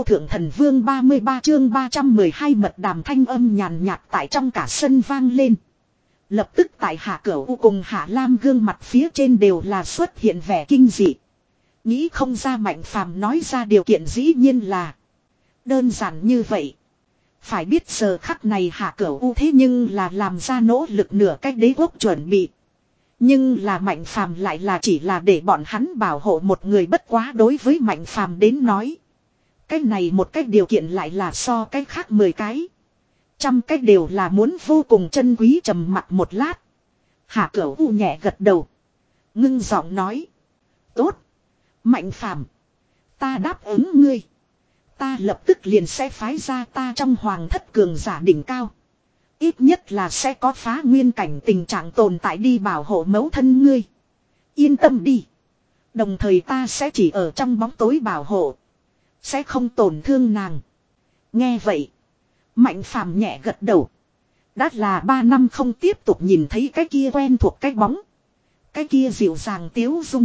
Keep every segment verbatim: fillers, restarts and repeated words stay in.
thượng thần vương ba mươi ba chương ba trăm mười hai mật đàm thanh âm nhàn nhạt tại trong cả sân vang lên. Lập tức tại Hạ Cửu U cùng Hạ Lam gương mặt phía trên đều là xuất hiện vẻ kinh dị. Nghĩ không ra Mạnh Phàm nói ra điều kiện dĩ nhiên là đơn giản như vậy. Phải biết giờ khắc này Hạ Cửu U thế nhưng là làm ra nỗ lực nửa cách đế quốc chuẩn bị. Nhưng là Mạnh Phàm lại là chỉ là để bọn hắn bảo hộ một người, bất quá đối với Mạnh Phàm đến nói. Cái này một cái điều kiện lại là so cái khác mười cái. Trăm cái đều là muốn vô cùng chân quý. Trầm mặc một lát. Hạ Cửu U nhẹ gật đầu. Ngưng giọng nói. Tốt. Mạnh Phàm, ta đáp ứng ngươi. Ta lập tức liền sẽ phái ra ta trong hoàng thất cường giả đỉnh cao. Ít nhất là sẽ có phá nguyên cảnh tình trạng tồn tại đi bảo hộ mẫu thân ngươi. Yên tâm đi. Đồng thời ta sẽ chỉ ở trong bóng tối bảo hộ. Sẽ không tổn thương nàng. Nghe vậy. Mạnh Phàm nhẹ gật đầu. Đã là ba năm không tiếp tục nhìn thấy cái kia quen thuộc cái bóng. Cái kia dịu dàng tiếu dung.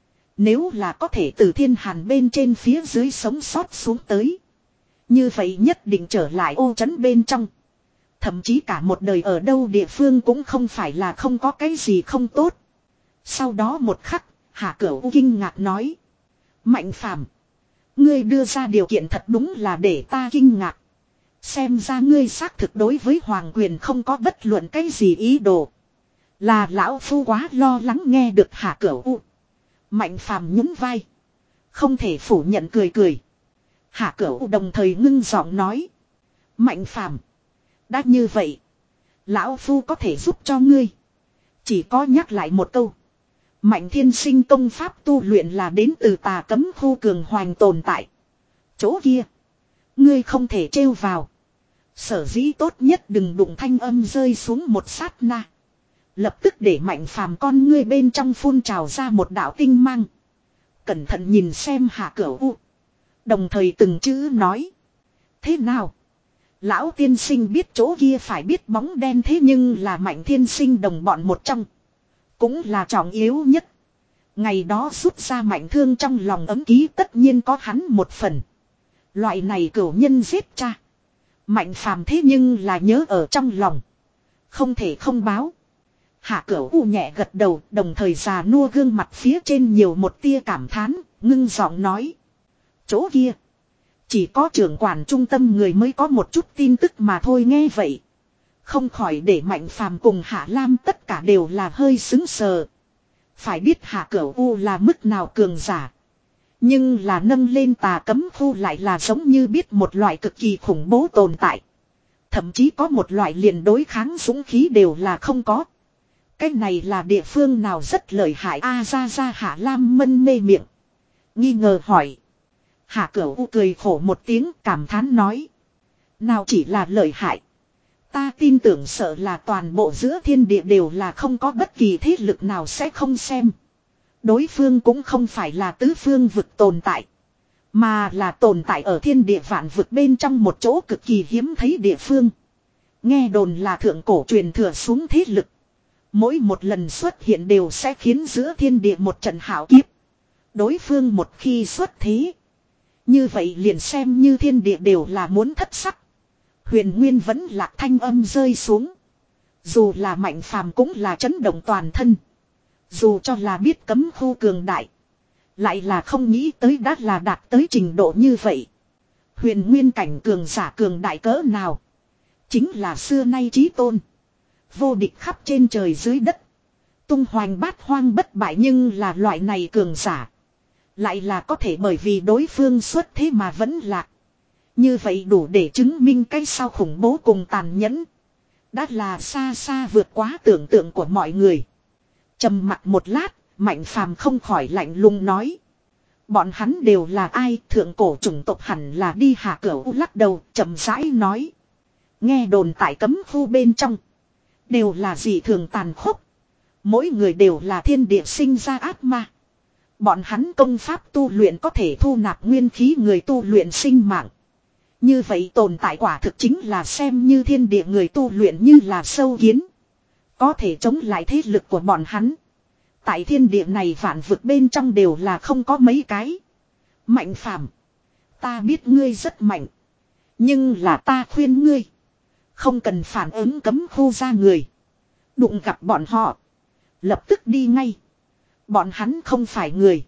Nếu là có thể từ thiên hàn bên trên phía dưới sống sót xuống tới. Như vậy nhất định trở lại ô trấn bên trong. Thậm chí cả một đời ở đâu địa phương cũng không phải là không có cái gì không tốt. Sau đó một khắc, Hạ Cửu U kinh ngạc nói. Mạnh Phàm, ngươi đưa ra điều kiện thật đúng là để ta kinh ngạc. Xem ra ngươi xác thực đối với hoàng quyền không có bất luận cái gì ý đồ. Là lão phu quá lo lắng. Nghe được Hạ Cửu U, Mạnh Phàm nhún vai. Không thể phủ nhận cười cười. Hạ Cửu U đồng thời ngưng giọng nói. Mạnh Phàm, đã như vậy, lão phu có thể giúp cho ngươi. Chỉ có nhắc lại một câu. Mạnh thiên sinh công pháp tu luyện là đến từ tà cấm khu cường hoành tồn tại. Chỗ kia, ngươi không thể trêu vào. Sở dĩ tốt nhất đừng đụng. Thanh âm rơi xuống một sát na. Lập tức để Mạnh Phàm con ngươi bên trong phun trào ra một đạo tinh mang. Cẩn thận nhìn xem Hạ Cửu U. Đồng thời từng chữ nói. Thế nào? Lão tiên sinh biết chỗ kia phải biết bóng đen, thế nhưng là Mạnh thiên sinh đồng bọn một trong. Cũng là trọng yếu nhất. Ngày đó rút ra Mạnh thương trong lòng ấm ký tất nhiên có hắn một phần. Loại này cửu nhân giết cha. Mạnh Phàm thế nhưng là nhớ ở trong lòng. Không thể không báo. Hạ Cửu U nhẹ gật đầu, đồng thời già nua gương mặt phía trên nhiều một tia cảm thán, ngưng giọng nói. Chỗ kia, chỉ có trưởng quản trung tâm người mới có một chút tin tức mà thôi. Nghe vậy, không khỏi để Mạnh Phàm cùng Hạ Lam tất cả đều là hơi sững sờ. Phải biết Hạ Cửu U là mức nào cường giả. Nhưng là nâng lên tà cấm khu lại là giống như biết một loại cực kỳ khủng bố tồn tại. Thậm chí có một loại liền đối kháng dũng khí đều là không có. Cái này là địa phương nào rất lợi hại a. Ra ra Hạ Lam mân mê miệng. Nghi ngờ hỏi. Hạ Cửu U cười khổ một tiếng cảm thán nói. Nào chỉ là lợi hại. Ta tin tưởng sợ là toàn bộ giữa thiên địa đều là không có bất kỳ thế lực nào sẽ không xem. Đối phương cũng không phải là tứ phương vực tồn tại. Mà là tồn tại ở thiên địa vạn vực bên trong một chỗ cực kỳ hiếm thấy địa phương. Nghe đồn là thượng cổ truyền thừa xuống thế lực. Mỗi một lần xuất hiện đều sẽ khiến giữa thiên địa một trận hảo kiếp. Đối phương một khi xuất thế, như vậy liền xem như thiên địa đều là muốn thất sắc. Huyền Nguyên vẫn lạc thanh âm rơi xuống. Dù là Mạnh Phàm cũng là chấn động toàn thân. Dù cho là biết cấm khu cường đại, lại là không nghĩ tới đã là đạt tới trình độ như vậy. Huyền Nguyên cảnh cường giả cường đại cỡ nào, chính là xưa nay chí tôn, vô địch khắp trên trời dưới đất, tung hoành bát hoang bất bại. Nhưng là loại này cường giả, lại là có thể bởi vì đối phương xuất thế mà vẫn lạc. Như vậy đủ để chứng minh cái sao khủng bố cùng tàn nhẫn. Đã là xa xa vượt quá tưởng tượng của mọi người. Trầm mặc một lát, Mạnh Phàm không khỏi lạnh lùng nói. Bọn hắn đều là ai? Thượng cổ chủng tộc hẳn là đi. Hạ Cửu U lắc đầu, chậm rãi nói. Nghe đồn tại cấm khu bên trong, đều là dị thường tàn khốc. Mỗi người đều là thiên địa sinh ra ác ma. Bọn hắn công pháp tu luyện có thể thu nạp nguyên khí người tu luyện sinh mạng. Như vậy tồn tại quả thực chính là xem như thiên địa người tu luyện như là sâu kiến. Có thể chống lại thế lực của bọn hắn. Tại thiên địa này vạn vực bên trong đều là không có mấy cái. Mạnh Phàm, Ta biết ngươi rất mạnh. Nhưng là ta khuyên ngươi. Không cần phản ứng cấm khu ra người. Đụng gặp bọn họ. Lập tức đi ngay. Bọn hắn không phải người.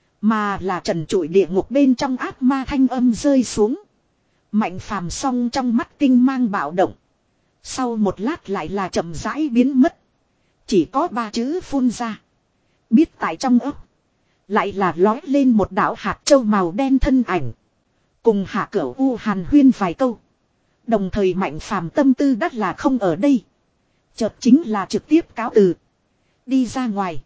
Mà là trần trụi địa ngục bên trong ác ma thanh âm rơi xuống. Mạnh phàm song trong mắt tinh mang bạo động. Sau một lát lại là chậm rãi biến mất. Chỉ có ba chữ phun ra. Biết tại trong ấp. Lại là lói lên một đạo hạt châu màu đen thân ảnh. Cùng hạ cửu u hàn huyên vài câu. Đồng thời mạnh phàm tâm tư đắt là không ở đây. Chợt chính là trực tiếp cáo từ. Đi ra ngoài.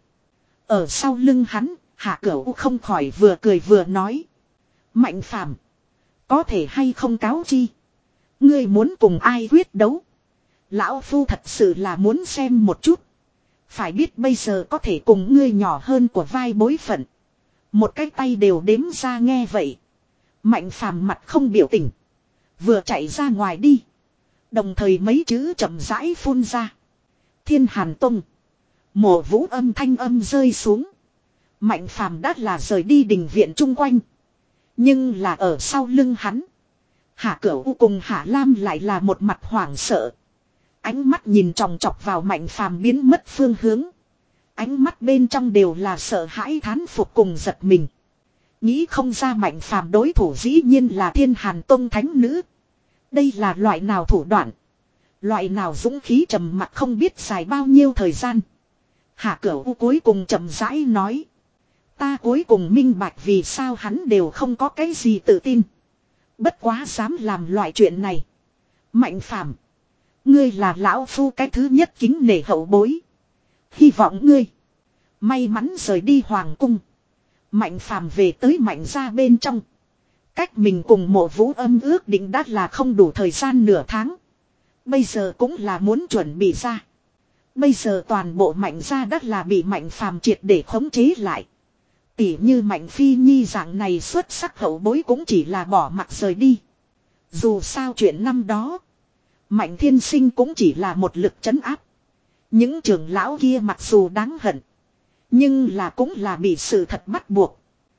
Ở sau lưng hắn, hạ cửu u không khỏi vừa cười vừa nói. Mạnh phàm. Có thể hay không cáo chi. Ngươi muốn cùng ai quyết đấu. Lão phu thật sự là muốn xem một chút. Phải biết bây giờ có thể cùng ngươi nhỏ hơn của vai bối phận. Một cái tay đều đếm ra nghe vậy. Mạnh phàm mặt không biểu tình. Vừa chạy ra ngoài đi. Đồng thời mấy chữ chậm rãi phun ra. Thiên Hàn Tông. Mộ vũ âm thanh âm rơi xuống. Mạnh phàm đã là rời đi đình viện chung quanh. Nhưng là ở sau lưng hắn. Hạ Cửu U cùng Hạ Lam lại là một mặt hoảng sợ. Ánh mắt nhìn tròng trọc vào mạnh phàm biến mất phương hướng. Ánh mắt bên trong đều là sợ hãi thán phục cùng giật mình. Nghĩ không ra mạnh phàm đối thủ dĩ nhiên là Thiên Hàn Tông thánh nữ. Đây là loại nào thủ đoạn. Loại nào dũng khí trầm mặc không biết dài bao nhiêu thời gian. Hạ Cửu U cuối cùng chậm rãi nói. Ta cuối cùng minh bạch vì sao hắn đều không có cái gì tự tin. Bất quá dám làm loại chuyện này. Mạnh phàm. Ngươi là lão phu cái thứ nhất kính nể hậu bối. Hy vọng ngươi. May mắn rời đi hoàng cung. Mạnh phàm về tới mạnh gia bên trong. Cách mình cùng mộ vũ âm ước định đã là không đủ thời gian nửa tháng. Bây giờ cũng là muốn chuẩn bị ra. Bây giờ toàn bộ mạnh gia đã là bị mạnh phàm triệt để khống chế lại. Tỉ như mạnh phi nhi dạng này xuất sắc hậu bối cũng chỉ là bỏ mặc rời đi. Dù sao chuyện năm đó. Mạnh thiên sinh cũng chỉ là một lực trấn áp. Những trưởng lão kia mặc dù đáng hận. Nhưng là cũng là bị sự thật bắt buộc.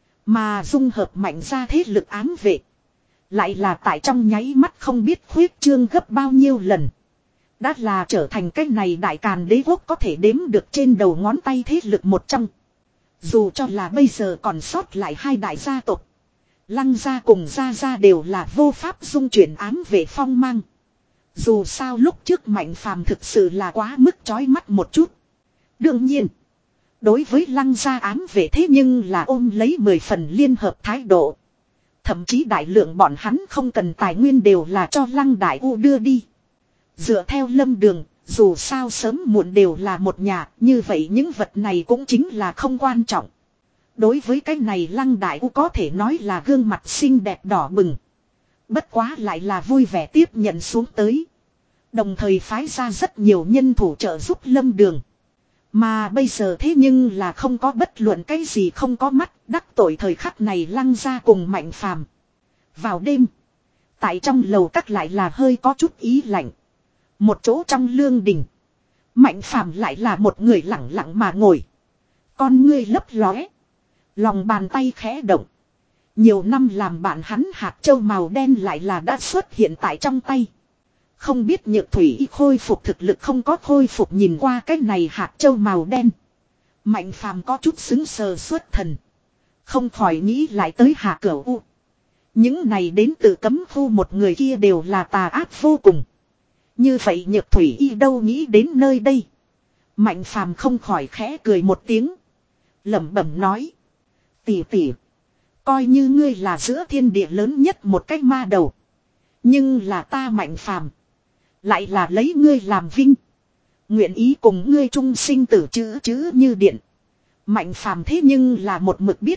Mà dung hợp mạnh ra thế lực ám vệ. Lại là tại trong nháy mắt không biết khuyết trương gấp bao nhiêu lần. Đã là trở thành cái này đại càn đế quốc có thể đếm được trên đầu ngón tay thế lực một trong. Dù cho là bây giờ còn sót lại hai đại gia tộc. Lăng gia cùng gia gia đều là vô pháp dung chuyển ám vệ phong mang. Dù sao lúc trước mạnh phàm thực sự là quá mức chói mắt một chút. Đương nhiên. Đối với lăng gia ám vệ thế nhưng là ôm lấy mười phần liên hợp thái độ. Thậm chí đại lượng bọn hắn không cần tài nguyên đều là cho lăng đại u đưa đi. Dựa theo lâm đường, dù sao sớm muộn đều là một nhà, như vậy những vật này cũng chính là không quan trọng. Đối với cái này lăng đại u có thể nói là gương mặt xinh đẹp đỏ bừng. Bất quá lại là vui vẻ tiếp nhận xuống tới. Đồng thời phái ra rất nhiều nhân thủ trợ giúp lâm đường. Mà bây giờ thế nhưng là không có bất luận cái gì không có mắt đắc tội thời khắc này lăng ra cùng mạnh phàm. Vào đêm. Tại trong lầu các lại là hơi có chút ý lạnh. Một chỗ trong lương đình. Mạnh phàm lại là một người lặng lặng mà ngồi. Con ngươi lấp lóe. Lòng bàn tay khẽ động. Nhiều năm làm bạn hắn hạt châu màu đen lại là đã xuất hiện tại trong tay. Không biết nhược thủy khôi phục thực lực không có khôi phục nhìn qua cái này hạt châu màu đen. Mạnh phàm có chút xứng sờ xuất thần. Không khỏi nghĩ lại tới Hạ Cửu U. Những này đến từ cấm khu một người kia đều là tà ác vô cùng. Như vậy nhược thủy y đâu nghĩ đến nơi đây. Mạnh phàm không khỏi khẽ cười một tiếng. Lẩm bẩm nói. Tỷ tỷ. Coi như ngươi là giữa thiên địa lớn nhất một cái ma đầu. Nhưng là ta mạnh phàm. Lại là lấy ngươi làm vinh. Nguyện ý cùng ngươi chung sinh tử chữ chữ như điện. Mạnh phàm thế nhưng là một mực biết.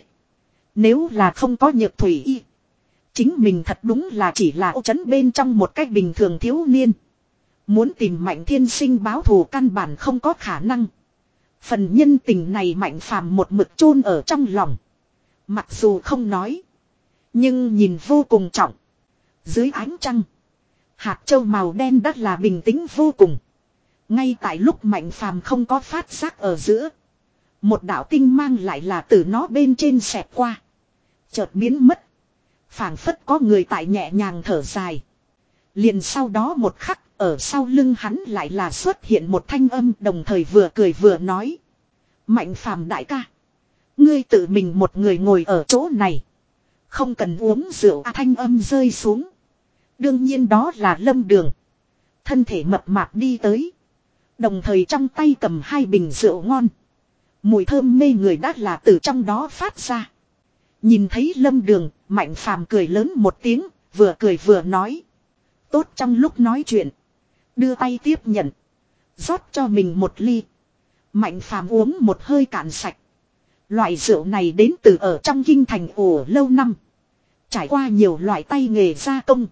Nếu là không có nhược thủy y. Chính mình thật đúng là chỉ là ô trấn bên trong một cách bình thường thiếu niên. Muốn tìm mạnh thiên sinh báo thù căn bản không có khả năng. Phần nhân tình này mạnh phàm một mực chôn ở trong lòng. Mặc dù không nói. Nhưng nhìn vô cùng trọng. Dưới ánh trăng. Hạt châu màu đen đã là bình tĩnh vô cùng. Ngay tại lúc mạnh phàm không có phát giác ở giữa. Một đạo tinh mang lại là từ nó bên trên xẹt qua. Chợt biến mất. Phảng phất có người tại nhẹ nhàng thở dài. Liền sau đó một khắc, ở sau lưng hắn lại là xuất hiện một thanh âm, đồng thời vừa cười vừa nói. Mạnh Phàm đại ca. Ngươi tự mình một người ngồi ở chỗ này. Không cần uống rượu. À, thanh âm rơi xuống. Đương nhiên đó là Lâm Đường. Thân thể mập mạp đi tới. Đồng thời trong tay cầm hai bình rượu ngon. Mùi thơm mê người đã là từ trong đó phát ra. Nhìn thấy Lâm Đường, Mạnh Phàm cười lớn một tiếng, vừa cười vừa nói. Tốt, trong lúc nói chuyện. Đưa tay tiếp nhận. Rót cho mình một ly. Mạnh Phàm uống một hơi cạn sạch. Loại rượu này đến từ ở trong kinh thành ủ lâu năm. Trải qua nhiều loại tay nghề gia công.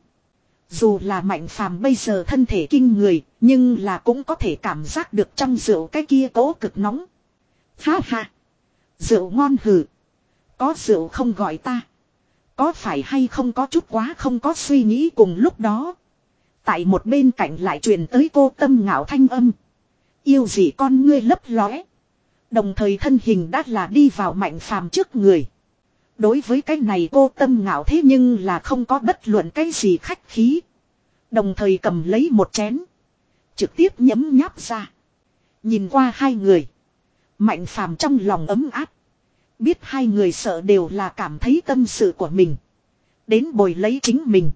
Dù là Mạnh Phàm bây giờ thân thể kinh người, nhưng là cũng có thể cảm giác được trong rượu cái kia cố cực nóng. Ha ha. Rượu ngon hử. Có rượu không gọi ta. Có phải hay không có chút quá không có suy nghĩ cùng lúc đó. Tại một bên cạnh lại truyền tới cô Tâm Ngạo thanh âm. Yêu gì con ngươi lấp lóe. Đồng thời thân hình đã là đi vào Mạnh Phàm trước người. Đối với cái này cô Tâm Ngạo thế nhưng là không có bất luận cái gì khách khí. Đồng thời cầm lấy một chén. Trực tiếp nhấm nháp ra. Nhìn qua hai người. Mạnh Phàm trong lòng ấm áp. Biết hai người sợ đều là cảm thấy tâm sự của mình. Đến bồi lấy chính mình.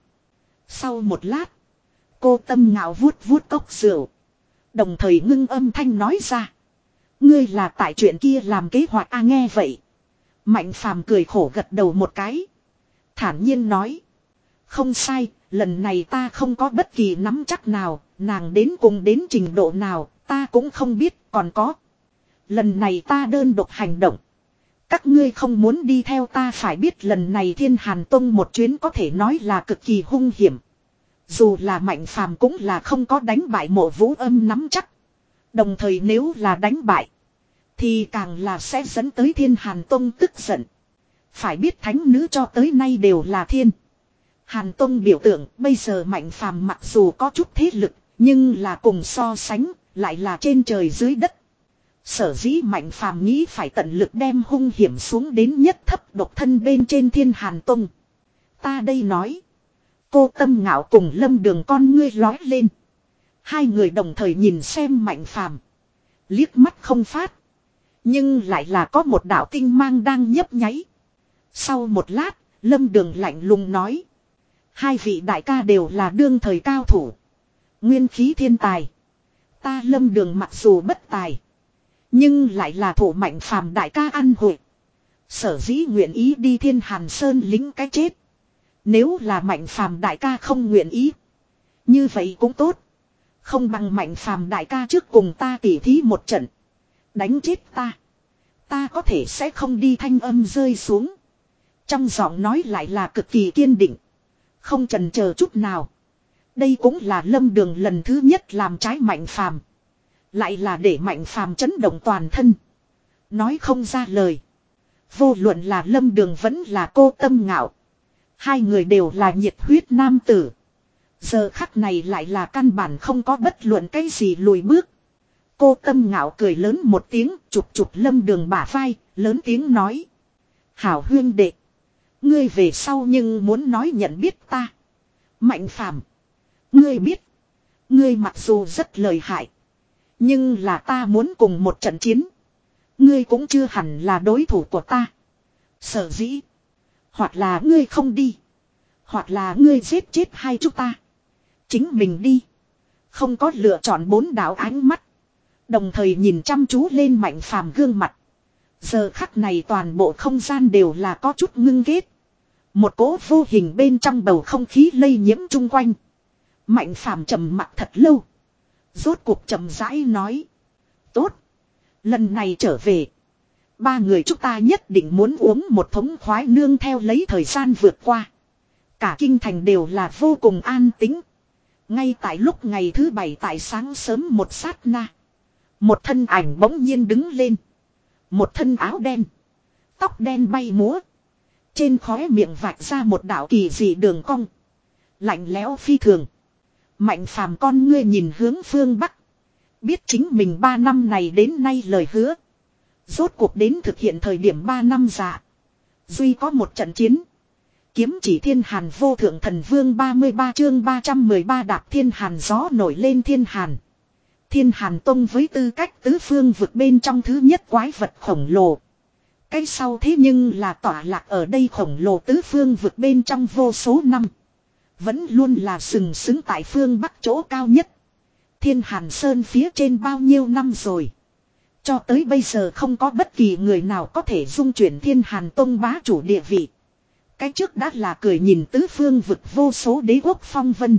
Sau một lát. Cô Tâm Ngạo vuốt vuốt cốc rượu. Đồng thời ngưng âm thanh nói ra. Ngươi là tại chuyện kia làm kế hoạch à, nghe vậy. Mạnh Phàm cười khổ gật đầu một cái. Thản nhiên nói. Không sai, lần này ta không có bất kỳ nắm chắc nào, nàng đến cùng đến trình độ nào, ta cũng không biết, còn có. Lần này ta đơn độc hành động. Các ngươi không muốn đi theo ta, phải biết lần này Thiên Hàn Tông một chuyến có thể nói là cực kỳ hung hiểm. Dù là Mạnh Phàm cũng là không có đánh bại Mộ Vũ Âm nắm chắc. Đồng thời nếu là đánh bại, thì càng là sẽ dẫn tới Thiên Hàn Tông tức giận. Phải biết thánh nữ cho tới nay đều là Thiên Hàn Tông biểu tượng. Bây giờ Mạnh Phàm mặc dù có chút thế lực, nhưng là cùng so sánh, lại là trên trời dưới đất. Sở dĩ Mạnh Phàm nghĩ phải tận lực đem hung hiểm xuống đến nhất thấp, độc thân bên trên Thiên Hàn Tông. Ta đây nói. Cô Tâm Ngạo cùng Lâm Đường con ngươi lói lên. Hai người đồng thời nhìn xem Mạnh Phàm, liếc mắt không phát. Nhưng lại là có một đạo tinh mang đang nhấp nháy. Sau một lát, Lâm Đường lạnh lùng nói. Hai vị đại ca đều là đương thời cao thủ. Nguyên khí thiên tài. Ta Lâm Đường mặc dù bất tài, nhưng lại là thủ Mạnh Phàm đại ca ăn hội. Sở dĩ nguyện ý đi Thiên Hàn Sơn lính cái chết. Nếu là Mạnh Phàm đại ca không nguyện ý, như vậy cũng tốt. Không bằng Mạnh Phàm đại ca trước cùng ta tỉ thí một trận. Đánh chết ta, ta có thể sẽ không đi, thanh âm rơi xuống. Trong giọng nói lại là cực kỳ kiên định. Không chần chờ chút nào. Đây cũng là Lâm Đường lần thứ nhất làm trái Mạnh Phàm. Lại là để Mạnh Phàm chấn động toàn thân. Nói không ra lời. Vô luận là Lâm Đường vẫn là cô Tâm Ngạo. Hai người đều là nhiệt huyết nam tử. Giờ khắc này lại là căn bản không có bất luận cái gì lùi bước. Cô Tâm Ngạo cười lớn một tiếng, chụp chụp Lâm Đường bả vai, lớn tiếng nói. Hảo huyên đệ. Ngươi về sau nhưng muốn nói nhận biết ta. Mạnh Phàm, ngươi biết. Ngươi mặc dù rất lợi hại, nhưng là ta muốn cùng một trận chiến. Ngươi cũng chưa hẳn là đối thủ của ta. Sở dĩ, hoặc là ngươi không đi, hoặc là ngươi giết chết hai chúng ta. Chính mình đi. Không có lựa chọn. Bốn đạo ánh mắt đồng thời nhìn chăm chú lên Mạnh Phàm gương mặt. Giờ khắc này toàn bộ không gian đều là có chút ngưng ghét. Một cỗ vô hình bên trong bầu không khí lây nhiễm chung quanh. Mạnh Phàm trầm mặc thật lâu. Rốt cuộc chậm rãi nói. Tốt. Lần này trở về, ba người chúng ta nhất định muốn uống một thống khoái, nương theo lấy thời gian vượt qua. Cả kinh thành đều là vô cùng an tĩnh. Ngay tại lúc ngày thứ bảy tại sáng sớm một sát na, một thân ảnh bỗng nhiên đứng lên. Một thân áo đen, tóc đen bay múa. Trên khóe miệng vạch ra một đạo kỳ dị đường cong. Lạnh lẽo phi thường. Mạnh Phàm con ngươi nhìn hướng phương Bắc. Biết chính mình ba năm này đến nay lời hứa, rốt cuộc đến thực hiện thời điểm ba năm dạ. Duy có một trận chiến. kiếm chỉ thiên hàn vô thượng thần vương ba mươi ba chương ba trăm mười ba đạp thiên hàn gió nổi lên thiên hàn. Thiên hàn tông với tư cách tứ phương vực bên trong thứ nhất quái vật khổng lồ. Cái sau thế nhưng là tỏa lạc ở đây khổng lồ tứ phương vực bên trong vô số năm. Vẫn luôn là sừng sững tại phương bắc chỗ cao nhất. Thiên hàn sơn phía trên bao nhiêu năm rồi. Cho tới bây giờ không có bất kỳ người nào có thể dung chuyển thiên hàn tông bá chủ địa vị. Cái trước đã là cười nhìn tứ phương vực vô số đế quốc phong vân.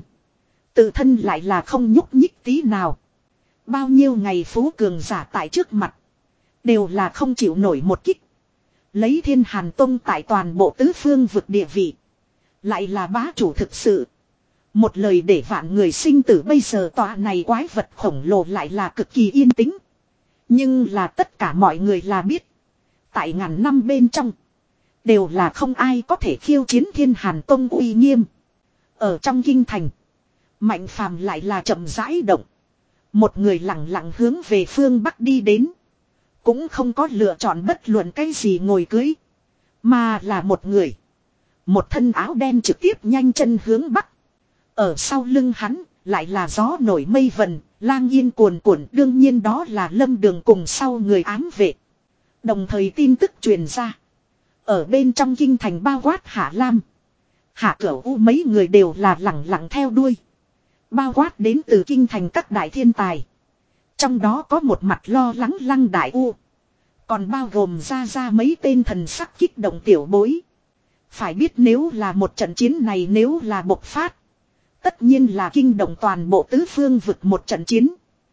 Tự thân lại là không nhúc nhích tí nào. Bao nhiêu ngày phú cường giả tại trước mặt. Đều là không chịu nổi một kích. Lấy thiên hàn tông tại toàn bộ tứ phương vực địa vị. Lại là bá chủ thực sự. Một lời để vạn người sinh tử bây giờ tòa này quái vật khổng lồ lại là cực kỳ yên tĩnh. Nhưng là tất cả mọi người là biết. Tại ngàn năm bên trong. Đều là không ai có thể khiêu chiến thiên hàn tông uy nghiêm. Ở trong kinh thành. Mạnh phàm lại là chậm rãi động. Một người lặng lặng hướng về phương Bắc đi đến. Cũng không có lựa chọn bất luận cái gì ngồi cưới. Mà là một người. Một thân áo đen trực tiếp nhanh chân hướng Bắc. Ở sau lưng hắn lại là gió nổi mây vần. Lang yên cuồn cuộn, đương nhiên đó là Lâm Đường cùng sau người ám vệ. Đồng thời tin tức truyền ra. Ở bên trong kinh thành bao quát Hạ Lam. Hạ Cửu U mấy người đều là lẳng lặng theo đuôi. Bao quát đến từ kinh thành các đại thiên tài. Trong đó có một mặt lo lắng Lăng Đại U. Còn bao gồm ra ra mấy tên thần sắc kích động tiểu bối. Phải biết nếu là một trận chiến này nếu là bộc phát. Tất nhiên là kinh động toàn bộ tứ phương vực một trận chiến.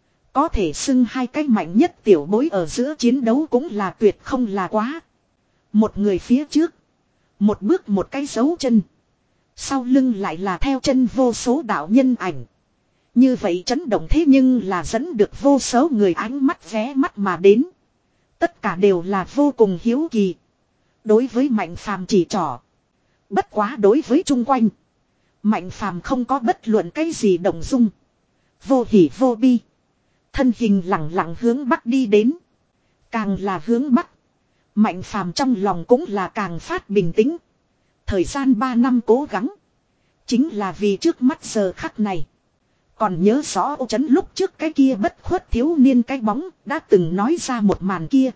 Có thể xưng hai cái mạnh nhất tiểu bối ở giữa chiến đấu cũng là tuyệt không là quá. Một người phía trước. Một bước một cái dấu chân. Sau lưng lại là theo chân vô số đạo nhân ảnh. Như vậy chấn động thế nhưng là dẫn được vô số người ánh mắt ghé mắt mà đến. Tất cả đều là vô cùng hiếu kỳ. Đối với Mạnh Phàm chỉ trỏ. Bất quá đối với chung quanh. Mạnh Phàm không có bất luận cái gì động dung. Vô hỉ vô bi. Thân hình lặng lặng hướng Bắc đi đến. Càng là hướng Bắc. Mạnh Phàm trong lòng cũng là càng phát bình tĩnh. Thời gian ba năm cố gắng. Chính là vì trước mắt giờ khắc này. Còn nhớ rõ Âu Trấn lúc trước cái kia bất khuất thiếu niên cái bóng đã từng nói ra một màn kia.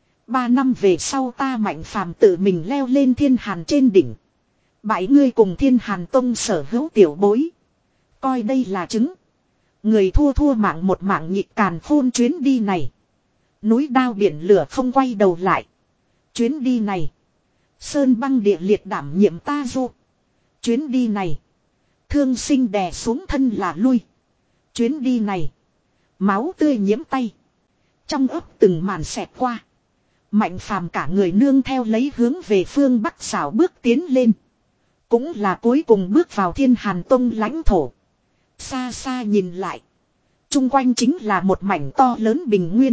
Ba năm về sau ta Mạnh Phàm tự mình leo lên thiên hàn trên đỉnh. Bảy ngươi cùng thiên hàn tông sở hữu tiểu bối. Coi đây là chứng. Người thua thua mạng một mạng nhịp càn khôn chuyến đi này. Núi đao biển lửa không quay đầu lại. Chuyến đi này. Sơn băng địa liệt đảm nhiệm ta du. Chuyến đi này. Thương sinh đè xuống thân là lui. Chuyến đi này. Máu tươi nhiễm tay. Trong ấp từng màn xẹt qua. Mạnh Phàm cả người nương theo lấy hướng về phương Bắc xảo bước tiến lên. Cũng là cuối cùng bước vào thiên hàn tông lãnh thổ. Xa xa nhìn lại. Trung quanh chính là một mảnh to lớn bình nguyên.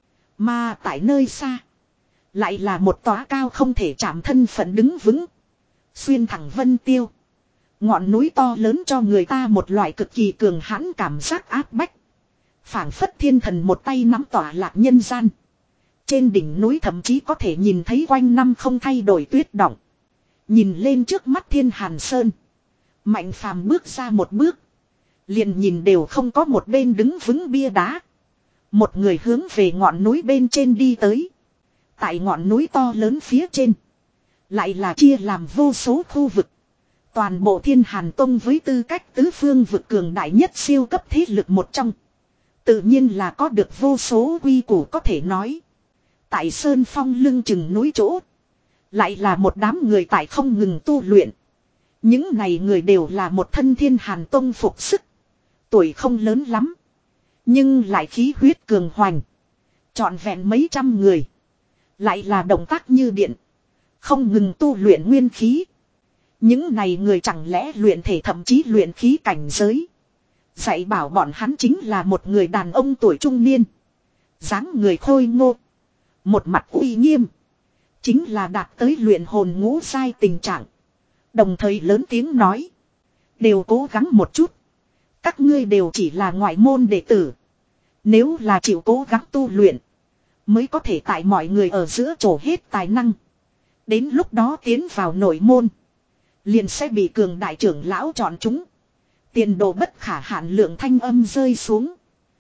Mà tại nơi xa. Lại là một tòa cao không thể chạm thân phận đứng vững. Xuyên thẳng vân tiêu. Ngọn núi to lớn cho người ta một loại cực kỳ cường hãn cảm giác áp bách. Phảng phất thiên thần một tay nắm tỏa lạc nhân gian. Trên đỉnh núi thậm chí có thể nhìn thấy quanh năm không thay đổi tuyết đọng. Nhìn lên trước mắt thiên hàn sơn. Mạnh Phàm bước ra một bước. Liền nhìn đều không có một bên đứng vững bia đá. Một người hướng về ngọn núi bên trên đi tới. Tại ngọn núi to lớn phía trên. Lại là chia làm vô số khu vực. Toàn bộ thiên hàn tông với tư cách tứ phương vực cường đại nhất siêu cấp thế lực một trong. Tự nhiên là có được vô số quy củ có thể nói. Tại sơn phong lưng chừng núi chỗ. Lại là một đám người tại không ngừng tu luyện. Những này người đều là một thân thiên hàn tông phục sức. Tuổi không lớn lắm. Nhưng lại khí huyết cường hoành. Trọn vẹn mấy trăm người. Lại là động tác như điện. Không ngừng tu luyện nguyên khí. Những này người chẳng lẽ luyện thể thậm chí luyện khí cảnh giới. Dạy bảo bọn hắn chính là một người đàn ông tuổi trung niên. Dáng người khôi ngô. Một mặt uy nghiêm. Chính là đạt tới luyện hồn ngũ giai tình trạng. Đồng thời lớn tiếng nói. Đều cố gắng một chút. Các ngươi đều chỉ là ngoại môn đệ tử. Nếu là chịu cố gắng tu luyện. Mới có thể tại mọi người ở giữa trổ hết tài năng. Đến lúc đó tiến vào nội môn. liền sẽ bị cường đại trưởng lão chọn chúng. Tiền đồ bất khả hạn lượng thanh âm rơi xuống.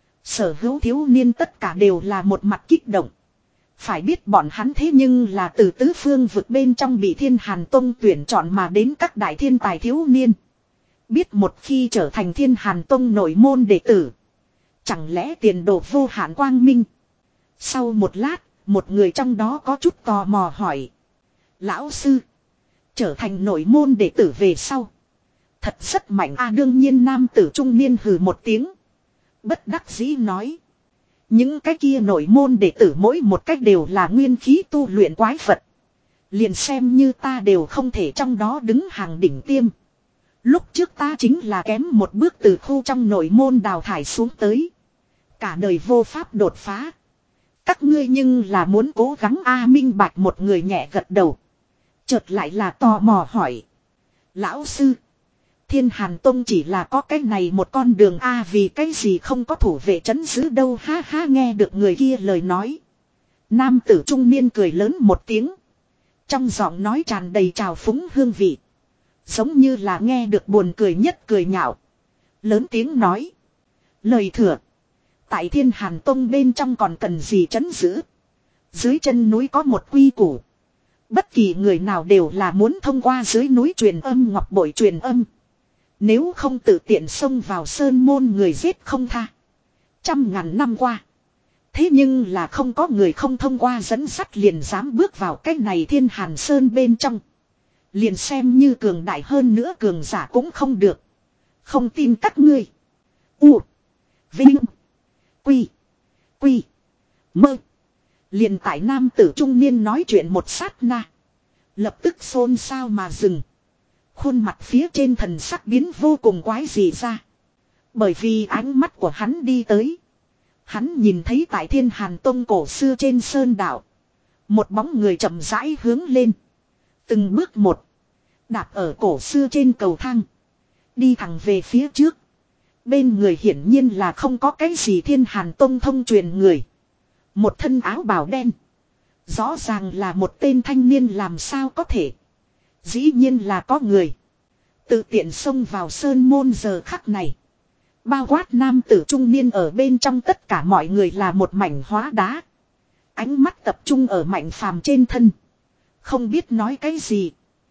Sở hữu thiếu niên tất cả đều là một mặt kích động. Phải biết bọn hắn thế nhưng là từ tứ phương vực bên trong bị Thiên Hàn Tông tuyển chọn mà đến các đại thiên tài thiếu niên. Biết một khi trở thành Thiên Hàn Tông nội môn đệ tử. Chẳng lẽ tiền đồ vô hạn quang minh. Sau một lát, một người trong đó có chút tò mò hỏi. Lão sư, trở thành nội môn đệ tử về sau. Thật rất mạnh a. Đương nhiên nam tử trung niên hừ một tiếng. Bất đắc dĩ nói. Những cái kia nội môn đệ tử mỗi một cách đều là nguyên khí tu luyện quái vật. Liền xem như ta đều không thể trong đó đứng hàng đỉnh tiêm. Lúc trước ta chính là kém một bước từ khu trong nội môn đào thải xuống tới. Cả đời vô pháp đột phá. Các ngươi nhưng là muốn cố gắng a. Minh Bạch một người nhẹ gật đầu. Chợt lại là tò mò hỏi. Lão sư, Thiên Hàn Tông chỉ là có cái này một con đường a, vì cái gì không có thủ vệ trấn giữ đâu. Ha ha. Nghe được người kia lời nói, nam tử trung niên cười lớn một tiếng. Trong giọng nói tràn đầy trào phúng hương vị. Giống như là nghe được buồn cười nhất cười nhạo. Lớn tiếng nói. Lời thừa. Tại Thiên Hàn Tông bên trong còn cần gì trấn giữ. Dưới chân núi có một quy củ. Bất kỳ người nào đều là muốn thông qua dưới núi truyền âm ngọc bội truyền âm. Nếu không tự tiện xông vào sơn môn người giết không tha. Trăm ngàn năm qua. Thế nhưng là không có người không thông qua dẫn sắt liền dám bước vào cái này Thiên Hàn Sơn bên trong. Liền xem như cường đại hơn nữa cường giả cũng không được. Không tin các ngươi. U. Vinh. Quy. Quy. Mơ. Liền tại nam tử trung niên nói chuyện một sát na. Lập tức xôn xao mà dừng. Khuôn mặt phía trên thần sắc biến vô cùng quái dị ra. Bởi vì ánh mắt của hắn đi tới. Hắn nhìn thấy tại Thiên Hàn Tông cổ xưa trên sơn đảo. Một bóng người chậm rãi hướng lên. Từng bước một. Đạp ở cổ xưa trên cầu thang. Đi thẳng về phía trước. Bên người hiển nhiên là không có cái gì Thiên Hàn Tông thông truyền người. Một thân áo bào đen. Rõ ràng là một tên thanh niên làm sao có thể. Dĩ nhiên là có người. Tự tiện xông vào sơn môn giờ khắc này. Bao quát nam tử trung niên ở bên trong tất cả mọi người là một mảnh hóa đá. Ánh mắt tập trung ở Mạnh Phàm trên thân. Không biết nói cái gì.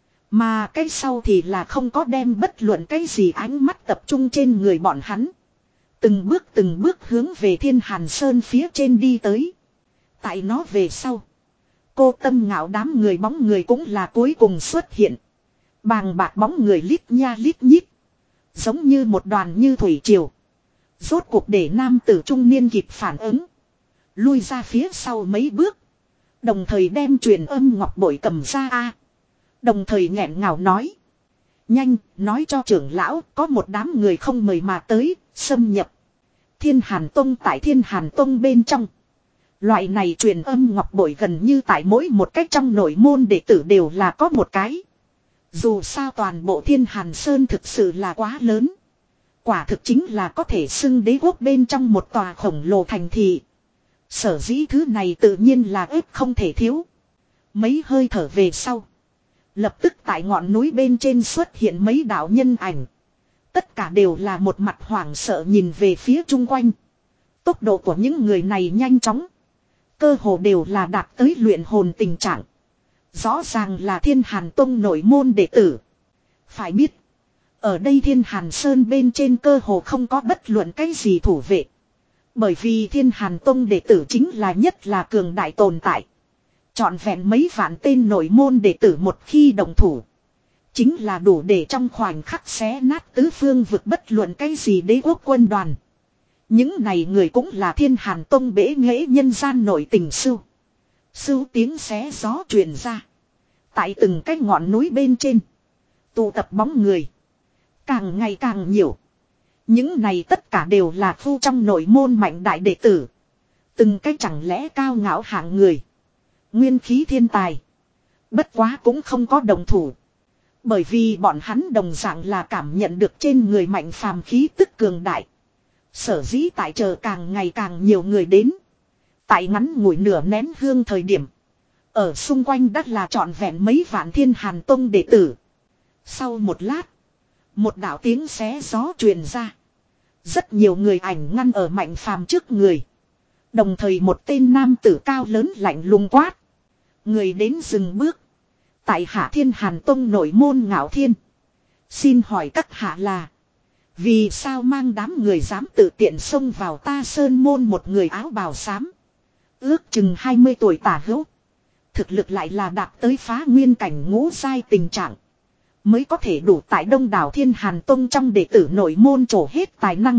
Mà cái sau thì là không có đem bất luận cái gì ánh mắt tập trung trên người bọn hắn. Từng bước từng bước hướng về Thiên Hàn Sơn phía trên đi tới. Tại nó về sau. Cô Tâm Ngạo đám người bóng người cũng là cuối cùng xuất hiện. Bàng bạc bóng người lít nha lít nhít. Giống như một đoàn như thủy triều. Rốt cuộc để nam tử trung niên kịp phản ứng. Lui ra phía sau mấy bước. Đồng thời đem truyền âm ngọc bội cầm ra a. Đồng thời nghẹn ngào nói. Nhanh, nói cho trưởng lão, có một đám người không mời mà tới, xâm nhập. Thiên Hàn Tông tại Thiên Hàn Tông bên trong. Loại này truyền âm ngọc bội gần như tại mỗi một cách trong nội môn đệ tử đều là có một cái. Dù sao toàn bộ Thiên Hàn Sơn thực sự là quá lớn. Quả thực chính là có thể xưng đế quốc bên trong một tòa khổng lồ thành thị. Sở dĩ thứ này tự nhiên là ếp không thể thiếu. Mấy hơi thở về sau. Lập tức tại ngọn núi bên trên xuất hiện mấy đạo nhân ảnh. Tất cả đều là một mặt hoảng sợ nhìn về phía chung quanh. Tốc độ của những người này nhanh chóng. Cơ hồ đều là đạt tới luyện hồn tình trạng. Rõ ràng là Thiên Hàn Tông nội môn đệ tử. Phải biết. Ở đây Thiên Hàn Sơn bên trên cơ hồ không có bất luận cái gì thủ vệ. Bởi vì Thiên Hàn Tông đệ tử chính là nhất là cường đại tồn tại. Chọn vẹn mấy vạn tên nội môn đệ tử một khi đồng thủ. Chính là đủ để trong khoảnh khắc xé nát tứ phương vực bất luận cái gì đế quốc quân đoàn. Những này người cũng là Thiên Hàn Tông bể nghệ nhân gian nội tình sưu. Sưu tiếng xé gió truyền ra. Tại từng cái ngọn núi bên trên. Tụ tập bóng người. Càng ngày càng nhiều. Những này tất cả đều là phu trong nội môn mạnh đại đệ tử. Từng cái chẳng lẽ cao ngạo hạng người. Nguyên khí thiên tài. Bất quá cũng không có đồng thủ. Bởi vì bọn hắn đồng dạng là cảm nhận được trên người Mạnh Phàm khí tức cường đại. Sở dĩ tại chờ càng ngày càng nhiều người đến. Tại ngắn ngủi nửa nén hương thời điểm. Ở xung quanh đất là trọn vẹn mấy vạn Thiên Hàn Tông đệ tử. Sau một lát. Một đạo tiếng xé gió truyền ra. Rất nhiều người ảnh ngăn ở Mạnh Phàm trước người. Đồng thời một tên nam tử cao lớn lạnh lùng quát. Người đến dừng bước. Tại Hạ Thiên Hàn Tông nội môn Ngạo Thiên. Xin hỏi các hạ là. Vì sao mang đám người dám tự tiện xông vào ta sơn môn, một người áo bào xám. Ước chừng hai mươi tuổi tả hữu. Thực lực lại là đạt tới phá nguyên cảnh ngũ giai tình trạng. Mới có thể đủ tại đông đảo Thiên Hàn Tông trong đệ tử nội môn trổ hết tài năng.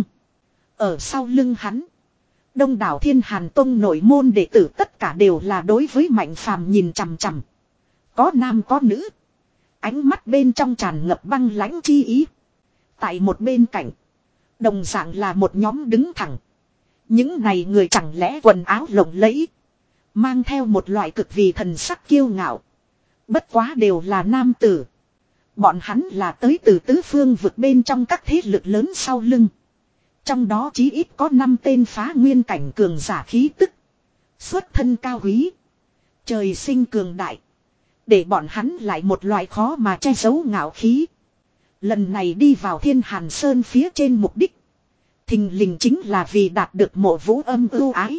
Ở sau lưng hắn. Đông đảo Thiên Hàn Tông nội môn đệ tử tất cả đều là đối với Mạnh Phàm nhìn chằm chằm. Có nam có nữ. Ánh mắt bên trong tràn ngập băng lãnh chi ý. Tại một bên cạnh. Đồng dạng là một nhóm đứng thẳng. Những này người chẳng lẽ quần áo lộng lẫy. Mang theo một loại cực vì thần sắc kiêu ngạo. Bất quá đều là nam tử. Bọn hắn là tới từ tứ phương vực bên trong các thế lực lớn sau lưng. Trong đó chí ít có năm tên phá nguyên cảnh cường giả khí tức. Xuất thân cao quý. Trời sinh cường đại. Để bọn hắn lại một loại khó mà che giấu ngạo khí. Lần này đi vào Thiên Hàn Sơn phía trên mục đích. Thình lình chính là vì đạt được Mộ Vũ Âm ưu ái.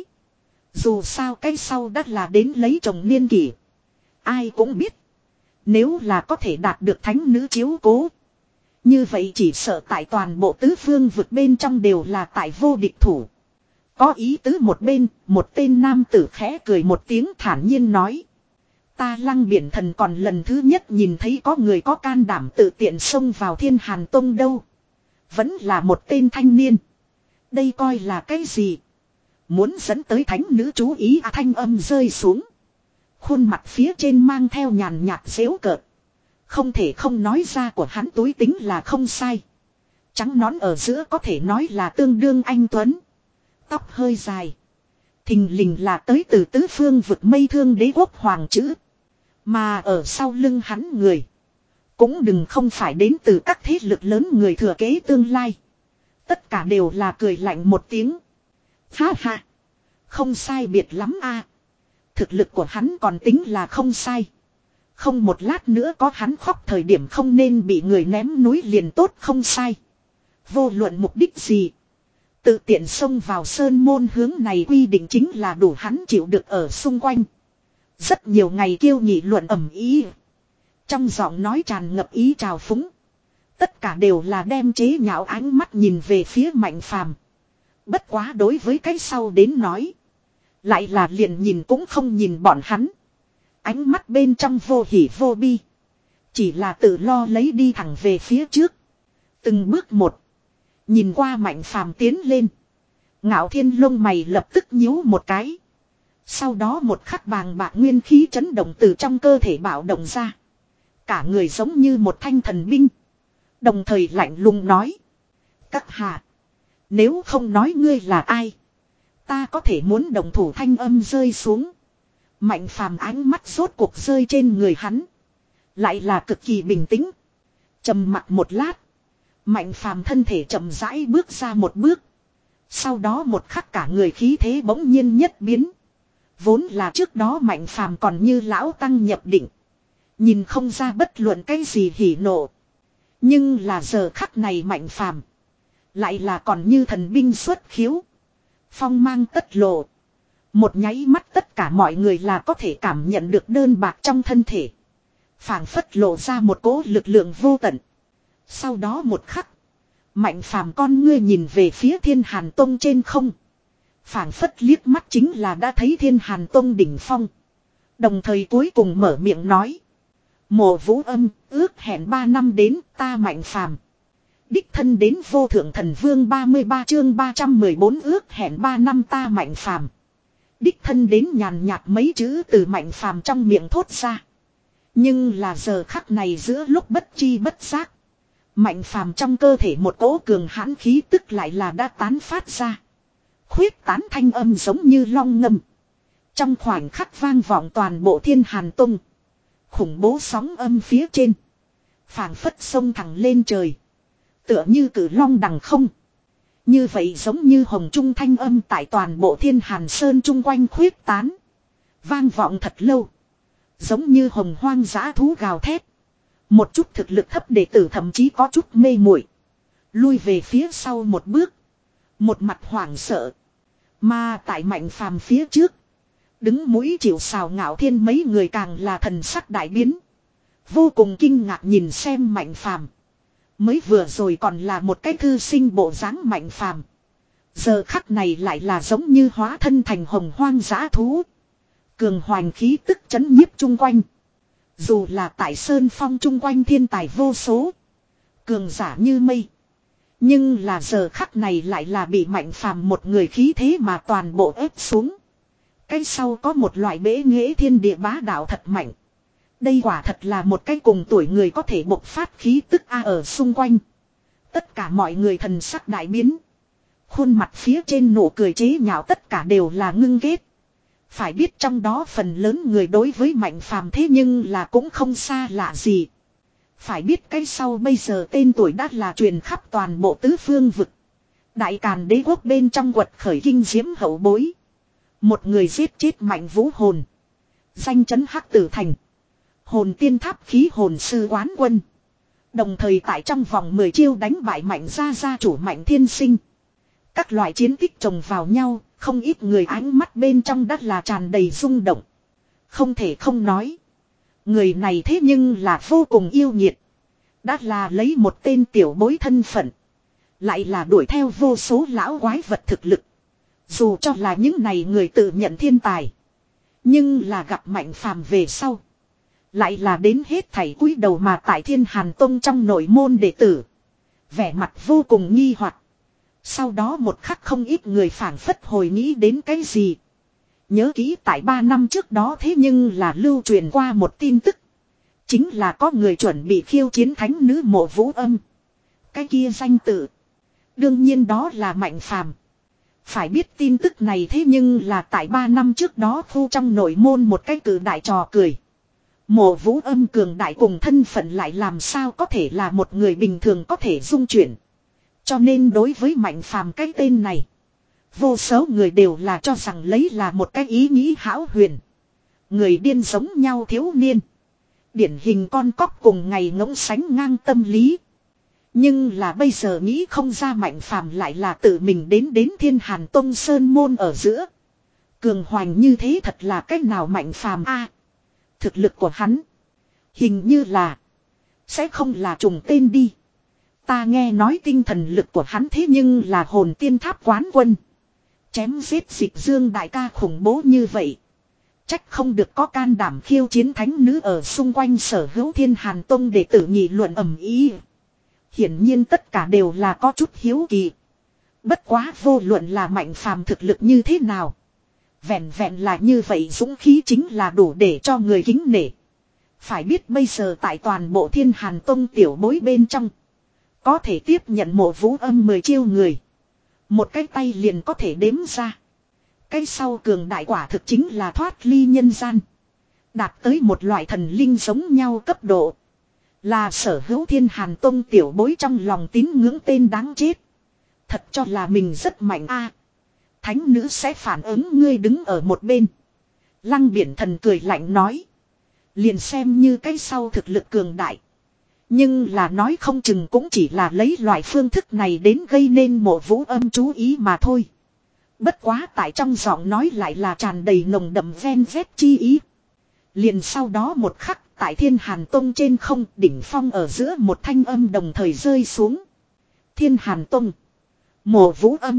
Dù sao cái sau đã là đến lấy chồng niên kỷ. Ai cũng biết. Nếu là có thể đạt được thánh nữ chiếu cố. Như vậy chỉ sợ tại toàn bộ tứ phương vực bên trong đều là tại vô địch thủ. Có ý tứ một bên, một tên nam tử khẽ cười một tiếng thản nhiên nói. Ta Lăng Biển Thần còn lần thứ nhất nhìn thấy có người có can đảm tự tiện xông vào Thiên Hàn Tông đâu. Vẫn là một tên thanh niên. Đây coi là cái gì? Muốn dẫn tới thánh nữ chú ý à, thanh âm rơi xuống. Khuôn mặt phía trên mang theo nhàn nhạt giễu cợt. Không thể không nói ra của hắn túi tính là không sai. Trắng nón ở giữa có thể nói là tương đương anh tuấn. Tóc hơi dài. Thình lình là tới từ tứ phương vực Mây Thương Đế quốc hoàng chữ. Mà ở sau lưng hắn người. Cũng đừng không phải đến từ các thế lực lớn người thừa kế tương lai. Tất cả đều là cười lạnh một tiếng. Ha ha. Không sai biệt lắm a. Thực lực của hắn còn tính là không sai. Không một lát nữa có hắn khóc thời điểm không nên bị người ném núi liền tốt không sai. Vô luận mục đích gì. Tự tiện xông vào sơn môn hướng này quy định chính là đủ hắn chịu được ở xung quanh. Rất nhiều ngày kêu nghị luận ầm ý. Trong giọng nói tràn ngập ý trào phúng. Tất cả đều là đem chế nhạo ánh mắt nhìn về phía Mạnh Phàm. Bất quá đối với cái sau đến nói. Lại là liền nhìn cũng không nhìn bọn hắn. Ánh mắt bên trong vô hỉ vô bi. Chỉ là tự lo lấy đi thẳng về phía trước. Từng bước một. Nhìn qua Mạnh Phàm tiến lên. Ngạo Thiên lông mày lập tức nhíu một cái. Sau đó một khắc bàng bạc nguyên khí chấn động từ trong cơ thể bạo động ra. Cả người giống như một thanh thần binh. Đồng thời lạnh lùng nói. Các hạ. Nếu không nói ngươi là ai. Ta có thể muốn đồng thủ thanh âm rơi xuống. Mạnh Phàm ánh mắt rốt cuộc rơi trên người hắn. Lại là cực kỳ bình tĩnh. Trầm mặc một lát. Mạnh Phàm thân thể chậm rãi bước ra một bước. Sau đó một khắc cả người khí thế bỗng nhiên nhất biến. Vốn là trước đó Mạnh Phàm còn như lão tăng nhập định. Nhìn không ra bất luận cái gì hỉ nộ. Nhưng là giờ khắc này Mạnh Phàm lại là còn như thần binh xuất khiếu. Phong mang tất lộ. Một nháy mắt tất cả mọi người là có thể cảm nhận được đơn bạc trong thân thể. Phảng phất lộ ra một cỗ lực lượng vô tận. Sau đó một khắc. Mạnh Phàm con ngươi nhìn về phía Thiên Hàn Tông trên không. Phảng phất liếc mắt chính là đã thấy Thiên Hàn Tông đỉnh phong. Đồng thời cuối cùng mở miệng nói. Mộ Vũ Âm ước hẹn ba năm đến ta Mạnh Phàm đích thân đến Vô Thượng Thần Vương ba mươi ba chương ba trăm mười bốn ước hẹn ba năm ta Mạnh Phàm đích thân đến nhàn nhạt mấy chữ từ Mạnh Phàm trong miệng thốt ra. Nhưng là giờ khắc này giữa lúc bất chi bất giác. Mạnh Phàm trong cơ thể một cỗ cường hãn khí tức lại là đã tán phát ra. Khuyết tán thanh âm giống như long ngâm. Trong khoảnh khắc vang vọng toàn bộ Thiên Hàn Tông. Khủng bố sóng âm phía trên. Phảng phất sông thẳng lên trời. Tựa như cử long đằng không. Như vậy giống như hồng trung thanh âm tại toàn bộ Thiên Hàn Sơn chung quanh khuyết tán. Vang vọng thật lâu. Giống như hồng hoang dã thú gào thét. Một chút thực lực thấp đệ tử thậm chí có chút mê muội, lui về phía sau một bước, một mặt hoảng sợ. Mà tại Mạnh Phàm phía trước, đứng mũi chịu sào Ngạo Thiên mấy người càng là thần sắc đại biến, vô cùng kinh ngạc nhìn xem Mạnh Phàm. Mới vừa rồi còn là một cái thư sinh bộ dáng Mạnh Phàm, giờ khắc này lại là giống như hóa thân thành hồng hoang dã thú, cường hoành khí tức chấn nhiếp chung quanh. Dù là tại Sơn Phong chung quanh thiên tài vô số, cường giả như mây, nhưng là giờ khắc này lại là bị Mạnh Phàm một người khí thế mà toàn bộ ép xuống. Cái sau có một loại bế nghệ thiên địa bá đạo thật mạnh. Đây quả thật là một cái cùng tuổi người có thể bộc phát khí tức a ở xung quanh. Tất cả mọi người thần sắc đại biến. Khuôn mặt phía trên nụ cười chế nhạo tất cả đều là ngưng ghét. Phải biết trong đó phần lớn người đối với Mạnh Phàm thế nhưng là cũng không xa lạ gì. Phải biết cái sau bây giờ tên tuổi đã là truyền khắp toàn bộ tứ phương vực. Đại Càn đế quốc bên trong quật khởi kinh diễm hậu bối. Một người giết chết Mạnh Vũ hồn. Danh chấn Hắc Tử Thành. Hồn tiên tháp khí hồn sư quán quân. Đồng thời tại trong vòng mười chiêu đánh bại Mạnh gia gia chủ Mạnh Thiên Sinh. Các loại chiến tích chồng vào nhau, không ít người ánh mắt bên trong đất là tràn đầy rung động. Không thể không nói. Người này thế nhưng là vô cùng yêu nhiệt. Đã là lấy một tên tiểu bối thân phận. Lại là đuổi theo vô số lão quái vật thực lực. Dù cho là những này người tự nhận thiên tài. Nhưng là gặp Mạnh Phàm về sau. Lại là đến hết thảy cúi đầu mà tại Thiên Hàn Tông trong nội môn đệ tử. Vẻ mặt vô cùng nghi hoặc. Sau đó một khắc không ít người phảng phất hồi nghĩ đến cái gì. Nhớ kỹ tại ba năm trước đó thế nhưng là lưu truyền qua một tin tức. Chính là có người chuẩn bị khiêu chiến thánh nữ Mộ Vũ Âm. Cái kia danh tự. Đương nhiên đó là Mạnh Phàm. Phải biết tin tức này thế nhưng là tại ba năm trước đó khu trong nội môn một cái cử đại trò cười. Mộ Vũ Âm cường đại cùng thân phận lại làm sao có thể là một người bình thường có thể dung chuyển. Cho nên đối với Mạnh Phàm cái tên này, vô số người đều là cho rằng lấy là một cái ý nghĩ hão huyền. Người điên giống nhau thiếu niên. Điển hình con cóc cùng ngày ngỗng sánh ngang tâm lý. Nhưng là bây giờ nghĩ không ra Mạnh Phàm lại là tự mình đến đến Thiên Hàn Tông Sơn Môn ở giữa. Cường hoành như thế thật là cách nào Mạnh Phàm a? Thực lực của hắn hình như là sẽ không là trùng tên đi. Ta nghe nói tinh thần lực của hắn thế nhưng là hồn tiên tháp quán quân. Chém giết dịch dương đại ca khủng bố như vậy. Trách không được có can đảm khiêu chiến thánh nữ ở xung quanh sở hữu Thiên Hàn Tông để tự nghị luận ầm ý. Hiển nhiên tất cả đều là có chút hiếu kỳ. Bất quá vô luận là Mạnh Phàm thực lực như thế nào. Vẹn vẹn là như vậy dũng khí chính là đủ để cho người kính nể. Phải biết bây giờ tại toàn bộ Thiên Hàn Tông tiểu bối bên trong. Có thể tiếp nhận Mộ Vũ Âm mười chiêu người. Một cái tay liền có thể đếm ra. Cái sau cường đại quả thực chính là thoát ly nhân gian. Đạt tới một loại thần linh giống nhau cấp độ. Là sở hữu Thiên Hàn Tông tiểu bối trong lòng tín ngưỡng tên đáng chết. Thật cho là mình rất mạnh a. Thánh nữ sẽ phản ứng ngươi đứng ở một bên. Lăng Biển Thần cười lạnh nói. Liền xem như cái sau thực lực cường đại. Nhưng là nói không chừng cũng chỉ là lấy loại phương thức này đến gây nên Mộ Vũ Âm chú ý mà thôi. Bất quá tại trong giọng nói lại là tràn đầy nồng đậm ven vét chi ý. Liền sau đó một khắc tại Thiên Hàn Tông trên không đỉnh phong ở giữa một thanh âm đồng thời rơi xuống. Thiên Hàn Tông. Mộ Vũ Âm.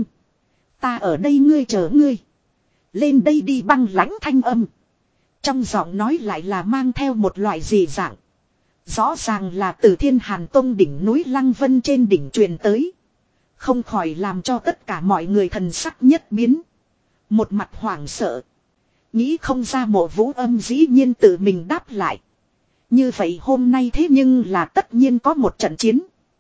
Ta ở đây ngươi chờ ngươi. Lên đây đi băng lãnh thanh âm. Trong giọng nói lại là mang theo một loại dị dạng. Rõ ràng là từ Thiên Hàn Tông đỉnh núi Lăng Vân trên đỉnh truyền tới. Không khỏi làm cho tất cả mọi người thần sắc nhất biến. Một mặt hoảng sợ. Nghĩ không ra Mộ Vũ Âm dĩ nhiên tự mình đáp lại. Như vậy hôm nay thế nhưng là tất nhiên có một trận chiến.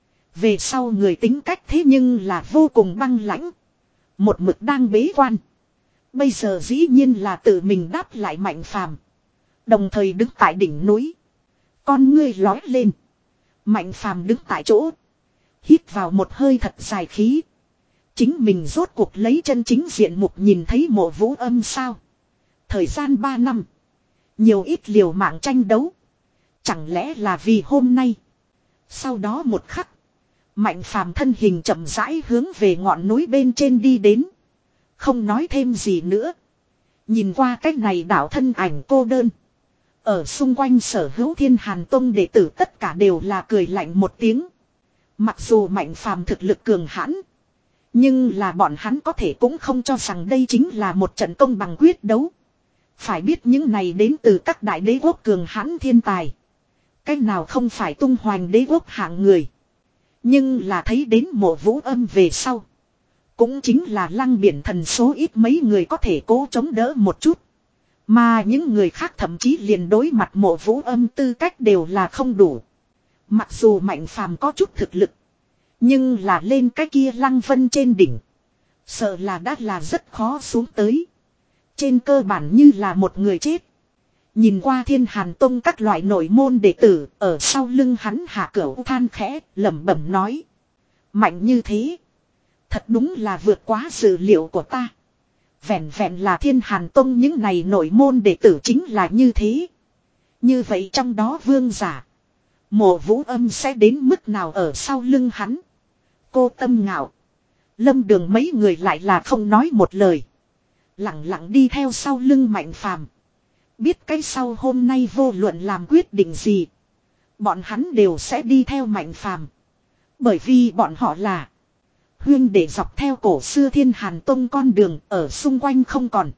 Về sau người tính cách thế nhưng là vô cùng băng lãnh. Một mực đang bế quan. Bây giờ dĩ nhiên là tự mình đáp lại Mạnh Phàm. Đồng thời đứng tại đỉnh núi. Con ngươi lói lên. Mạnh Phàm đứng tại chỗ. Hít vào một hơi thật dài khí. Chính mình rốt cuộc lấy chân chính diện mục nhìn thấy Mộ Vũ Âm sao. Thời gian ba năm. Nhiều ít liều mạng tranh đấu. Chẳng lẽ là vì hôm nay. Sau đó một khắc. Mạnh phàm thân hình chậm rãi hướng về ngọn núi bên trên đi đến. Không nói thêm gì nữa. Nhìn qua cách này đảo thân ảnh cô đơn. Ở xung quanh sở hữu Thiên Hàn Tông đệ tử tất cả đều là cười lạnh một tiếng. Mặc dù Mạnh phàm thực lực cường hãn. Nhưng là bọn hắn có thể cũng không cho rằng đây chính là một trận công bằng quyết đấu. Phải biết những này đến từ các đại đế quốc cường hãn thiên tài. Cách nào không phải tung hoành đế quốc hạng người. Nhưng là thấy đến Mộ Vũ Âm về sau. Cũng chính là Lăng Biển Thần số ít mấy người có thể cố chống đỡ một chút. Mà những người khác thậm chí liền đối mặt Mộ Vũ Âm tư cách đều là không đủ. Mặc dù Mạnh phàm có chút thực lực. Nhưng là lên cái kia Lăng Vân trên đỉnh. Sợ là đã là rất khó xuống tới. Trên cơ bản như là một người chết. Nhìn qua Thiên Hàn Tông các loại nội môn đệ tử. Ở sau lưng hắn hạ cửu than khẽ lẩm bẩm nói. Mạnh như thế. Thật đúng là vượt quá dự liệu của ta. Vẹn vẹn là Thiên Hàn Tông những này nội môn đệ tử chính là như thế. Như vậy trong đó vương giả. Mộ Vũ Âm sẽ đến mức nào ở sau lưng hắn. Cô Tâm Ngạo. Lâm Đường mấy người lại là không nói một lời. Lặng lặng đi theo sau lưng Mạnh phàm. Biết cái sau hôm nay vô luận làm quyết định gì. Bọn hắn đều sẽ đi theo Mạnh phàm. Bởi vì bọn họ là huyên để dọc theo cổ xưa Thiên Hàn Tông con đường ở xung quanh không còn.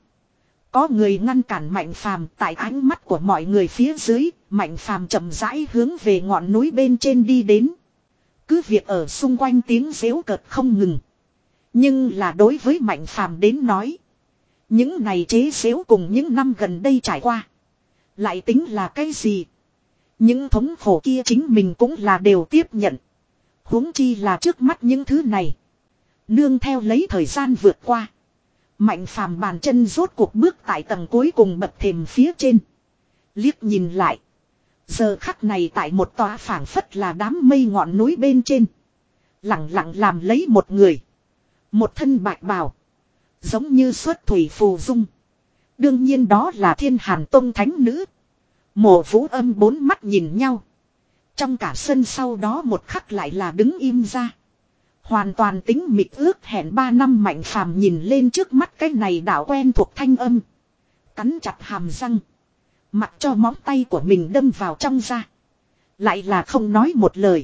Có người ngăn cản Mạnh phàm tại ánh mắt của mọi người phía dưới. Mạnh phàm chậm rãi hướng về ngọn núi bên trên đi đến. Cứ việc ở xung quanh tiếng giễu cợt không ngừng. Nhưng là đối với Mạnh phàm đến nói. Những này chế giễu cùng những năm gần đây trải qua. Lại tính là cái gì? Những thống khổ kia chính mình cũng là đều tiếp nhận. Huống chi là trước mắt những thứ này. Nương theo lấy thời gian vượt qua. Mạnh phàm bàn chân rốt cuộc bước tại tầng cuối cùng bậc thềm phía trên. Liếc nhìn lại. Giờ khắc này tại một tòa phảng phất là đám mây ngọn núi bên trên. Lặng lặng làm lấy một người. Một thân bạch bào. Giống như xuất thủy phù dung. Đương nhiên đó là Thiên Hàn Tông thánh nữ. Mộ Vũ Âm bốn mắt nhìn nhau. Trong cả sân sau đó một khắc lại là đứng im ra. Hoàn toàn tính mịt ước hẹn ba năm Mạnh phàm nhìn lên trước mắt cái này đảo quen thuộc thanh âm. Cắn chặt hàm răng. Mặc cho móng tay của mình đâm vào trong da. Lại là không nói một lời.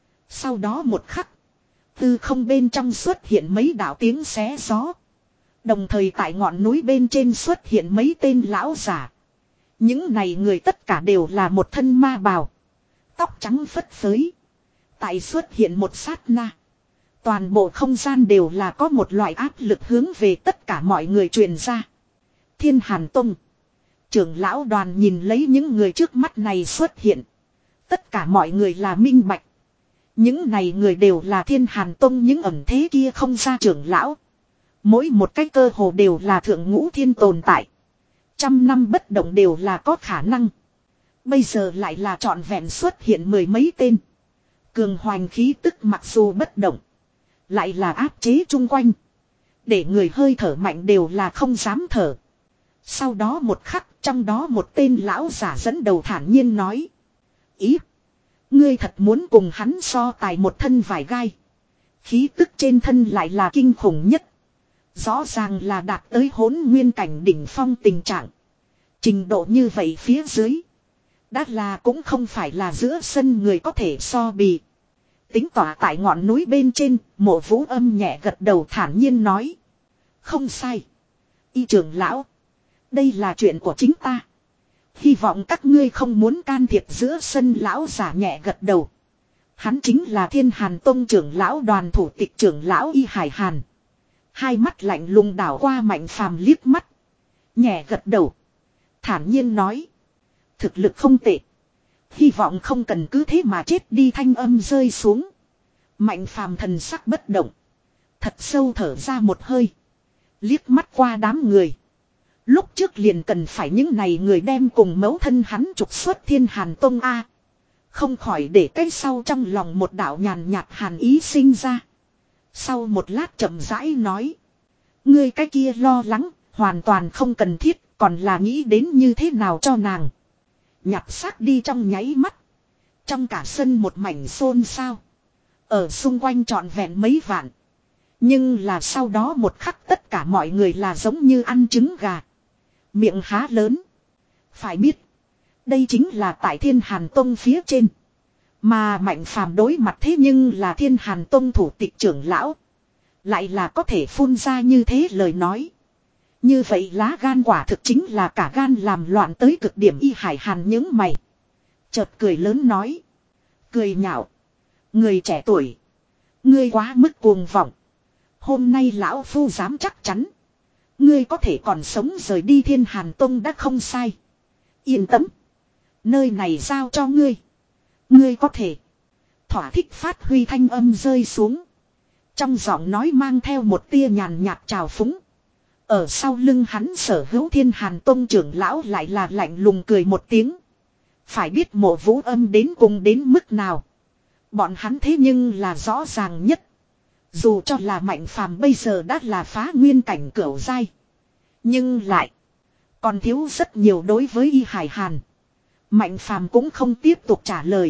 Sau đó một khắc. Từ không bên trong xuất hiện mấy đạo tiếng xé gió. Đồng thời tại ngọn núi bên trên xuất hiện mấy tên lão giả. Những này người tất cả đều là một thân ma bào. Tóc trắng phất phới. Tại xuất hiện một sát na. Toàn bộ không gian đều là có một loại áp lực hướng về tất cả mọi người truyền ra. Thiên Hàn Tông. Trưởng lão đoàn nhìn lấy những người trước mắt này xuất hiện. Tất cả mọi người là minh bạch. Những này người đều là Thiên Hàn Tông những ẩn thế kia không ra trưởng lão. Mỗi một cái cơ hồ đều là thượng ngũ thiên tồn tại. Trăm năm bất động đều là có khả năng. Bây giờ lại là trọn vẹn xuất hiện mười mấy tên. Cường hoành khí tức mặc dù bất động. Lại là áp chế chung quanh. Để người hơi thở mạnh đều là không dám thở. Sau đó một khắc trong đó một tên lão giả dẫn đầu thản nhiên nói. Ý. Ngươi thật muốn cùng hắn so tài một thân vải gai. Khí tức trên thân lại là kinh khủng nhất. Rõ ràng là đạt tới hỗn nguyên cảnh đỉnh phong tình trạng. Trình độ như vậy phía dưới. Đã là cũng không phải là giữa sân người có thể so bì. Tính tỏa tại ngọn núi bên trên, Mộ Vũ Âm nhẹ gật đầu thản nhiên nói. Không sai. Y trưởng lão. Đây là chuyện của chính ta. Hy vọng các ngươi không muốn can thiệp giữa sân lão giả nhẹ gật đầu. Hắn chính là Thiên Hàn Tông trưởng lão đoàn thủ tịch trưởng lão Y Hải Hàn. Hai mắt lạnh lùng đảo qua Mạnh phàm liếc mắt. Nhẹ gật đầu. Thản nhiên nói. Thực lực không tệ. Hy vọng không cần cứ thế mà chết đi thanh âm rơi xuống. Mạnh phàm thần sắc bất động. Thật sâu thở ra một hơi. Liếc mắt qua đám người. Lúc trước liền cần phải những này người đem cùng mẫu thân hắn trục xuất Thiên Hàn Tông A. Không khỏi để cái sau trong lòng một đạo nhàn nhạt hàn ý sinh ra. Sau một lát chậm rãi nói. Ngươi cái kia lo lắng, hoàn toàn không cần thiết, còn là nghĩ đến như thế nào cho nàng. Nhặt xác đi trong nháy mắt. Trong cả sân một mảnh xôn xao. Ở xung quanh trọn vẹn mấy vạn. Nhưng là sau đó một khắc tất cả mọi người là giống như ăn trứng gà. Miệng há lớn. Phải biết. Đây chính là tại Thiên Hàn Tông phía trên. Mà Mạnh Phàm đối mặt thế nhưng là Thiên Hàn Tông thủ tịch trưởng lão. Lại là có thể phun ra như thế lời nói. Như vậy lá gan quả thực chính là cả gan làm loạn tới cực điểm. Y Hải Hàn những mày. Chợt cười lớn nói. Cười nhạo. Người trẻ tuổi. Ngươi quá mức cuồng vọng. Hôm nay lão phu dám chắc chắn. Ngươi có thể còn sống rời đi Thiên Hàn Tông đã không sai. Yên tâm. Nơi này giao cho ngươi. Ngươi có thể. Thỏa thích phát huy thanh âm rơi xuống. Trong giọng nói mang theo một tia nhàn nhạt trào phúng. Ở sau lưng hắn sở hữu Thiên Hàn Tông trưởng lão lại là lạnh lùng cười một tiếng. Phải biết Mộ Vũ Âm đến cùng đến mức nào. Bọn hắn thế nhưng là rõ ràng nhất. Dù cho là Mạnh Phàm bây giờ đã là phá nguyên cảnh cửu giai. Nhưng lại. Còn thiếu rất nhiều đối với Y Hải Hàn. Mạnh Phàm cũng không tiếp tục trả lời.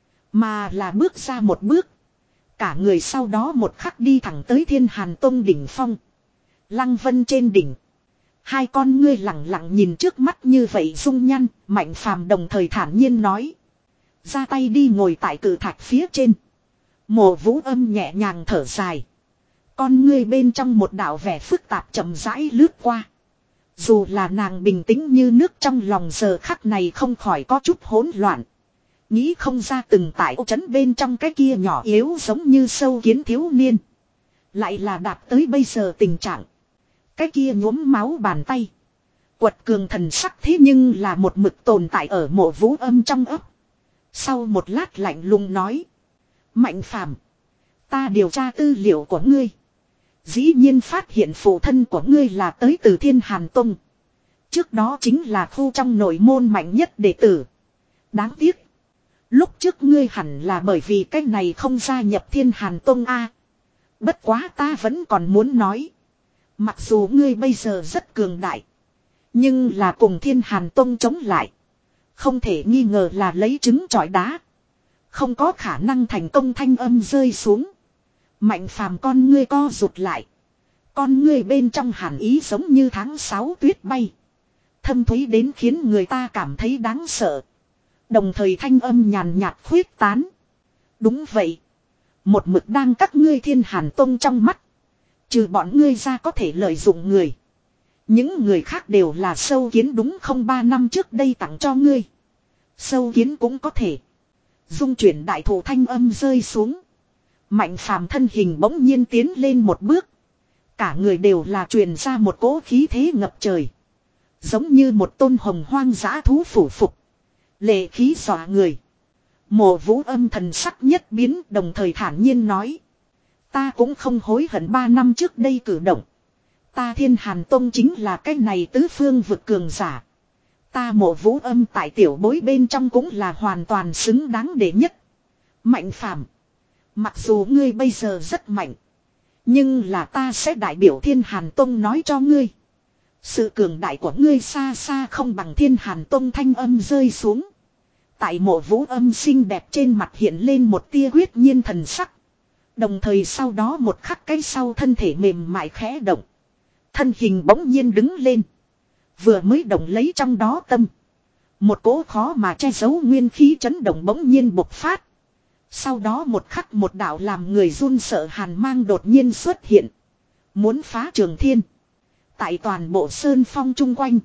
Mà là bước ra một bước. Cả người sau đó một khắc đi thẳng tới Thiên Hàn Tông đỉnh phong. Lăng Vân trên đỉnh. Hai con ngươi lặng lặng nhìn trước mắt như vậy dung nhăn. Mạnh Phàm đồng thời thản nhiên nói. Ra tay đi ngồi tại cự thạch phía trên. Mộ Vũ Âm nhẹ nhàng thở dài. Con ngươi bên trong một đạo vẻ phức tạp chậm rãi lướt qua. Dù là nàng bình tĩnh như nước trong lòng giờ khắc này không khỏi có chút hỗn loạn. Nghĩ không ra từng tại ô trấn bên trong cái kia nhỏ yếu giống như sâu kiến thiếu niên. Lại là đạt tới bây giờ tình trạng. Cái kia nhuốm máu bàn tay. Quật cường thần sắc thế nhưng là một mực tồn tại ở Mộ Vũ Âm trong ấp. Sau một lát lạnh lùng nói. Mạnh Phàm, ta điều tra tư liệu của ngươi. Dĩ nhiên phát hiện phụ thân của ngươi là tới từ Thiên Hàn Tông. Trước đó chính là khu trong nội môn mạnh nhất đệ tử. Đáng tiếc. Lúc trước ngươi hẳn là bởi vì cái này không gia nhập Thiên Hàn Tông a. Bất quá ta vẫn còn muốn nói. Mặc dù ngươi bây giờ rất cường đại. Nhưng là cùng Thiên Hàn Tông chống lại. Không thể nghi ngờ là lấy trứng trọi đá. Không có khả năng thành công thanh âm rơi xuống. Mạnh Phàm con ngươi co rụt lại. Con ngươi bên trong hàn ý giống như tháng sáu tuyết bay. Thâm thúy đến khiến người ta cảm thấy đáng sợ. Đồng thời thanh âm nhàn nhạt khuyết tán. Đúng vậy. Một mực đang các ngươi Thiên Hàn Tông trong mắt. Trừ bọn ngươi ra có thể lợi dụng người. Những người khác đều là sâu kiến đúng không ba năm trước đây tặng cho ngươi. Sâu kiến cũng có thể. Dung chuyển đại thủ thanh âm rơi xuống. Mạnh Phàm thân hình bỗng nhiên tiến lên một bước. Cả người đều là truyền ra một cỗ khí thế ngập trời. Giống như một tôn hồng hoang dã thú phủ phục. Lệ khí dọa người. Mộ Vũ Âm thần sắc nhất biến đồng thời thản nhiên nói. Ta cũng không hối hận ba năm trước đây cử động. Ta Thiên Hàn Tông chính là cái này tứ phương vực cường giả. Ta Mộ Vũ Âm tại tiểu bối bên trong cũng là hoàn toàn xứng đáng đệ nhất. Mạnh Phàm, mặc dù ngươi bây giờ rất mạnh. Nhưng là ta sẽ đại biểu Thiên Hàn Tông nói cho ngươi. Sự cường đại của ngươi xa xa không bằng Thiên Hàn Tông thanh âm rơi xuống. Tại Mộ Vũ Âm xinh đẹp trên mặt hiện lên một tia quyết nhiên thần sắc. Đồng thời sau đó một khắc cái sau thân thể mềm mại khẽ động. Thân hình bỗng nhiên đứng lên. Vừa mới động lấy trong đó tâm. Một cỗ khó mà che giấu nguyên khí chấn động bỗng nhiên bộc phát. Sau đó một khắc một đạo làm người run sợ hàn mang đột nhiên xuất hiện. Muốn phá trường thiên. Tại toàn bộ sơn phong chung quanh.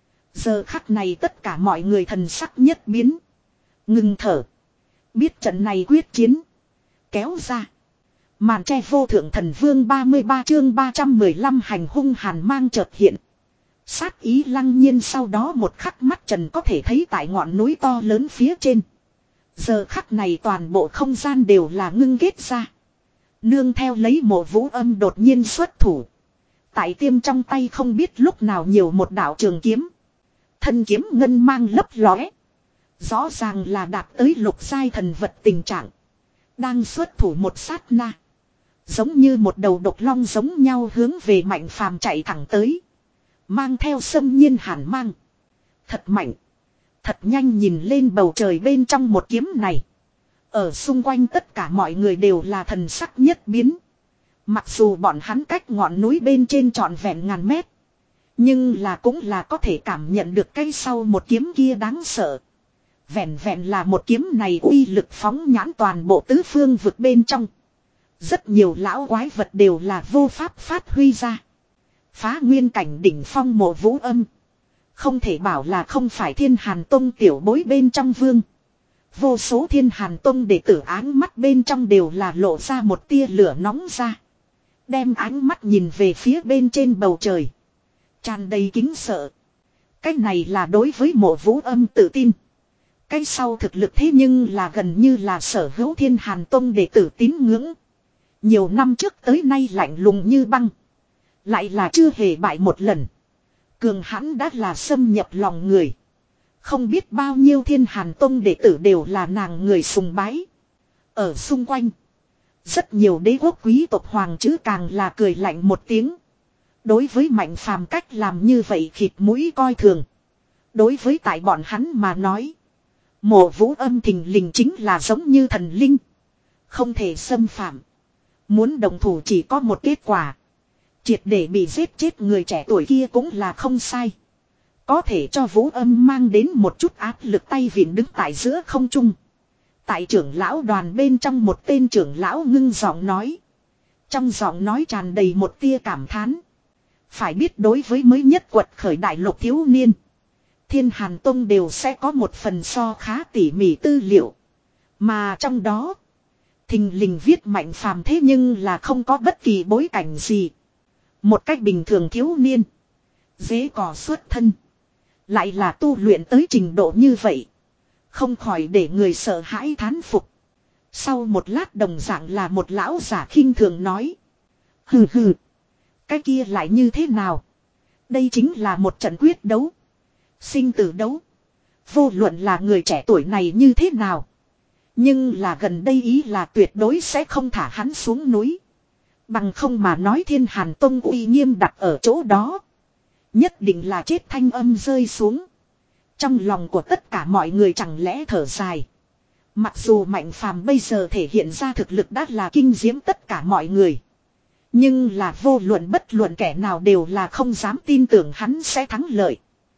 Giờ khắc này tất cả mọi người thần sắc nhất biến. Ngừng thở. Biết trận này quyết chiến. Kéo ra. Màn tre vô thượng thần vương ba mươi ba chương ba trăm mười lăm hành hung hàn mang chợt hiện. Sát ý lăng nhiên sau đó một khắc mắt trần có thể thấy tại ngọn núi to lớn phía trên. Giờ khắc này toàn bộ không gian đều là ngưng kết ra. Nương theo lấy Mộ Vũ Âm đột nhiên xuất thủ. Tại tiêm trong tay không biết lúc nào nhiều một đạo trường kiếm. Thân kiếm ngân mang lấp lóe. Rõ ràng là đạt tới lục giai thần vật tình trạng. Đang xuất thủ một sát na. Giống như một đầu độc long giống nhau hướng về Mạnh Phàm chạy thẳng tới. Mang theo xâm nhiên hàn mang. Thật mạnh. Thật nhanh nhìn lên bầu trời bên trong một kiếm này. Ở xung quanh tất cả mọi người đều là thần sắc nhất biến. Mặc dù bọn hắn cách ngọn núi bên trên trọn vẹn ngàn mét. Nhưng là cũng là có thể cảm nhận được cái sau một kiếm kia đáng sợ. Vẹn vẹn là một kiếm này uy lực phóng nhãn toàn bộ tứ phương vực bên trong. Rất nhiều lão quái vật đều là vô pháp phát huy ra. Phá nguyên cảnh đỉnh phong Mộ Vũ Âm. Không thể bảo là không phải Thiên Hàn Tông tiểu bối bên trong vương. Vô số Thiên Hàn Tông đệ tử áng mắt bên trong đều là lộ ra một tia lửa nóng ra. Đem ánh mắt nhìn về phía bên trên bầu trời. Tràn đầy kính sợ. Cái này là đối với Mộ Vũ Âm tự tin. Cái sau thực lực thế nhưng là gần như là sở hữu Thiên Hàn Tông đệ tử tín ngưỡng. Nhiều năm trước tới nay lạnh lùng như băng. Lại là chưa hề bại một lần. Cường hãn đã là xâm nhập lòng người. Không biết bao nhiêu Thiên Hàn Tông đệ tử đều là nàng người sùng bái. Ở xung quanh. Rất nhiều đế quốc quý tộc hoàng chữ càng là cười lạnh một tiếng. Đối với Mạnh Phàm cách làm như vậy khịt mũi coi thường. Đối với tại bọn hắn mà nói. Mộ Vũ Âm thình lình chính là giống như thần linh. Không thể xâm phạm. Muốn đồng thủ chỉ có một kết quả. Triệt để bị giết chết người trẻ tuổi kia cũng là không sai. Có thể cho Vũ Âm mang đến một chút áp lực tay vịn đứng tại giữa không trung. Tại trưởng lão đoàn bên trong một tên trưởng lão ngưng giọng nói. Trong giọng nói tràn đầy một tia cảm thán. Phải biết đối với mới nhất quật khởi đại lục thiếu niên. Thiên Hàn Tông đều sẽ có một phần so khá tỉ mỉ tư liệu. Mà trong đó. Thình lình viết Mạnh Phàm thế nhưng là không có bất kỳ bối cảnh gì. Một cách bình thường thiếu niên. Dễ cò xuất thân. Lại là tu luyện tới trình độ như vậy. Không khỏi để người sợ hãi thán phục. Sau một lát đồng dạng là một lão giả khinh thường nói. Hừ hừ. Cái kia lại như thế nào? Đây chính là một trận quyết đấu. Sinh tử đấu. Vô luận là người trẻ tuổi này như thế nào. Nhưng là gần đây ý là tuyệt đối sẽ không thả hắn xuống núi. Bằng không mà nói Thiên Hàn Tông uy nghiêm đặt ở chỗ đó. Nhất định là chết thanh âm rơi xuống. Trong lòng của tất cả mọi người chẳng lẽ thở dài. Mặc dù Mạnh Phàm bây giờ thể hiện ra thực lực đã là kinh diễm tất cả mọi người. Nhưng là vô luận bất luận kẻ nào đều là không dám tin tưởng hắn sẽ thắng lợi.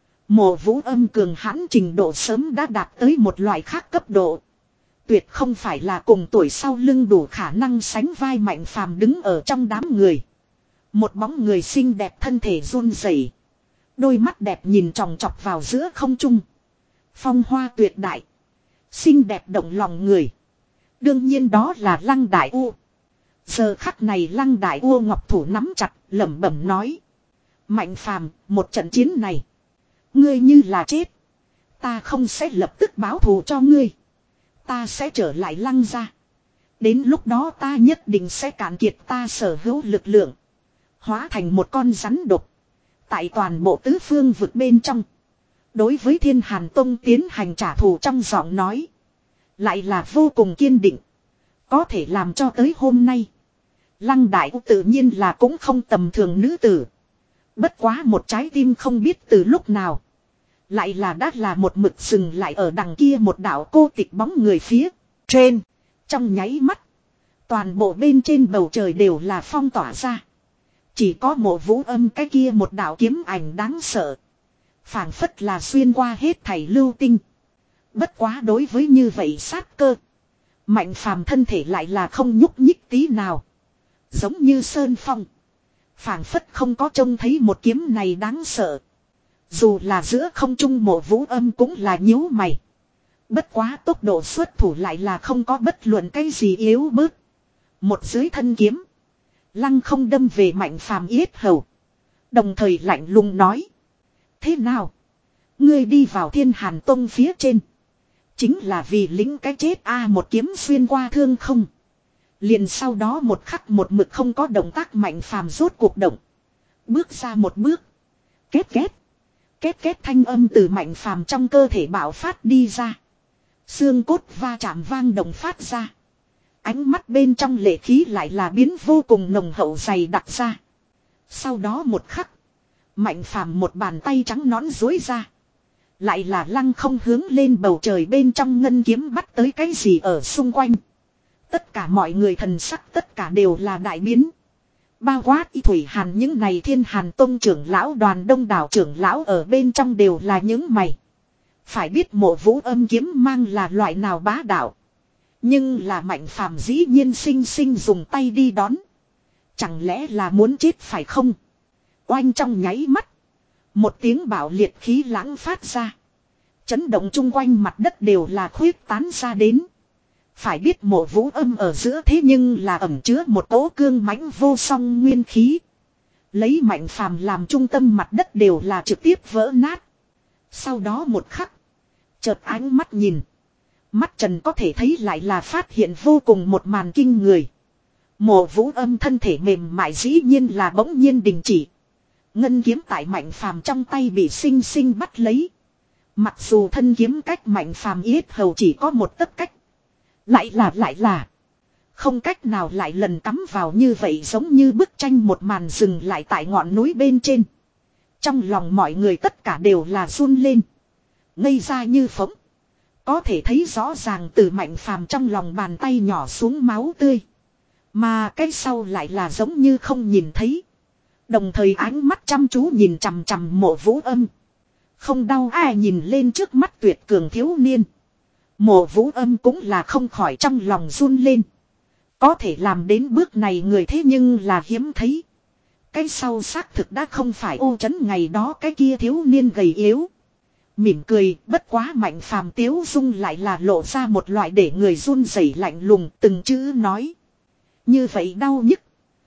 Mộ Vũ Âm cường hãn trình độ sớm đã đạt tới một loại khác cấp độ. Tuyệt không phải là cùng tuổi sau lưng đủ khả năng sánh vai Mạnh Phàm đứng ở trong đám người. Một bóng người xinh đẹp thân thể run rẩy, đôi mắt đẹp nhìn chòng chọc vào giữa không trung. Phong hoa tuyệt đại, xinh đẹp động lòng người. Đương nhiên đó là Lăng Đại U. Giờ khắc này Lăng Đại U ngọc thủ nắm chặt, lẩm bẩm nói. Mạnh Phàm, một trận chiến này. Ngươi như là chết. Ta không sẽ lập tức báo thù cho ngươi. Ta sẽ trở lại Lăng gia. Đến lúc đó ta nhất định sẽ cạn kiệt ta sở hữu lực lượng. Hóa thành một con rắn độc. Tại toàn bộ tứ phương vực bên trong. Đối với Thiên Hàn Tông tiến hành trả thù trong giọng nói. Lại là vô cùng kiên định. Có thể làm cho tới hôm nay. Lăng Đại U tự nhiên là cũng không tầm thường nữ tử. Bất quá một trái tim không biết từ lúc nào. Lại là đã là một mực dừng lại ở đằng kia một đạo cô tịch bóng người phía trên. Trong nháy mắt. Toàn bộ bên trên bầu trời đều là phong tỏa ra. Chỉ có Mộ Vũ Âm cái kia một đạo kiếm ảnh đáng sợ. Phảng phất là xuyên qua hết thảy lưu tinh. Bất quá đối với như vậy sát cơ. Mạnh Phàm thân thể lại là không nhúc nhích tí nào. Giống như sơn phong. Phảng phất không có trông thấy một kiếm này đáng sợ. Dù là giữa không trung Mộ Vũ Âm cũng là nhíu mày. Bất quá tốc độ xuất thủ lại là không có bất luận cái gì yếu bớt. Một dưới thân kiếm. Lăng không đâm về Mạnh Phàm yết hầu. Đồng thời lạnh lùng nói. Thế nào? Ngươi đi vào Thiên Hàn Tông phía trên. Chính là vì lính cái chết a à, một kiếm xuyên qua thương không. Liền sau đó một khắc một mực không có động tác Mạnh Phàm rốt cuộc động. Bước ra một bước. Két két. Két két thanh âm từ Mạnh Phàm trong cơ thể bạo phát đi ra. Xương cốt va chạm vang động phát ra. Ánh mắt bên trong lệ khí lại là biến vô cùng nồng hậu dày đặc ra. Sau đó một khắc. Mạnh Phàm một bàn tay trắng nõn duỗi ra. Lại là lăng không hướng lên bầu trời bên trong ngân kiếm bắt tới cái gì ở xung quanh. Tất cả mọi người thần sắc tất cả đều là đại biến. Bao quát y thủy hàn những này thiên hàn tông trưởng lão đoàn đông đảo trưởng lão ở bên trong đều là những mày. Phải biết mộ vũ âm kiếm mang là loại nào bá đạo. Nhưng là Mạnh Phàm dĩ nhiên sinh sinh dùng tay đi đón. Chẳng lẽ là muốn chết phải không? Oanh trong nháy mắt. Một tiếng bạo liệt khí lãng phát ra. Chấn động chung quanh mặt đất đều là khuyết tán ra đến. Phải biết mộ vũ âm ở giữa thế nhưng là ẩn chứa một cỗ cương mãnh vô song nguyên khí. Lấy Mạnh Phàm làm trung tâm mặt đất đều là trực tiếp vỡ nát. Sau đó một khắc. Chợt ánh mắt nhìn. Mắt Trần có thể thấy lại là phát hiện vô cùng một màn kinh người. Mộ vũ âm thân thể mềm mại dĩ nhiên là bỗng nhiên đình chỉ. Ngân kiếm tại Mạnh Phàm trong tay bị sinh sinh bắt lấy. Mặc dù thân kiếm cách Mạnh Phàm yết hầu chỉ có một tấc cách. Lại là lại là. Không cách nào lại lần cắm vào như vậy giống như bức tranh một màn dừng lại tại ngọn núi bên trên. Trong lòng mọi người tất cả đều là run lên. Ngây ra như phóng. Có thể thấy rõ ràng từ Mạnh Phàm trong lòng bàn tay nhỏ xuống máu tươi. Mà cái sau lại là giống như không nhìn thấy. Đồng thời ánh mắt chăm chú nhìn chằm chằm mộ vũ âm. Không đau ai nhìn lên trước mắt tuyệt cường thiếu niên. Mộ vũ âm cũng là không khỏi trong lòng run lên. Có thể làm đến bước này người thế nhưng là hiếm thấy. Cái sau xác thực đã không phải ô trấn ngày đó cái kia thiếu niên gầy yếu. Mỉm cười, bất quá Mạnh Phàm tiếu dung lại là lộ ra một loại để người run rẩy lạnh lùng, từng chữ nói. Như vậy đau nhức.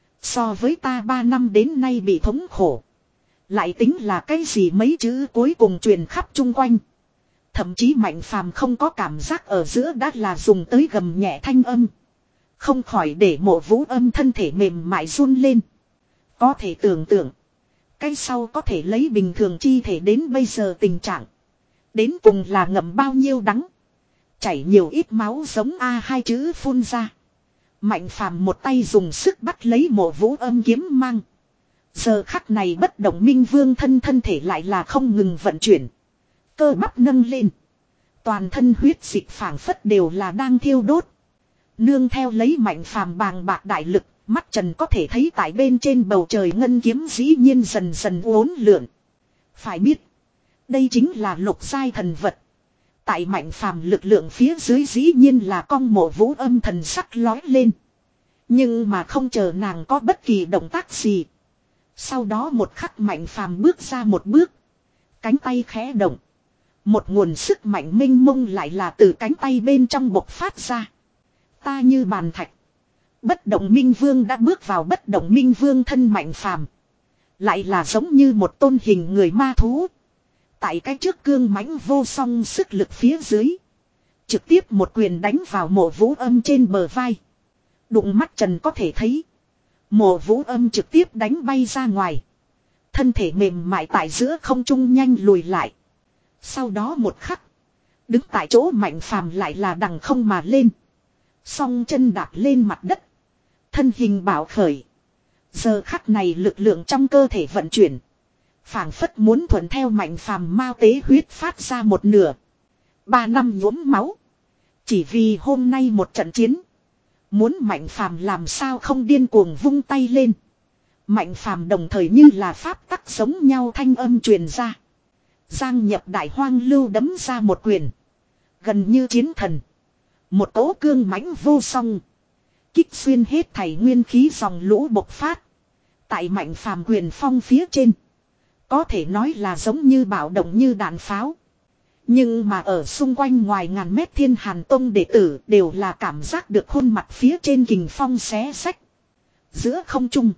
So với ta ba năm đến nay bị thống khổ. Lại tính là cái gì mấy chữ cuối cùng truyền khắp chung quanh. Thậm chí Mạnh Phàm không có cảm giác ở giữa đã là dùng tới gầm nhẹ thanh âm. Không khỏi để mộ vũ âm thân thể mềm mại run lên. Có thể tưởng tượng. Cái sau có thể lấy bình thường chi thể đến bây giờ tình trạng. Đến cùng là ngậm bao nhiêu đắng. Chảy nhiều ít máu giống A hai chữ phun ra. Mạnh Phàm một tay dùng sức bắt lấy mộ vũ âm kiếm mang. Giờ khắc này bất động minh vương thân thân thể lại là không ngừng vận chuyển. Cơ bắp nâng lên. Toàn thân huyết dịch phảng phất đều là đang thiêu đốt. Nương theo lấy Mạnh Phàm bàng bạc đại lực. Mắt Trần có thể thấy tại bên trên bầu trời ngân kiếm dĩ nhiên dần dần uốn lượn. Phải biết. Đây chính là lục giai thần vật. Tại Mạnh Phàm lực lượng phía dưới dĩ nhiên là con mộ vũ âm thần sắc lói lên. Nhưng mà không chờ nàng có bất kỳ động tác gì. Sau đó một khắc Mạnh Phàm bước ra một bước. Cánh tay khẽ động. Một nguồn sức mạnh mênh mông lại là từ cánh tay bên trong bộc phát ra. Ta như bàn thạch. Bất động minh vương đã bước vào bất động minh vương thân Mạnh Phàm. Lại là giống như một tôn hình người ma thú. Tại cái trước cương mãnh vô song sức lực phía dưới. Trực tiếp một quyền đánh vào mộ vũ âm trên bờ vai. Đụng mắt Trần có thể thấy. Mộ vũ âm trực tiếp đánh bay ra ngoài. Thân thể mềm mại tại giữa không trung nhanh lùi lại. Sau đó một khắc. Đứng tại chỗ Mạnh Phàm lại là đằng không mà lên. Song chân đạp lên mặt đất. Thân hình bảo khởi. Giờ khắc này lực lượng trong cơ thể vận chuyển. Phảng phất muốn thuận theo Mạnh Phàm mao tế huyết phát ra một nửa. Ba năm nhuốm máu. Chỉ vì hôm nay một trận chiến. Muốn Mạnh Phàm làm sao không điên cuồng vung tay lên. Mạnh Phàm đồng thời như là pháp tắc giống nhau thanh âm truyền ra. Giang nhập đại hoang lưu đấm ra một quyền. Gần như chiến thần. Một cỗ cương mãnh vô song. Kích xuyên hết thảy nguyên khí dòng lũ bộc phát. Tại Mạnh Phàm quyền phong phía trên. Có thể nói là giống như bạo động như đạn pháo. Nhưng mà ở xung quanh ngoài ngàn mét thiên hàn tông đệ tử đều là cảm giác được khuôn mặt phía trên kình phong xé sách. Giữa không trung.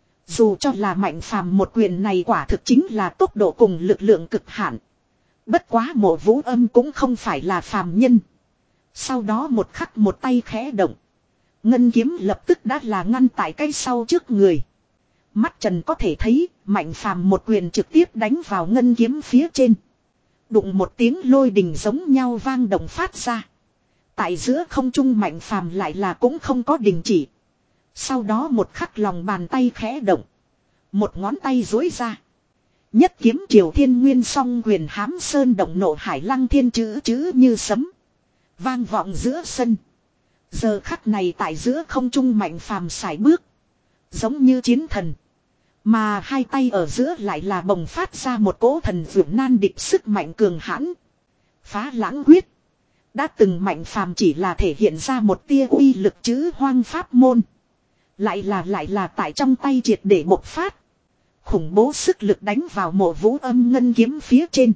Dù cho là Mạnh Phàm một quyền này quả thực chính là tốc độ cùng lực lượng cực hạn. Bất quá mộ vũ âm cũng không phải là phàm nhân. Sau đó một khắc một tay khẽ động. Ngân kiếm lập tức đã là ngăn tại cái sau trước người. Mắt Trần có thể thấy Mạnh Phàm một quyền trực tiếp đánh vào ngân kiếm phía trên. Đụng một tiếng lôi đình giống nhau vang động phát ra. Tại giữa không trung Mạnh Phàm lại là cũng không có đình chỉ. Sau đó một khắc lòng bàn tay khẽ động. Một ngón tay duỗi ra. Nhất kiếm triều thiên nguyên song quyền hám sơn động nộ hải lăng thiên chữ chữ như sấm. Vang vọng giữa sân. Giờ khắc này tại giữa không trung Mạnh Phàm sải bước. Giống như chiến thần. Mà hai tay ở giữa lại là bồng phát ra một cỗ thần vượt nan địch sức mạnh cường hãn. Phá lãng quyết. Đã từng Mạnh Phàm chỉ là thể hiện ra một tia uy lực chữ hoang pháp môn. Lại là lại là tại trong tay triệt để bộc phát. Khủng bố sức lực đánh vào Mộ Vũ Âm ngân kiếm phía trên.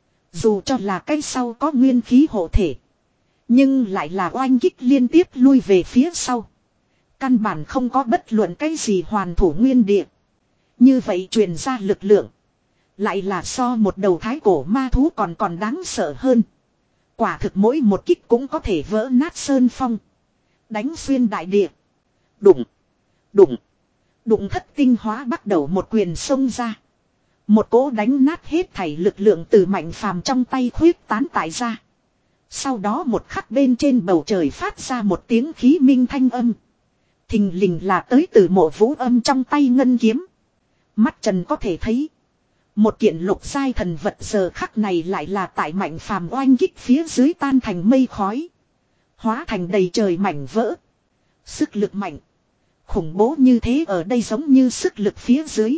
Dù cho là cái sau có nguyên khí hộ thể. Nhưng lại là oanh kích liên tiếp lui về phía sau. Căn bản không có bất luận cái gì hoàn thủ nguyên địa. Như vậy truyền ra lực lượng. Lại là so một đầu thái cổ ma thú còn còn đáng sợ hơn. Quả thực mỗi một kích cũng có thể vỡ nát sơn phong. Đánh xuyên đại địa. Đụng. Đụng. Đụng thất tinh hóa bắt đầu một quyền xông ra. Một cỗ đánh nát hết thảy lực lượng từ Mạnh Phàm trong tay khuyết tán tại ra. Sau đó một khắc bên trên bầu trời phát ra một tiếng khí minh thanh âm. Thình lình là tới từ Mộ Vũ Âm trong tay ngân kiếm. Mắt trần có thể thấy. Một kiện lục giai thần vật giờ khắc này lại là tại Mạnh Phàm oanh kích phía dưới tan thành mây khói. Hóa thành đầy trời mảnh vỡ. Sức lực mạnh. Khủng bố như thế ở đây giống như sức lực phía dưới.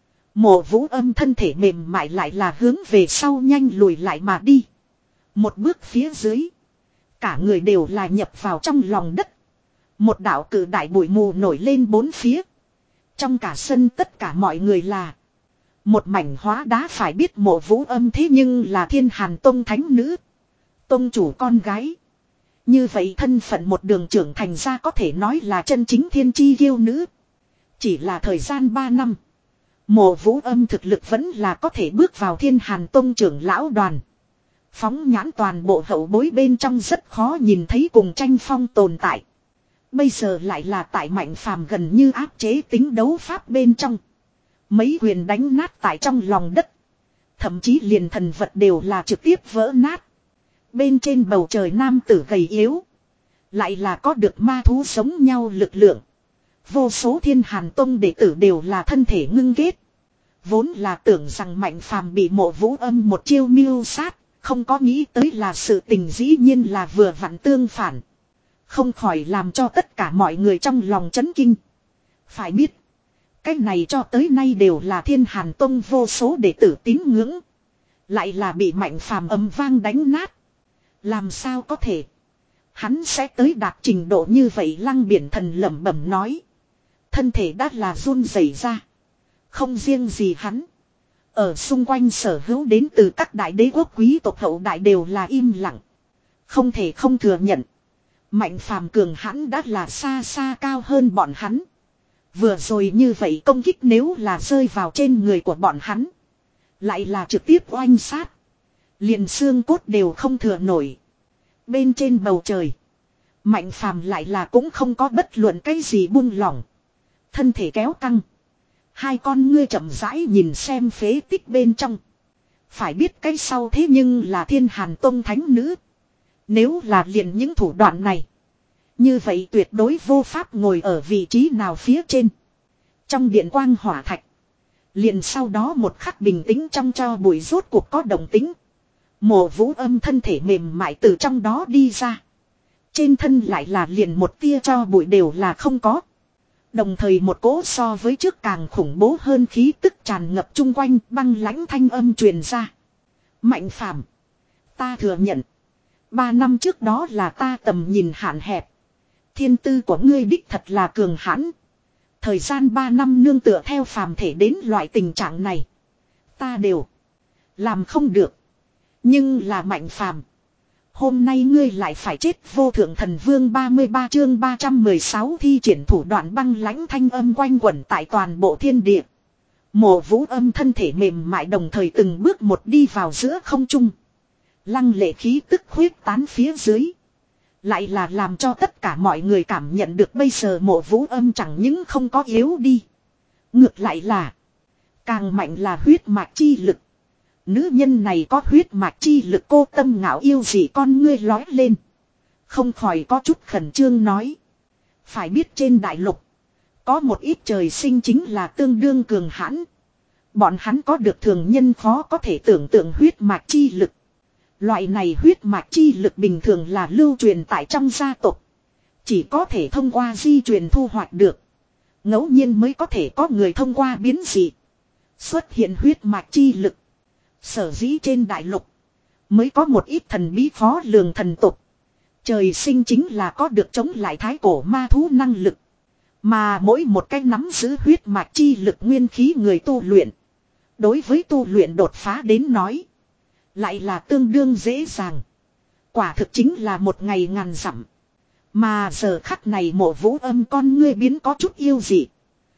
Mộ Vũ Âm thân thể mềm mại lại là hướng về sau nhanh lùi lại mà đi. Một bước phía dưới. Cả người đều là nhập vào trong lòng đất. Một đạo cử đại bụi mù nổi lên bốn phía. Trong cả sân tất cả mọi người là. Một mảnh hóa đá phải biết Mộ Vũ Âm thế nhưng là Thiên Hàn Tông thánh nữ. Tông chủ con gái. Như vậy thân phận một đường trưởng thành ra có thể nói là chân chính thiên chi kiêu nữ. Chỉ là thời gian ba năm. Mộ Vũ Âm thực lực vẫn là có thể bước vào Thiên Hàn Tông trưởng lão đoàn. Phóng nhãn toàn bộ hậu bối bên trong rất khó nhìn thấy cùng tranh phong tồn tại. Bây giờ lại là tại Mạnh Phàm gần như áp chế tính đấu pháp bên trong. Mấy quyền đánh nát tại trong lòng đất. Thậm chí liền thần vật đều là trực tiếp vỡ nát. Bên trên bầu trời nam tử gầy yếu. Lại là có được ma thú giống nhau lực lượng. Vô số Thiên Hàn Tông đệ tử đều là thân thể ngưng kết. Vốn là tưởng rằng Mạnh Phàm bị Mộ Vũ Âm một chiêu mưu sát. Không có nghĩ tới là sự tình dĩ nhiên là vừa vặn tương phản. Không khỏi làm cho tất cả mọi người trong lòng chấn kinh. Phải biết. Cái này cho tới nay đều là Thiên Hàn Tông vô số đệ tử tín ngưỡng. Lại là bị Mạnh Phàm ầm vang đánh nát. Làm sao có thể. Hắn sẽ tới đạt trình độ như vậy Lăng Biển Thần lẩm bẩm nói. Thân thể đã là run rẩy ra. Không riêng gì hắn. Ở xung quanh sở hữu đến từ các đại đế quốc quý tộc hậu đại đều là im lặng. Không thể không thừa nhận. Mạnh Phàm cường hãn đã là xa xa cao hơn bọn hắn. Vừa rồi như vậy công kích nếu là rơi vào trên người của bọn hắn. Lại là trực tiếp oanh sát. Liền xương cốt đều không thừa nổi. Bên trên bầu trời. Mạnh Phàm lại là cũng không có bất luận cái gì buông lỏng. Thân thể kéo căng. Hai con ngươi chậm rãi nhìn xem phế tích bên trong. Phải biết cái sau thế nhưng là Thiên Hàn Tông thánh nữ. Nếu là liền những thủ đoạn này. Như vậy tuyệt đối vô pháp ngồi ở vị trí nào phía trên. Trong điện quang hỏa thạch. Liền sau đó một khắc bình tĩnh trong cho bụi rốt cuộc có động tính. Mộ Vũ Âm thân thể mềm mại từ trong đó đi ra. Trên thân lại là liền một tia cho bụi đều là không có. Đồng thời một cỗ so với trước càng khủng bố hơn khí tức tràn ngập chung quanh băng lãnh thanh âm truyền ra. Mạnh Phàm, ta thừa nhận. Ba năm trước đó là ta tầm nhìn hạn hẹp. Thiên tư của ngươi đích thật là cường hãn. Thời gian ba năm nương tựa theo phàm thể đến loại tình trạng này. Ta đều làm không được. Nhưng là Mạnh Phàm, hôm nay ngươi lại phải chết. Vô thượng thần vương ba mươi ba chương ba trăm mười sáu thi triển thủ đoạn băng lãnh thanh âm quanh quẩn tại toàn bộ thiên địa. Mộ Vũ Âm thân thể mềm mại đồng thời từng bước một đi vào giữa không trung. Lăng lệ khí tức khuyết tán phía dưới. Lại là làm cho tất cả mọi người cảm nhận được bây giờ Mộ Vũ Âm chẳng những không có yếu đi. Ngược lại là càng mạnh là huyết mạch chi lực. Nữ nhân này có huyết mạch chi lực. Cô Tâm Ngạo yêu gì con ngươi lói lên. Không khỏi có chút khẩn trương nói. Phải biết trên đại lục. Có một ít trời sinh chính là tương đương cường hãn. Bọn hắn có được thường nhân khó có thể tưởng tượng huyết mạch chi lực. Loại này huyết mạch chi lực bình thường là lưu truyền tại trong gia tộc. Chỉ có thể thông qua di truyền thu hoạch được. Ngẫu nhiên mới có thể có người thông qua biến dị xuất hiện huyết mạch chi lực. Sở dĩ trên đại lục mới có một ít thần bí khó lường thần tục. Trời sinh chính là có được chống lại thái cổ ma thú năng lực. Mà mỗi một cái nắm giữ huyết mạch chi lực nguyên khí người tu luyện. Đối với tu luyện đột phá đến nói. Lại là tương đương dễ dàng. Quả thực chính là một ngày ngàn dặm. Mà giờ khắc này Mộ Vũ Âm con ngươi biến có chút yêu dị.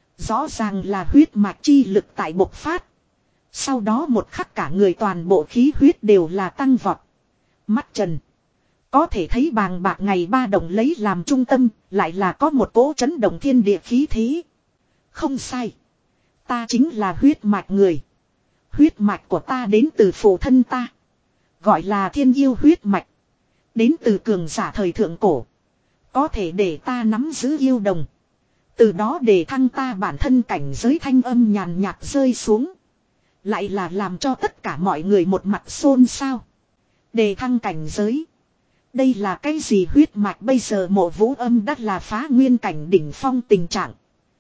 Rõ ràng là huyết mạch chi lực tại bộc phát. Sau đó một khắc cả người toàn bộ khí huyết đều là tăng vọt. Mắt trần. Có thể thấy bàng bạc ngày ba đồng lấy làm trung tâm, lại là có một cỗ chấn động thiên địa khí thế. Không sai. Ta chính là huyết mạch người. Huyết mạch của ta đến từ phụ thân ta. Gọi là thiên yêu huyết mạch. Đến từ cường giả thời thượng cổ. Có thể để ta nắm giữ yêu đồng. Từ đó để thăng ta bản thân cảnh giới thanh âm nhàn nhạt rơi xuống. Lại là làm cho tất cả mọi người một mặt xôn xao. Đề thăng cảnh giới. Đây là cái gì huyết mạch bây giờ Mộ Vũ Âm đắt là phá nguyên cảnh đỉnh phong tình trạng.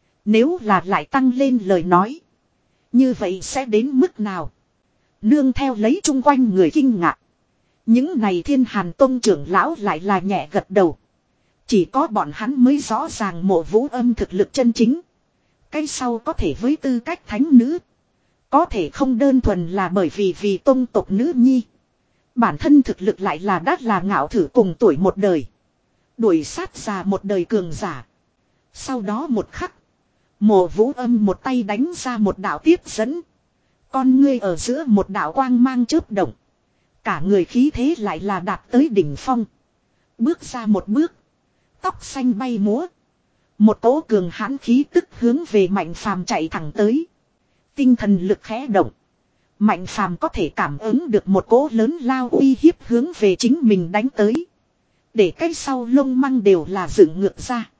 Nếu là lại tăng lên lời nói. Như vậy sẽ đến mức nào? Nương theo lấy chung quanh người kinh ngạc. Những này Thiên Hàn Tông trưởng lão lại là nhẹ gật đầu. Chỉ có bọn hắn mới rõ ràng Mộ Vũ Âm thực lực chân chính. Cái sau có thể với tư cách thánh nữ. Có thể không đơn thuần là bởi vì vì tông tộc nữ nhi. Bản thân thực lực lại là đắt là ngạo thử cùng tuổi một đời. Đuổi sát ra một đời cường giả. Sau đó một khắc. Mộ Vũ Âm một tay đánh ra một đạo tiếp dẫn. Con ngươi ở giữa một đạo quang mang chớp động. Cả người khí thế lại là đạt tới đỉnh phong. Bước ra một bước. Tóc xanh bay múa. Một cỗ cường hãn khí tức hướng về Mạnh Phàm chạy thẳng tới. Tinh thần lực khẽ động. Mạnh Phàm có thể cảm ứng được một cỗ lớn lao uy hiếp hướng về chính mình đánh tới. Để cái sau lông măng đều là dựng ngược ra.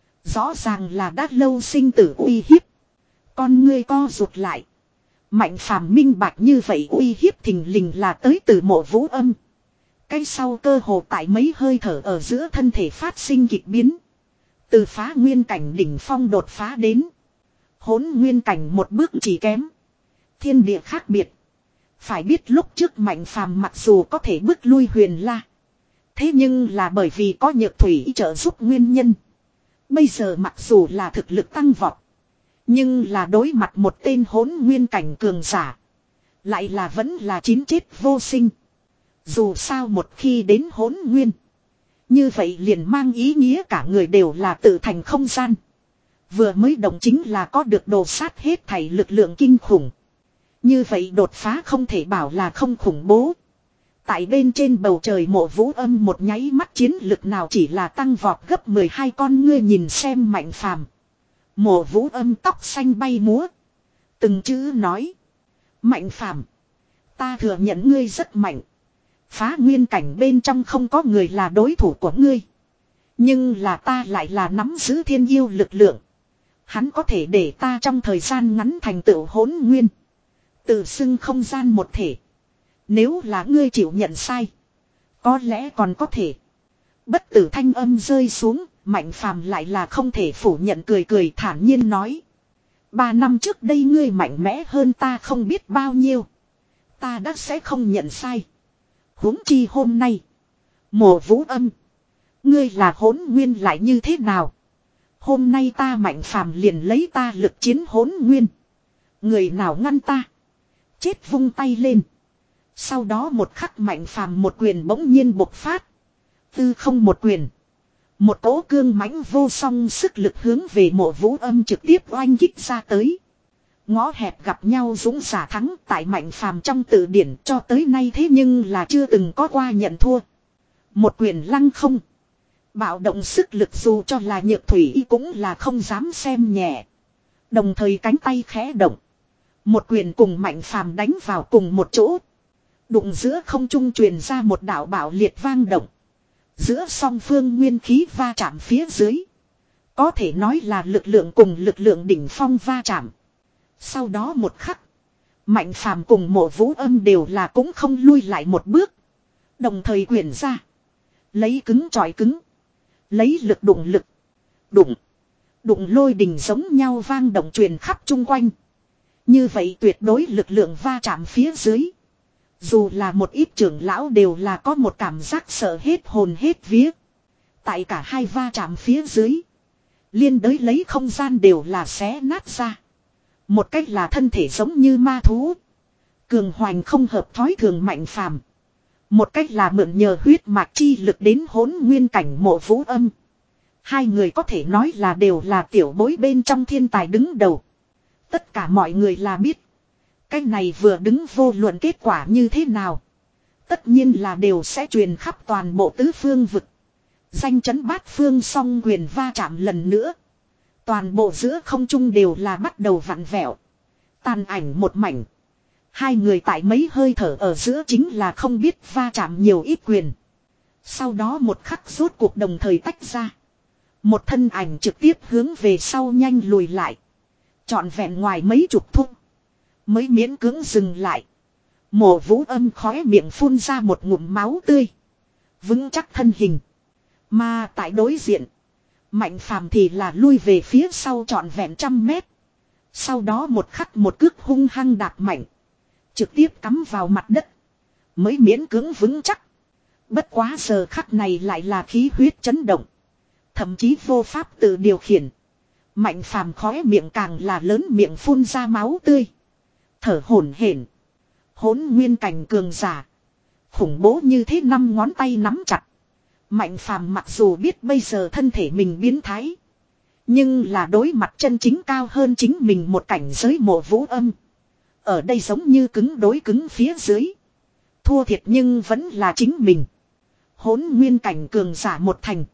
Rõ ràng là đã lâu sinh tử uy hiếp. Con ngươi co rụt lại. Mạnh Phàm minh bạch như vậy uy hiếp thình lình là tới từ Mộ Vũ Âm. Cái sau cơ hồ tại mấy hơi thở ở giữa thân thể phát sinh kịch biến. Từ phá nguyên cảnh đỉnh phong đột phá đến. Hỗn nguyên cảnh một bước chỉ kém. Thiên địa khác biệt. Phải biết lúc trước Mạnh Phàm mặc dù có thể bước lui Huyền La. Thế nhưng là bởi vì có Nhược Thủy trợ giúp nguyên nhân. Bây giờ mặc dù là thực lực tăng vọt. Nhưng là đối mặt một tên hỗn nguyên cảnh cường giả. Lại là vẫn là chín chết vô sinh. Dù sao một khi đến hỗn nguyên. Như vậy liền mang ý nghĩa cả người đều là tự thành không gian. Vừa mới động chính là có được đồ sát hết thảy lực lượng kinh khủng. Như vậy đột phá không thể bảo là không khủng bố. Tại bên trên bầu trời Mộ Vũ Âm một nháy mắt chiến lực nào chỉ là tăng vọt gấp mười hai con ngươi nhìn xem Mạnh Phàm. Mộ Vũ Âm tóc xanh bay múa. Từng chữ nói. Mạnh Phàm, ta thừa nhận ngươi rất mạnh. Phá nguyên cảnh bên trong không có người là đối thủ của ngươi. Nhưng là ta lại là nắm giữ thiên yêu lực lượng. Hắn có thể để ta trong thời gian ngắn thành tựu hỗn nguyên. Tự xưng không gian một thể. Nếu là ngươi chịu nhận sai. Có lẽ còn có thể. Bất tử thanh âm rơi xuống. Mạnh Phàm lại là không thể phủ nhận cười cười thản nhiên nói. Ba năm trước đây ngươi mạnh mẽ hơn ta không biết bao nhiêu. Ta đã sẽ không nhận sai. Huống chi hôm nay. Mộ Vũ Âm. Ngươi là hỗn nguyên lại như thế nào? Hôm nay ta Mạnh Phàm liền lấy ta lực chiến hỗn nguyên. Người nào ngăn ta? Chết vung tay lên. Sau đó một khắc Mạnh Phàm một quyền bỗng nhiên bộc phát. Tư không một quyền. Một cỗ cương mãnh vô song sức lực hướng về Mộ Vũ Âm trực tiếp oanh kích ra tới. Ngõ hẹp gặp nhau dũng giả thắng tại Mạnh Phàm trong tự điển cho tới nay thế nhưng là chưa từng có qua nhận thua. Một quyền lăng không. Bạo động sức lực dù cho là Nhược Thủy cũng là không dám xem nhẹ. Đồng thời cánh tay khẽ động. Một quyền cùng Mạnh Phàm đánh vào cùng một chỗ. Đụng giữa không trung truyền ra một đạo bạo liệt vang động. Giữa song phương nguyên khí va chạm phía dưới. Có thể nói là lực lượng cùng lực lượng đỉnh phong va chạm. Sau đó một khắc. Mạnh phàm cùng Mộ Vũ Âm đều là cũng không lui lại một bước. Đồng thời quyển ra. Lấy cứng chọi cứng. Lấy lực đụng lực. Đụng. Đụng lôi đình giống nhau vang động truyền khắp chung quanh. Như vậy tuyệt đối lực lượng va chạm phía dưới. Dù là một ít trưởng lão đều là có một cảm giác sợ hết hồn hết vía. Tại cả hai va chạm phía dưới. Liên đới lấy không gian đều là xé nát ra. Một cách là thân thể giống như ma thú. Cường hoành không hợp thói thường Mạnh phàm. Một cách là mượn nhờ huyết mạch chi lực đến hỗn nguyên cảnh Mộ Vũ Âm. Hai người có thể nói là đều là tiểu bối bên trong thiên tài đứng đầu. Tất cả mọi người là biết. Cái này vừa đứng vô luận kết quả như thế nào. Tất nhiên là đều sẽ truyền khắp toàn bộ tứ phương vực. Danh chấn bát phương song quyền va chạm lần nữa. Toàn bộ giữa không trung đều là bắt đầu vặn vẹo. Tàn ảnh một mảnh. Hai người tại mấy hơi thở ở giữa chính là không biết va chạm nhiều ít quyền. Sau đó một khắc rốt cuộc đồng thời tách ra. Một thân ảnh trực tiếp hướng về sau nhanh lùi lại. Trọn vẹn ngoài mấy chục thúc. Mới miễn cưỡng dừng lại. Mộ Vũ Âm khóe miệng phun ra một ngụm máu tươi. Vững chắc thân hình. Mà tại đối diện. Mạnh phàm thì là lui về phía sau trọn vẹn trăm mét. Sau đó một khắc một cước hung hăng đạp mạnh. Trực tiếp cắm vào mặt đất. Mới miễn cưỡng vững chắc. Bất quá giờ khắc này lại là khí huyết chấn động. Thậm chí vô pháp tự điều khiển. Mạnh phàm khóe miệng càng là lớn miệng phun ra máu tươi. Thở hổn hển. Hỗn nguyên cảnh cường giả. Khủng bố như thế năm ngón tay nắm chặt. Mạnh phàm mặc dù biết bây giờ thân thể mình biến thái. Nhưng là đối mặt chân chính cao hơn chính mình một cảnh giới Mộ Vũ Âm. Ở đây giống như cứng đối cứng phía dưới. Thua thiệt nhưng vẫn là chính mình. Hỗn nguyên cảnh cường giả một thành.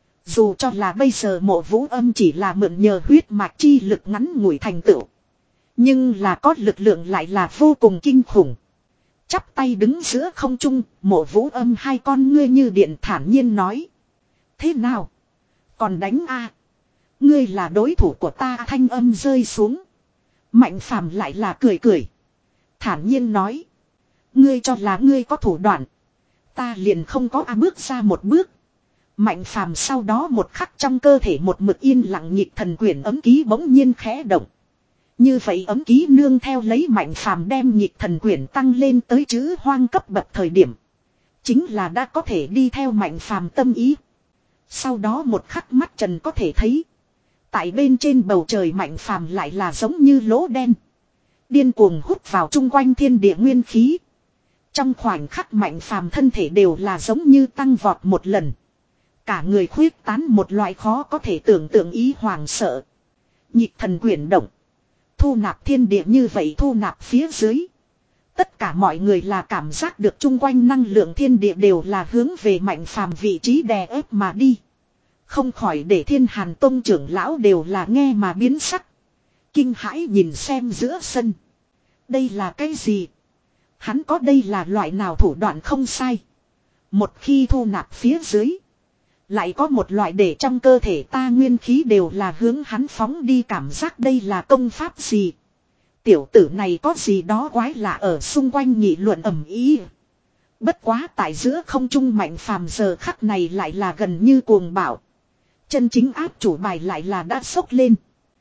Dù cho là bây giờ Mộ Vũ Âm chỉ là mượn nhờ huyết mạch chi lực ngắn ngủi thành tựu. Nhưng là có lực lượng lại là vô cùng kinh khủng. Chắp tay đứng giữa không trung, Mộ Vũ Âm hai con ngươi như điện thản nhiên nói. Thế nào? Còn đánh a? Ngươi là đối thủ của ta, thanh âm rơi xuống. Mạnh phàm lại là cười cười. Thản nhiên nói. Ngươi cho là ngươi có thủ đoạn. Ta liền không có a bước ra một bước. Mạnh phàm sau đó một khắc trong cơ thể một mực yên lặng nhịp thần quyển ấm ký bỗng nhiên khẽ động. Như vậy ấm ký nương theo lấy Mạnh phàm đem nhịp thần quyển tăng lên tới chữ hoang cấp bậc thời điểm. Chính là đã có thể đi theo Mạnh phàm tâm ý. Sau đó một khắc mắt trần có thể thấy. Tại bên trên bầu trời Mạnh phàm lại là giống như lỗ đen. Điên cuồng hút vào chung quanh thiên địa nguyên khí. Trong khoảnh khắc Mạnh phàm thân thể đều là giống như tăng vọt một lần. Cả người khuyết tán một loại khó có thể tưởng tượng ý hoàng sợ. Nhịp thần quyển động. Thu nạp thiên địa như vậy thu nạp phía dưới. Tất cả mọi người là cảm giác được chung quanh năng lượng thiên địa đều là hướng về Mạnh phàm vị trí đè ép mà đi. Không khỏi để Thiên Hàn Tông trưởng lão đều là nghe mà biến sắc. Kinh hãi nhìn xem giữa sân. Đây là cái gì? Hắn có đây là loại nào thủ đoạn không sai. Một khi thu nạp phía dưới. Lại có một loại để trong cơ thể ta nguyên khí đều là hướng hắn phóng đi cảm giác đây là công pháp gì. Tiểu tử này có gì đó quái lạ ở xung quanh nghị luận ầm ĩ. Bất quá tại giữa không trung Mạnh phàm giờ khắc này lại là gần như cuồng bạo. Chân chính áp chủ bài lại là đã sốc lên.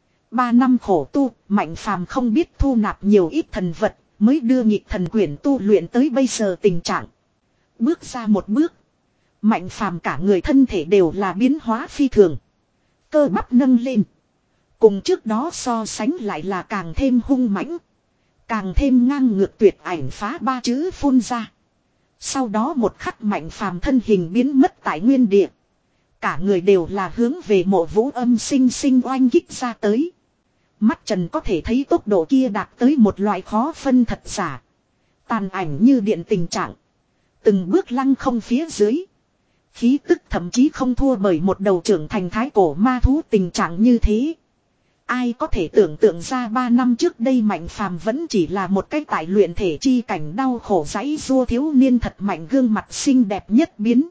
Ba năm khổ tu, Mạnh phàm không biết thu nạp nhiều ít thần vật, mới đưa nhịp thần quyển tu luyện tới bây giờ tình trạng. Bước ra một bước. Mạnh phàm cả người thân thể đều là biến hóa phi thường. Cơ bắp nâng lên. Cùng trước đó so sánh lại là càng thêm hung mãnh. Càng thêm ngang ngược tuyệt ảnh phá ba chữ phun ra. Sau đó một khắc Mạnh phàm thân hình biến mất tại nguyên địa. Cả người đều là hướng về Mộ Vũ Âm sinh sinh oanh kích ra tới. Mắt trần có thể thấy tốc độ kia đạt tới một loại khó phân thật giả. Tàn ảnh như điện tình trạng. Từng bước lăng không phía dưới. Khí tức thậm chí không thua bởi một đầu trưởng thành thái cổ ma thú tình trạng như thế. Ai có thể tưởng tượng ra ba năm trước đây Mạnh phàm vẫn chỉ là một cái tại luyện thể chi cảnh đau khổ giãy giụa thiếu niên thật mạnh gương mặt xinh đẹp nhất biến.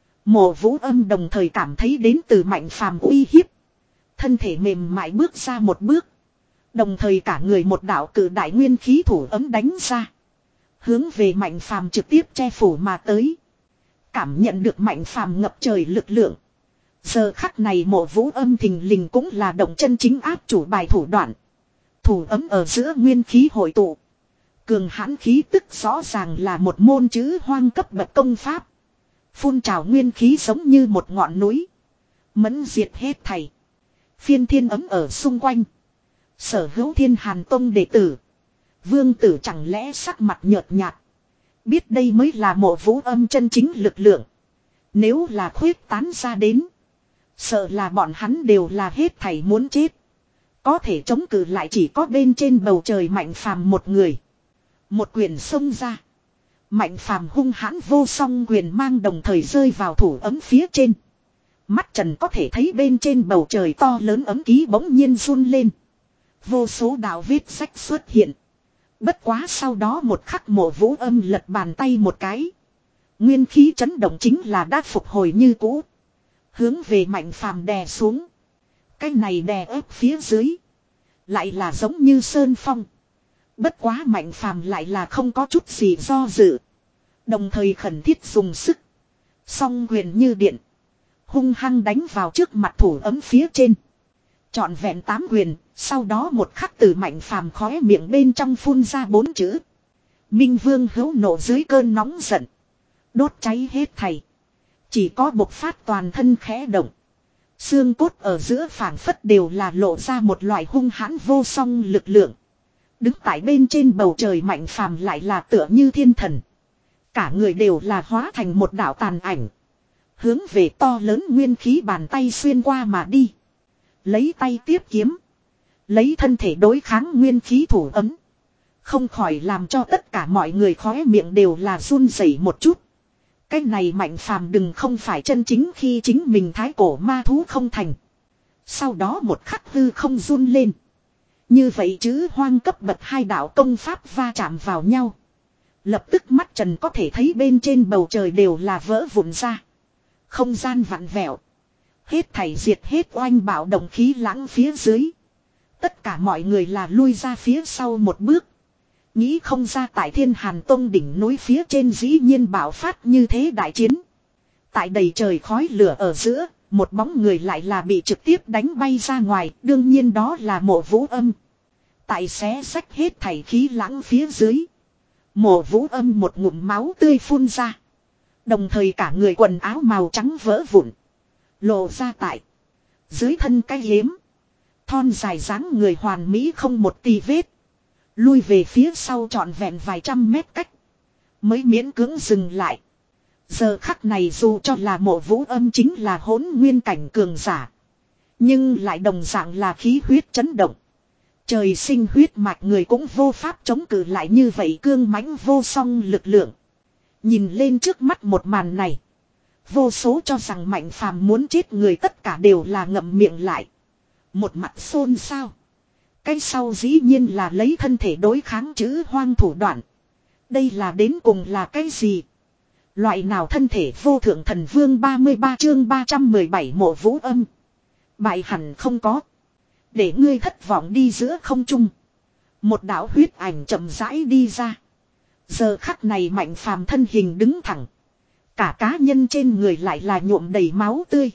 Mộ Vũ Âm đồng thời cảm thấy đến từ Mạnh phàm uy hiếp. Thân thể mềm mại bước ra một bước. Đồng thời cả người một đạo cử đại nguyên khí thủ ấm đánh ra. Hướng về Mạnh Phàm trực tiếp che phủ mà tới. Cảm nhận được Mạnh Phàm ngập trời lực lượng. Giờ khắc này Mộ Vũ Âm thình lình cũng là động chân chính áp chủ bài thủ đoạn. Thủ ấm ở giữa nguyên khí hội tụ. Cường hãn khí tức rõ ràng là một môn chữ hoang cấp bậc công pháp. Phun trào nguyên khí giống như một ngọn núi. Mẫn diệt hết thảy. Phiên thiên ấm ở xung quanh. Sở Hữu Thiên Hàn Tông đệ tử. Vương tử chẳng lẽ sắc mặt nhợt nhạt. Biết đây mới là Mộ Vũ Âm chân chính lực lượng. Nếu là khuyết tán ra đến. Sợ là bọn hắn đều là hết thảy muốn chết. Có thể chống cự lại chỉ có bên trên bầu trời Mạnh Phàm một người. Một quyền xông ra. Mạnh Phàm hung hãn vô song quyền mang đồng thời rơi vào thủ ấm phía trên. Mắt trần có thể thấy bên trên bầu trời to lớn ấm ký bỗng nhiên run lên. Vô số đạo vết sách xuất hiện. Bất quá sau đó một khắc Mộ Vũ Âm lật bàn tay một cái. Nguyên khí chấn động chính là đã phục hồi như cũ. Hướng về Mạnh Phàm đè xuống. Cái này đè ép phía dưới. Lại là giống như sơn phong. Bất quá Mạnh Phàm lại là không có chút gì do dự. Đồng thời khẩn thiết dùng sức. Song quyền như điện. Hung hăng đánh vào trước mặt thủ ấm phía trên. Trọn vẹn tám quyền. Sau đó một khắc từ Mạnh Phàm khóe miệng bên trong phun ra bốn chữ. Minh Vương hữu nộ dưới cơn nóng giận. Đốt cháy hết thảy. Chỉ có bộc phát toàn thân khẽ động. Xương cốt ở giữa phảng phất đều là lộ ra một loại hung hãn vô song lực lượng. Đứng tại bên trên bầu trời Mạnh Phàm lại là tựa như thiên thần. Cả người đều là hóa thành một đạo tàn ảnh. Hướng về to lớn nguyên khí bàn tay xuyên qua mà đi. Lấy tay tiếp kiếm. Lấy thân thể đối kháng nguyên khí thủ ấm. Không khỏi làm cho tất cả mọi người khóe miệng đều là run rẩy một chút. Cái này Mạnh Phàm đừng không phải chân chính khi chính mình thái cổ ma thú không thành. Sau đó một khắc hư không run lên. Như vậy chứ hoang cấp bậc hai đạo công pháp va chạm vào nhau. Lập tức mắt trần có thể thấy bên trên bầu trời đều là vỡ vụn ra. Không gian vặn vẹo. Hết thảy diệt hết oanh bạo động khí lãng phía dưới. Tất cả mọi người là lui ra phía sau một bước. Nghĩ không ra tại Thiên Hàn Tông đỉnh núi phía trên dĩ nhiên bạo phát như thế đại chiến. Tại đầy trời khói lửa ở giữa, một bóng người lại là bị trực tiếp đánh bay ra ngoài, đương nhiên đó là Mộ Vũ Âm. Tại xé rách hết thảy khí lãng phía dưới. Mộ Vũ Âm một ngụm máu tươi phun ra. Đồng thời cả người quần áo màu trắng vỡ vụn. Lộ ra tại dưới thân cái hiếm. Thon dài dáng người hoàn mỹ không một tì vết. Lui về phía sau trọn vẹn vài trăm mét cách. Mới miễn cưỡng dừng lại. Giờ khắc này dù cho là Mộ Vũ Âm chính là hỗn nguyên cảnh cường giả. Nhưng lại đồng dạng là khí huyết chấn động. Trời sinh huyết mạch người cũng vô pháp chống cự lại như vậy cương mãnh vô song lực lượng. Nhìn lên trước mắt một màn này. Vô số cho rằng Mạnh Phàm muốn chết người tất cả đều là ngậm miệng lại. Một mặt xôn xao. Cái sau dĩ nhiên là lấy thân thể đối kháng chữ hoang thủ đoạn. Đây là đến cùng là cái gì? Loại nào thân thể vô thượng thần vương ba mươi ba chương ba trăm mười bảy Mộ Vũ Âm. Bại hẳn không có. Để ngươi thất vọng đi giữa không trung. Một đạo huyết ảnh chậm rãi đi ra. Giờ khắc này Mạnh Phàm thân hình đứng thẳng. Cả cá nhân trên người lại là nhuộm đầy máu tươi.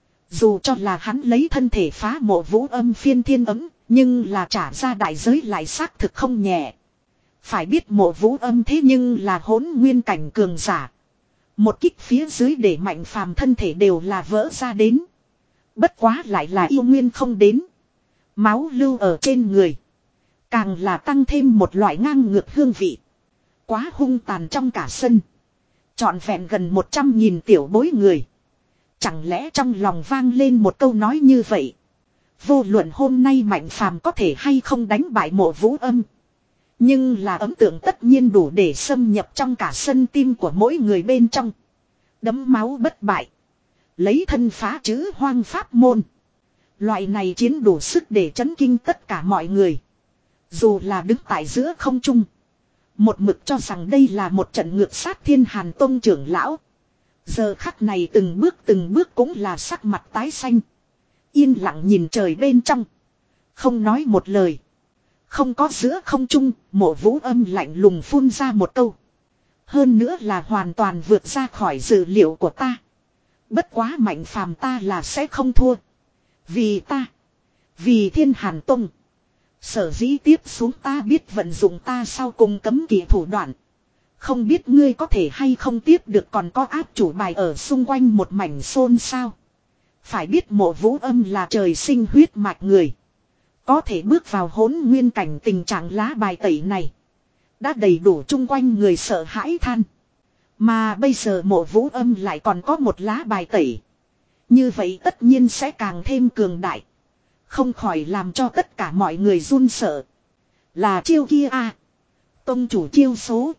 Dù cho là hắn lấy thân thể phá Mộ Vũ Âm phiên thiên ấm. Nhưng là trả ra đại giới lại xác thực không nhẹ. Phải biết Mộ Vũ Âm thế nhưng là hỗn nguyên cảnh cường giả. Một kích phía dưới để Mạnh Phàm thân thể đều là vỡ ra đến. Bất quá lại là yêu nguyên không đến. Máu lưu ở trên người. Càng là tăng thêm một loại ngang ngược hương vị. Quá hung tàn trong cả sân. Trọn vẹn gần một trăm nghìn tiểu bối người. Chẳng lẽ trong lòng vang lên một câu nói như vậy. Vô luận hôm nay Mạnh Phàm có thể hay không đánh bại Mộ Vũ Âm. Nhưng là ấn tượng tất nhiên đủ để xâm nhập trong cả sân tim của mỗi người bên trong. Đấm máu bất bại. Lấy thân phá chữ hoang pháp môn. Loại này chiến đủ sức để chấn kinh tất cả mọi người. Dù là đứng tại giữa không trung. Một mực cho rằng đây là một trận ngược sát Thiên Hàn Tông trưởng lão. Giờ khắc này từng bước từng bước cũng là sắc mặt tái xanh. Yên lặng nhìn trời bên trong. Không nói một lời. Không có giữa không trung, Mộ Vũ Âm lạnh lùng phun ra một câu. Hơn nữa là hoàn toàn vượt ra khỏi dự liệu của ta. Bất quá Mạnh Phàm ta là sẽ không thua. Vì ta. Vì Thiên Hàn Tông. Sở dĩ tiếp xuống ta biết vận dụng ta sau cùng cấm kỵ thủ đoạn. Không biết ngươi có thể hay không tiếp được, còn có áp chủ bài ở xung quanh một mảnh xôn xao. Phải biết Mộ Vũ Âm là trời sinh huyết mạch người. Có thể bước vào hỗn nguyên cảnh, tình trạng lá bài tẩy này đã đầy đủ chung quanh người sợ hãi than. Mà bây giờ Mộ Vũ Âm lại còn có một lá bài tẩy. Như vậy tất nhiên sẽ càng thêm cường đại. Không khỏi làm cho tất cả mọi người run sợ. Là chiêu kia à? Tông chủ chiêu số.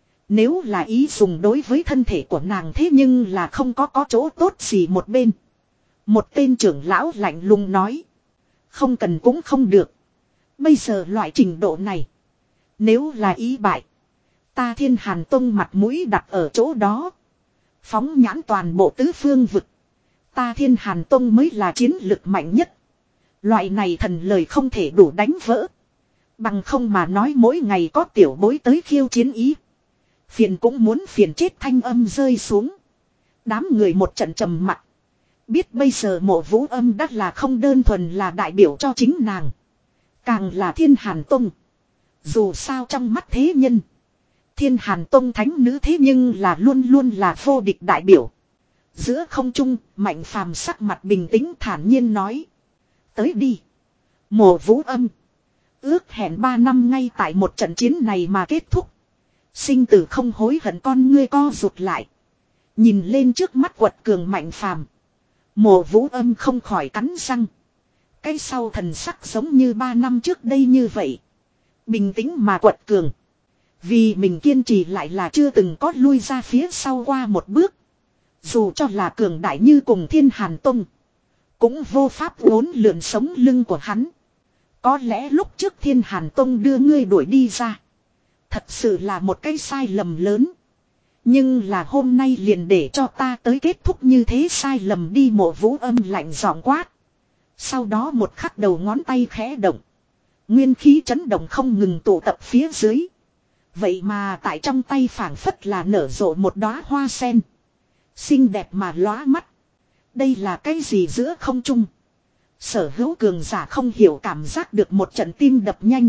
Nếu là ý dùng đối với thân thể của nàng, thế nhưng là không có có chỗ tốt gì một bên. Một tên trưởng lão lạnh lùng nói. Không cần cũng không được. Bây giờ loại trình độ này, nếu là ý bại, ta Thiên Hàn Tông mặt mũi đặt ở chỗ đó. Phóng nhãn toàn bộ tứ phương vực, ta Thiên Hàn Tông mới là chiến lực mạnh nhất. Loại này thần lời không thể đủ đánh vỡ. Bằng không mà nói mỗi ngày có tiểu bối tới khiêu chiến ý. Phiền cũng muốn phiền chết, thanh âm rơi xuống. Đám người một trận trầm mặc. Biết bây giờ Mộ Vũ Âm đắt là không đơn thuần là đại biểu cho chính nàng, càng là Thiên Hàn Tông. Dù sao trong mắt thế nhân, Thiên Hàn Tông thánh nữ thế nhưng là luôn luôn là vô địch đại biểu. Giữa không trung, Mạnh Phàm sắc mặt bình tĩnh thản nhiên nói. Tới đi, Mộ Vũ Âm. Ước hẹn ba năm ngay tại một trận chiến này mà kết thúc. Sinh tử không hối hận, con ngươi co rụt lại. Nhìn lên trước mắt quật cường Mạnh Phàm, Mộ Vũ Âm không khỏi cắn răng. Cái sau thần sắc giống như ba năm trước đây như vậy. Bình tĩnh mà quật cường. Vì mình kiên trì lại là chưa từng có lui ra phía sau qua một bước. Dù cho là cường đại như cùng Thiên Hàn Tông, cũng vô pháp uốn lượn sống lưng của hắn. Có lẽ lúc trước Thiên Hàn Tông đưa ngươi đuổi đi ra, thật sự là một cái sai lầm lớn. Nhưng là hôm nay liền để cho ta tới kết thúc như thế sai lầm đi. Mộ Vũ Âm lạnh giọng quát. Sau đó một khắc đầu ngón tay khẽ động. Nguyên khí chấn động không ngừng tụ tập phía dưới. Vậy mà tại trong tay phảng phất là nở rộ một đóa hoa sen. Xinh đẹp mà lóa mắt. Đây là cái gì giữa không trung? Sở hữu cường giả không hiểu cảm giác được một trận tim đập nhanh.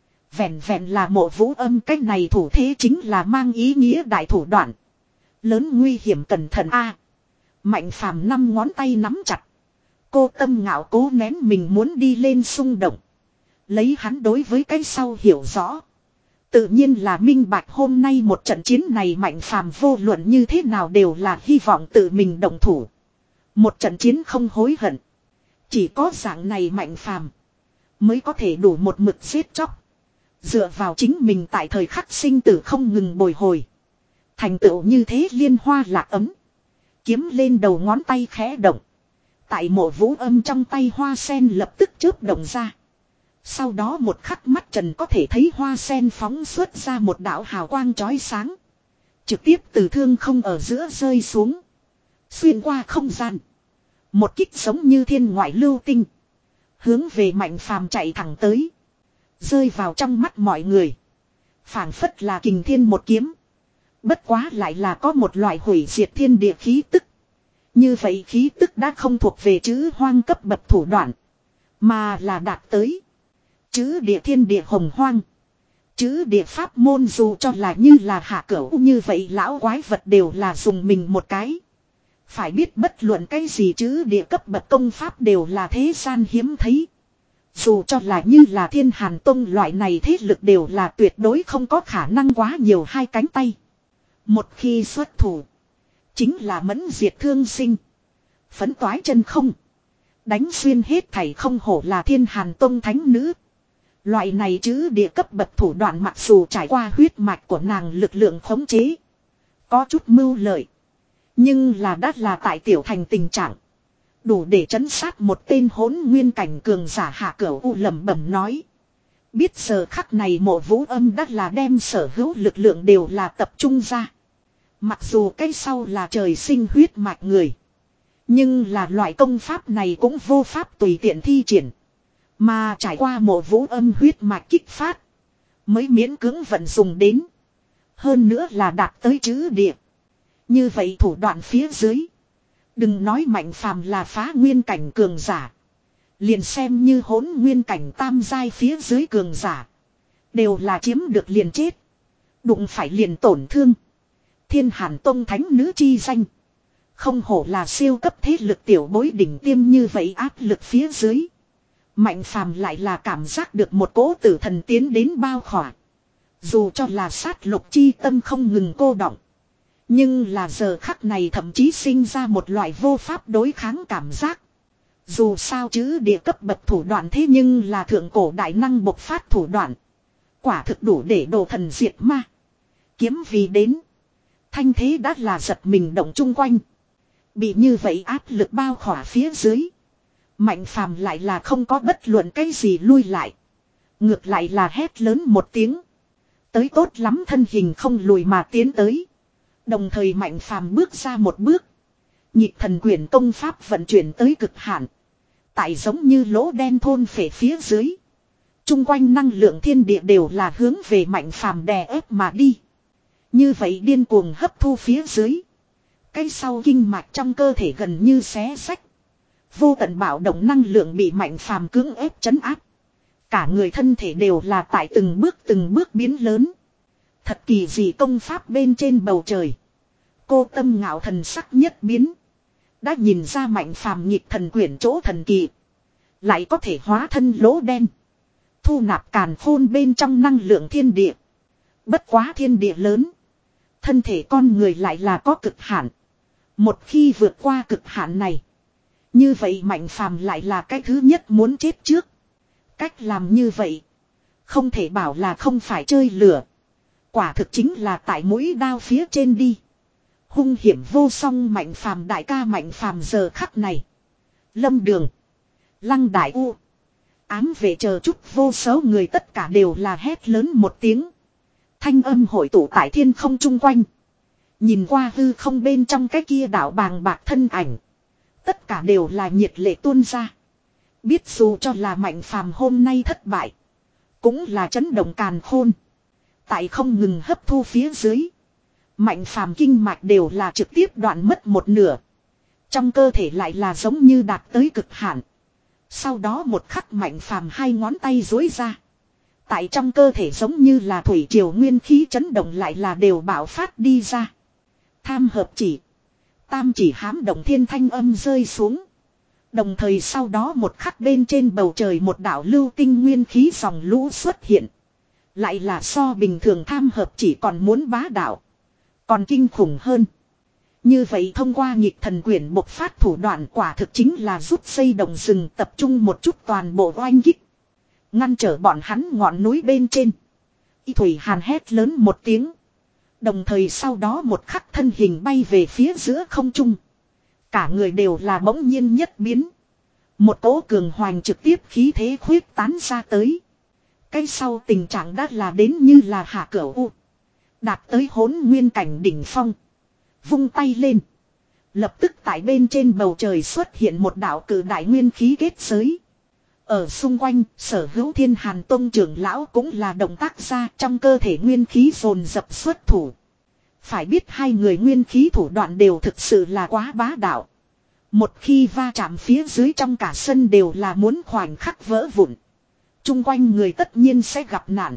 Vẹn vẹn là Mộ Vũ Âm cách này thủ thế chính là mang ý nghĩa đại thủ đoạn. Lớn nguy hiểm cẩn thận a. Mạnh Phàm năm ngón tay nắm chặt. Cô tâm ngạo cố nén mình muốn đi lên xung động. Lấy hắn đối với cái sau hiểu rõ, tự nhiên là minh bạch hôm nay một trận chiến này Mạnh Phàm vô luận như thế nào đều là hy vọng tự mình động thủ. Một trận chiến không hối hận. Chỉ có dạng này Mạnh Phàm mới có thể đủ một mực giết chóc. Dựa vào chính mình tại thời khắc sinh tử không ngừng bồi hồi. Thành tựu như thế liên hoa lạc ấm. Kiếm lên đầu ngón tay khẽ động. Tại Mộ Vũ Âm trong tay hoa sen lập tức chớp động ra. Sau đó một khắc mắt trần có thể thấy hoa sen phóng xuất ra một đạo hào quang chói sáng. Trực tiếp từ thương không ở giữa rơi xuống. Xuyên qua không gian. Một kích giống như thiên ngoại lưu tinh. Hướng về Mạnh Phàm chạy thẳng tới. Rơi vào trong mắt mọi người. Phảng phất là kình thiên một kiếm. Bất quá lại là có một loại hủy diệt thiên địa khí tức. Như vậy khí tức đã không thuộc về chữ hoang cấp bậc thủ đoạn. Mà là đạt tới chữ địa thiên địa hồng hoang. Chữ địa pháp môn dù cho là như là hạ cửu như vậy lão quái vật đều là dùng mình một cái. Phải biết bất luận cái gì chữ địa cấp bậc công pháp đều là thế gian hiếm thấy. Dù cho là như là Thiên Hàn Tông loại này thế lực đều là tuyệt đối không có khả năng quá nhiều hai cánh tay. Một khi xuất thủ, chính là mẫn diệt thương sinh. Phấn toái chân không. Đánh xuyên hết thảy, không hổ là Thiên Hàn Tông thánh nữ. Loại này chữ địa cấp bậc thủ đoạn mặc dù trải qua huyết mạch của nàng lực lượng khống chế. Có chút mưu lợi. Nhưng là đắt là tại tiểu thành tình trạng. Đủ để trấn sát một tên hỗn nguyên cảnh cường giả. Hạ Cửu U lẩm bẩm nói. Biết giờ khắc này Mộ Vũ Âm đắt là đem sở hữu lực lượng đều là tập trung ra. Mặc dù cái sau là trời sinh huyết mạch người. Nhưng là loại công pháp này cũng vô pháp tùy tiện thi triển. Mà trải qua mộ vũ âm huyết mạch kích phát. Mới miễn cưỡng vận dùng đến. Hơn nữa là đạt tới chữ địa. Như vậy thủ đoạn phía dưới. Đừng nói Mạnh Phàm là phá nguyên cảnh cường giả. Liền xem như hỗn nguyên cảnh tam giai phía dưới cường giả. Đều là chiếm được liền chết. Đụng phải liền tổn thương. Thiên Hàn Tông thánh nữ chi danh. Không hổ là siêu cấp thế lực tiểu bối đỉnh tiêm như vậy áp lực phía dưới. Mạnh Phàm lại là cảm giác được một cỗ tử thần tiến đến bao khỏa. Dù cho là sát lục chi tâm không ngừng cô động. Nhưng là giờ khắc này thậm chí sinh ra một loại vô pháp đối kháng cảm giác. Dù sao chứ địa cấp bậc thủ đoạn thế nhưng là thượng cổ đại năng bộc phát thủ đoạn. Quả thực đủ để đồ thần diệt ma. Kiếm vì đến. Thanh thế đã là giật mình động chung quanh. Bị như vậy áp lực bao khỏa phía dưới. Mạnh Phàm lại là không có bất luận cái gì lui lại. Ngược lại là hét lớn một tiếng. Tới tốt lắm thân hình không lùi mà tiến tới. Đồng thời Mạnh Phàm bước ra một bước. Nhịp thần quyền công pháp vận chuyển tới cực hạn. Tại giống như lỗ đen thôn phệ phía dưới. Trung quanh năng lượng thiên địa đều là hướng về Mạnh Phàm đè ép mà đi. Như vậy điên cuồng hấp thu phía dưới. Cái sau kinh mạch trong cơ thể gần như xé xách. Vô tận bạo động năng lượng bị Mạnh Phàm cưỡng ép chấn áp. Cả người thân thể đều là tại từng bước từng bước biến lớn. Thật kỳ dị công pháp bên trên bầu trời. Cô Tâm Ngạo thần sắc nhất biến. Đã nhìn ra Mạnh Phàm nhịp thần quyển chỗ thần kỳ. Lại có thể hóa thân lỗ đen. Thu nạp càn khôn bên trong năng lượng thiên địa. Bất quá thiên địa lớn. Thân thể con người lại là có cực hạn. Một khi vượt qua cực hạn này. Như vậy Mạnh Phàm lại là cái thứ nhất muốn chết trước. Cách làm như vậy. Không thể bảo là không phải chơi lửa. Quả thực chính là tại mũi đao phía trên đi. Hung hiểm vô song Mạnh Phàm đại ca Mạnh Phàm giờ khắc này. Lâm Đường. Lăng Đại U. Ám vệ chờ chút vô số người tất cả đều là hét lớn một tiếng. Thanh âm hội tụ tại thiên không chung quanh. Nhìn qua hư không bên trong cái kia đảo bàng bạc thân ảnh. Tất cả đều là nhiệt lệ tuôn ra. Biết dù cho là Mạnh Phàm hôm nay thất bại. Cũng là chấn động càn khôn. Tại không ngừng hấp thu phía dưới. Mạnh Phàm kinh mạch đều là trực tiếp đoạn mất một nửa. Trong cơ thể lại là giống như đạt tới cực hạn. Sau đó một khắc Mạnh Phàm hai ngón tay duỗi ra. Tại trong cơ thể giống như là thủy triều nguyên khí chấn động lại là đều bạo phát đi ra. Tham hợp chỉ. Tam chỉ hám động thiên thanh âm rơi xuống. Đồng thời sau đó một khắc bên trên bầu trời một đạo lưu tinh nguyên khí dòng lũ xuất hiện. Lại là so bình thường tham hợp chỉ còn muốn bá đạo. Còn kinh khủng hơn. Như vậy thông qua nhịp thần quyển bộc phát thủ đoạn quả thực chính là rút dây động rừng tập trung một chút toàn bộ oanh kích. Ngăn trở bọn hắn ngọn núi bên trên. Y Thủy Hàn hét lớn một tiếng. Đồng thời sau đó một khắc thân hình bay về phía giữa không trung. Cả người đều là bỗng nhiên nhất biến. Một cỗ cường hoành trực tiếp khí thế khuyết tán ra tới. Cái sau tình trạng đã là đến như là hạ cửu u. Đạt tới hỗn nguyên cảnh đỉnh phong. Vung tay lên. Lập tức tại bên trên bầu trời xuất hiện một đạo cử đại nguyên khí kết giới. Ở xung quanh, sở hữu Thiên Hàn Tông trưởng lão cũng là động tác ra trong cơ thể nguyên khí dồn dập xuất thủ. Phải biết hai người nguyên khí thủ đoạn đều thực sự là quá bá đạo. Một khi va chạm phía dưới trong cả sân đều là muốn khoảnh khắc vỡ vụn. Trung quanh người tất nhiên sẽ gặp nạn.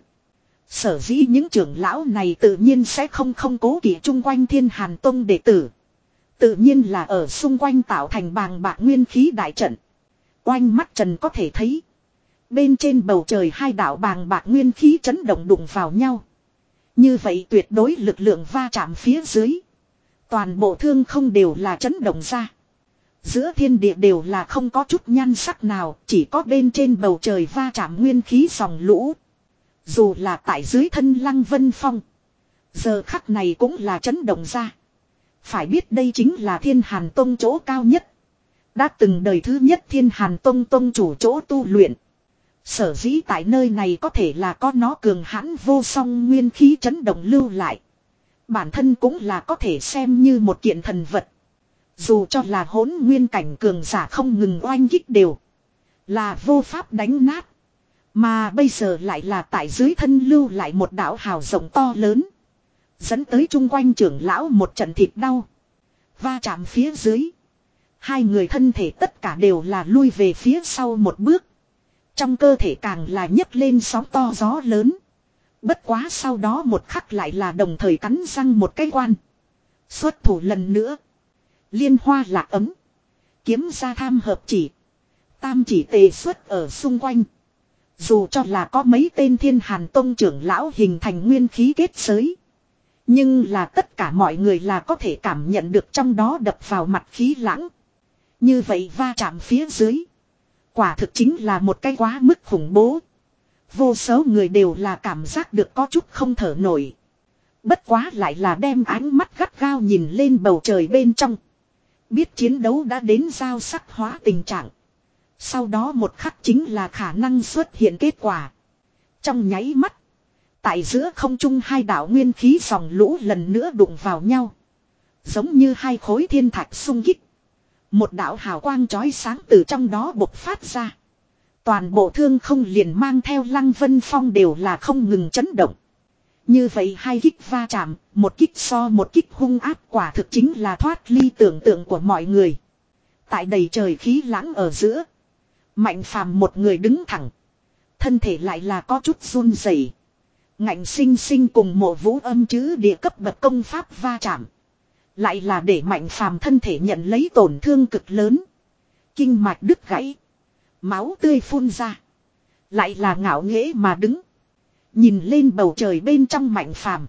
Sở dĩ những trưởng lão này tự nhiên sẽ không không cố kỵ trung quanh Thiên Hàn Tông đệ tử. Tự nhiên là ở xung quanh tạo thành bàng bạc nguyên khí đại trận. Oanh mắt trần có thể thấy. Bên trên bầu trời hai đạo bàng bạc nguyên khí chấn động đụng vào nhau. Như vậy tuyệt đối lực lượng va chạm phía dưới. Toàn bộ thương không đều là chấn động ra. Giữa thiên địa đều là không có chút nhan sắc nào. Chỉ có bên trên bầu trời va chạm nguyên khí dòng lũ. Dù là tại dưới thân Lăng Vân Phong. Giờ khắc này cũng là chấn động ra. Phải biết đây chính là Thiên Hàn Tông chỗ cao nhất. Đã từng đời thứ nhất Thiên Hàn Tông tông chủ chỗ tu luyện. Sở dĩ tại nơi này có thể là có nó cường hãn vô song nguyên khí chấn động lưu lại. Bản thân cũng là có thể xem như một kiện thần vật. Dù cho là hỗn nguyên cảnh cường giả không ngừng oanh kích đều. là vô pháp đánh nát. Mà bây giờ lại là tại dưới thân lưu lại một đạo hào rộng to lớn. Dẫn tới chung quanh trưởng lão một trận thịt đau. Va chạm phía dưới. Hai người thân thể tất cả đều là lui về phía sau một bước. Trong cơ thể càng là nhấc lên sóng to gió lớn. Bất quá sau đó một khắc lại là đồng thời cắn răng một cái quan. Xuất thủ lần nữa. Liên hoa lạc ấm. Kiếm ra tham hợp chỉ. Tam chỉ tề xuất ở xung quanh. Dù cho là có mấy tên Thiên Hàn Tông trưởng lão hình thành nguyên khí kết giới. Nhưng là tất cả mọi người là có thể cảm nhận được trong đó đập vào mặt khí lãng. Như vậy va chạm phía dưới. Quả thực chính là một cái quá mức khủng bố. Vô số người đều là cảm giác được có chút không thở nổi. Bất quá lại là đem ánh mắt gắt gao nhìn lên bầu trời bên trong. Biết chiến đấu đã đến giao sắc hóa tình trạng. Sau đó một khắc chính là khả năng xuất hiện kết quả. Trong nháy mắt. Tại giữa không trung hai đạo nguyên khí dòng lũ lần nữa đụng vào nhau. Giống như hai khối thiên thạch xung kích. Một đạo hào quang chói sáng từ trong đó bộc phát ra. Toàn bộ thương không liền mang theo Lăng Vân Phong đều là không ngừng chấn động. Như vậy hai kích va chạm, một kích so một kích hung áp quả thực chính là thoát ly tưởng tượng của mọi người. Tại đầy trời khí lãng ở giữa. Mạnh Phàm một người đứng thẳng. Thân thể lại là có chút run rẩy. Ngạnh sinh sinh cùng Mộ Vũ Âm chứ địa cấp bậc công pháp va chạm. Lại là để Mạnh Phàm thân thể nhận lấy tổn thương cực lớn. Kinh mạch đứt gãy. Máu tươi phun ra. Lại là ngạo nghễ mà đứng. Nhìn lên bầu trời bên trong Mạnh Phàm.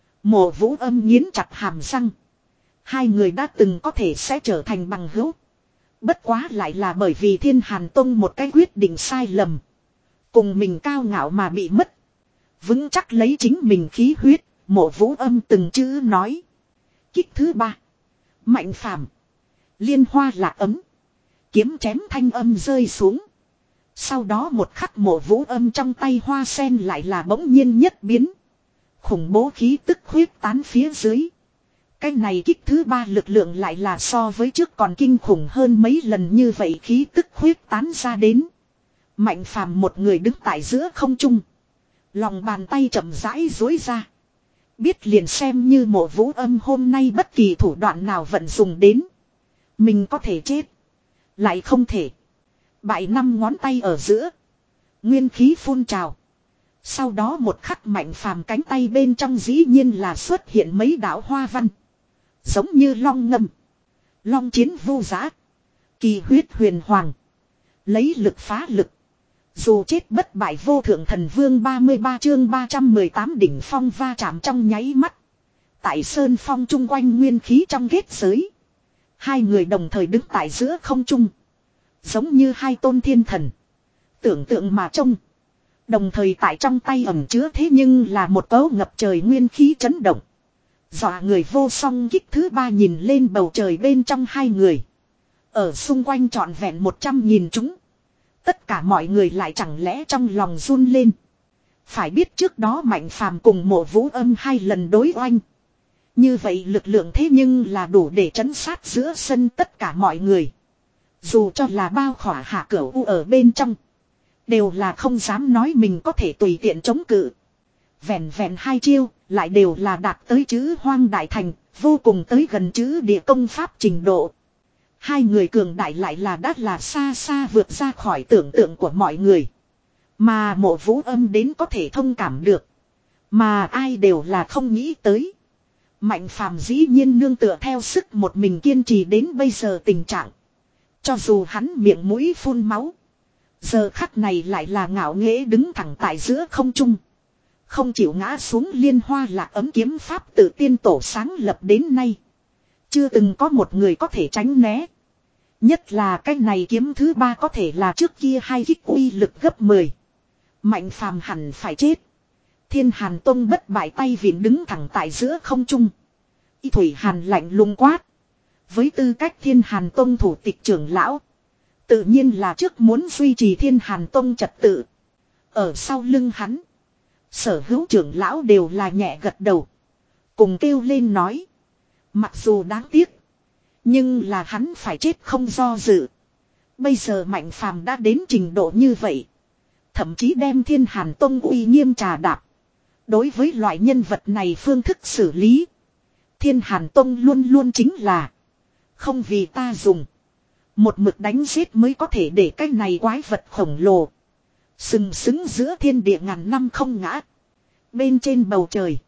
Mộ Vũ Âm nghiến chặt hàm răng. Hai người đã từng có thể sẽ trở thành bằng hữu. Bất quá lại là bởi vì Thiên Hàn Tông một cái quyết định sai lầm. Cùng mình cao ngạo mà bị mất. Vững chắc lấy chính mình khí huyết. Mộ Vũ Âm từng chữ nói. Kích thứ ba. Mạnh Phàm. Liên hoa lạc ấm. Kiếm chém thanh âm rơi xuống. Sau đó một khắc Mộ Vũ Âm trong tay hoa sen lại là bỗng nhiên nhất biến. Khủng bố khí tức huyết tán phía dưới. Cái này kích thứ ba lực lượng lại là so với trước còn kinh khủng hơn mấy lần như vậy khí tức huyết tán ra đến. Mạnh Phàm một người đứng tại giữa không trung. Lòng bàn tay chậm rãi duỗi ra. Biết liền xem như Mộ Vũ Âm hôm nay bất kỳ thủ đoạn nào vận dùng đến. Mình có thể chết. Lại không thể. Bại năm ngón tay ở giữa. Nguyên khí phun trào. Sau đó một khắc Mạnh Phàm cánh tay bên trong dĩ nhiên là xuất hiện mấy đạo hoa văn. Giống như long ngâm. Long chiến vô giá. Kỳ huyết huyền hoàng. Lấy lực phá lực. Dù chết bất bại vô thượng thần vương ba mươi ba chương ba trăm mười tám đỉnh phong va chạm trong nháy mắt. Tại sơn phong chung quanh nguyên khí trong kết giới. Hai người đồng thời đứng tại giữa không trung. Giống như hai tôn thiên thần. Tưởng tượng mà trông. Đồng thời tại trong tay ẩn chứa thế nhưng là một cấu ngập trời nguyên khí chấn động. Dọa người vô song kích thứ ba nhìn lên bầu trời bên trong hai người. Ở xung quanh trọn vẹn một trăm nghìn chúng. Tất cả mọi người lại chẳng lẽ trong lòng run lên. Phải biết trước đó Mạnh Phàm cùng Mộ Vũ Âm hai lần đối oanh. Như vậy lực lượng thế nhưng là đủ để trấn sát giữa sân tất cả mọi người. Dù cho là bao khỏa hạ cửu u ở bên trong. Đều là không dám nói mình có thể tùy tiện chống cự. Vẹn vẹn hai chiêu lại đều là đạt tới chữ hoang đại thành. Vô cùng tới gần chữ địa công pháp trình độ. Hai người cường đại lại là đã là xa xa vượt ra khỏi tưởng tượng của mọi người. Mà Mộ Vũ Âm đến có thể thông cảm được. Mà ai đều là không nghĩ tới. Mạnh Phàm dĩ nhiên nương tựa theo sức một mình kiên trì đến bây giờ tình trạng. Cho dù hắn miệng mũi phun máu. Giờ khắc này lại là ngạo nghễ đứng thẳng tại giữa không trung. Không chịu ngã xuống liên hoa lạc ấm kiếm pháp tự tiên tổ sáng lập đến nay. Chưa từng có một người có thể tránh né. Nhất là cái này kiếm thứ ba có thể là trước kia hai kích uy lực gấp mười. Mạnh Phàm hẳn phải chết. Thiên Hàn Tông bất bại tay vịn đứng thẳng tại giữa không trung. Y Thủy Hàn lạnh lùng quát. Với tư cách Thiên Hàn Tông thủ tịch trưởng lão. Tự nhiên là trước muốn duy trì Thiên Hàn Tông trật tự. Ở sau lưng hắn. Sở hữu trưởng lão đều là nhẹ gật đầu. Cùng kêu lên nói. Mặc dù đáng tiếc. Nhưng là hắn phải chết không do dự. Bây giờ Mạnh Phàm đã đến trình độ như vậy. Thậm chí đem Thiên Hàn Tông uy nghiêm trà đạp. Đối với loại nhân vật này phương thức xử lý. Thiên Hàn Tông luôn luôn chính là. Không vì ta dùng. Một mực đánh giết mới có thể để cái này quái vật khổng lồ. Sừng sững giữa thiên địa ngàn năm không ngã. Bên trên bầu trời.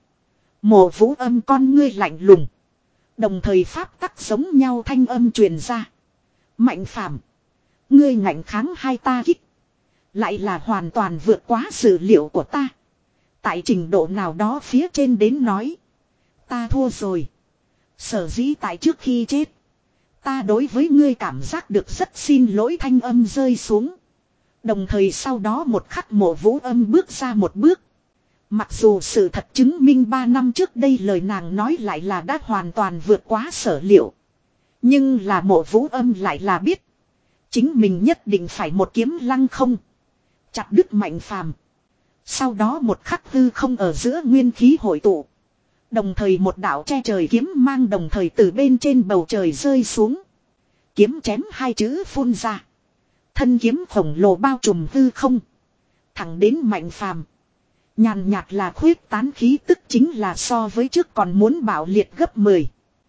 Mộ Vũ Âm con ngươi lạnh lùng. Đồng thời pháp tắc giống nhau thanh âm truyền ra. Mạnh Phàm, ngươi ngạnh kháng hai ta kích. Lại là hoàn toàn vượt quá dự liệu của ta. Tại trình độ nào đó phía trên đến nói. Ta thua rồi. Sở dĩ tại trước khi chết. Ta đối với ngươi cảm giác được rất xin lỗi thanh âm rơi xuống. Đồng thời sau đó một khắc Mộ Vũ Âm bước ra một bước. Mặc dù sự thật chứng minh ba năm trước đây lời nàng nói lại là đã hoàn toàn vượt quá sở liệu. Nhưng là Mộ Vũ Âm lại là biết. Chính mình nhất định phải một kiếm lăng không. Chặt đứt Mạnh Phàm. Sau đó một khắc hư không ở giữa nguyên khí hội tụ. Đồng thời một đạo che trời kiếm mang đồng thời từ bên trên bầu trời rơi xuống. Kiếm chém hai chữ phun ra. Thân kiếm khổng lồ bao trùm hư không. Thẳng đến Mạnh Phàm. Nhàn nhạt là khuyết tán khí tức chính là so với trước còn muốn bạo liệt gấp mười.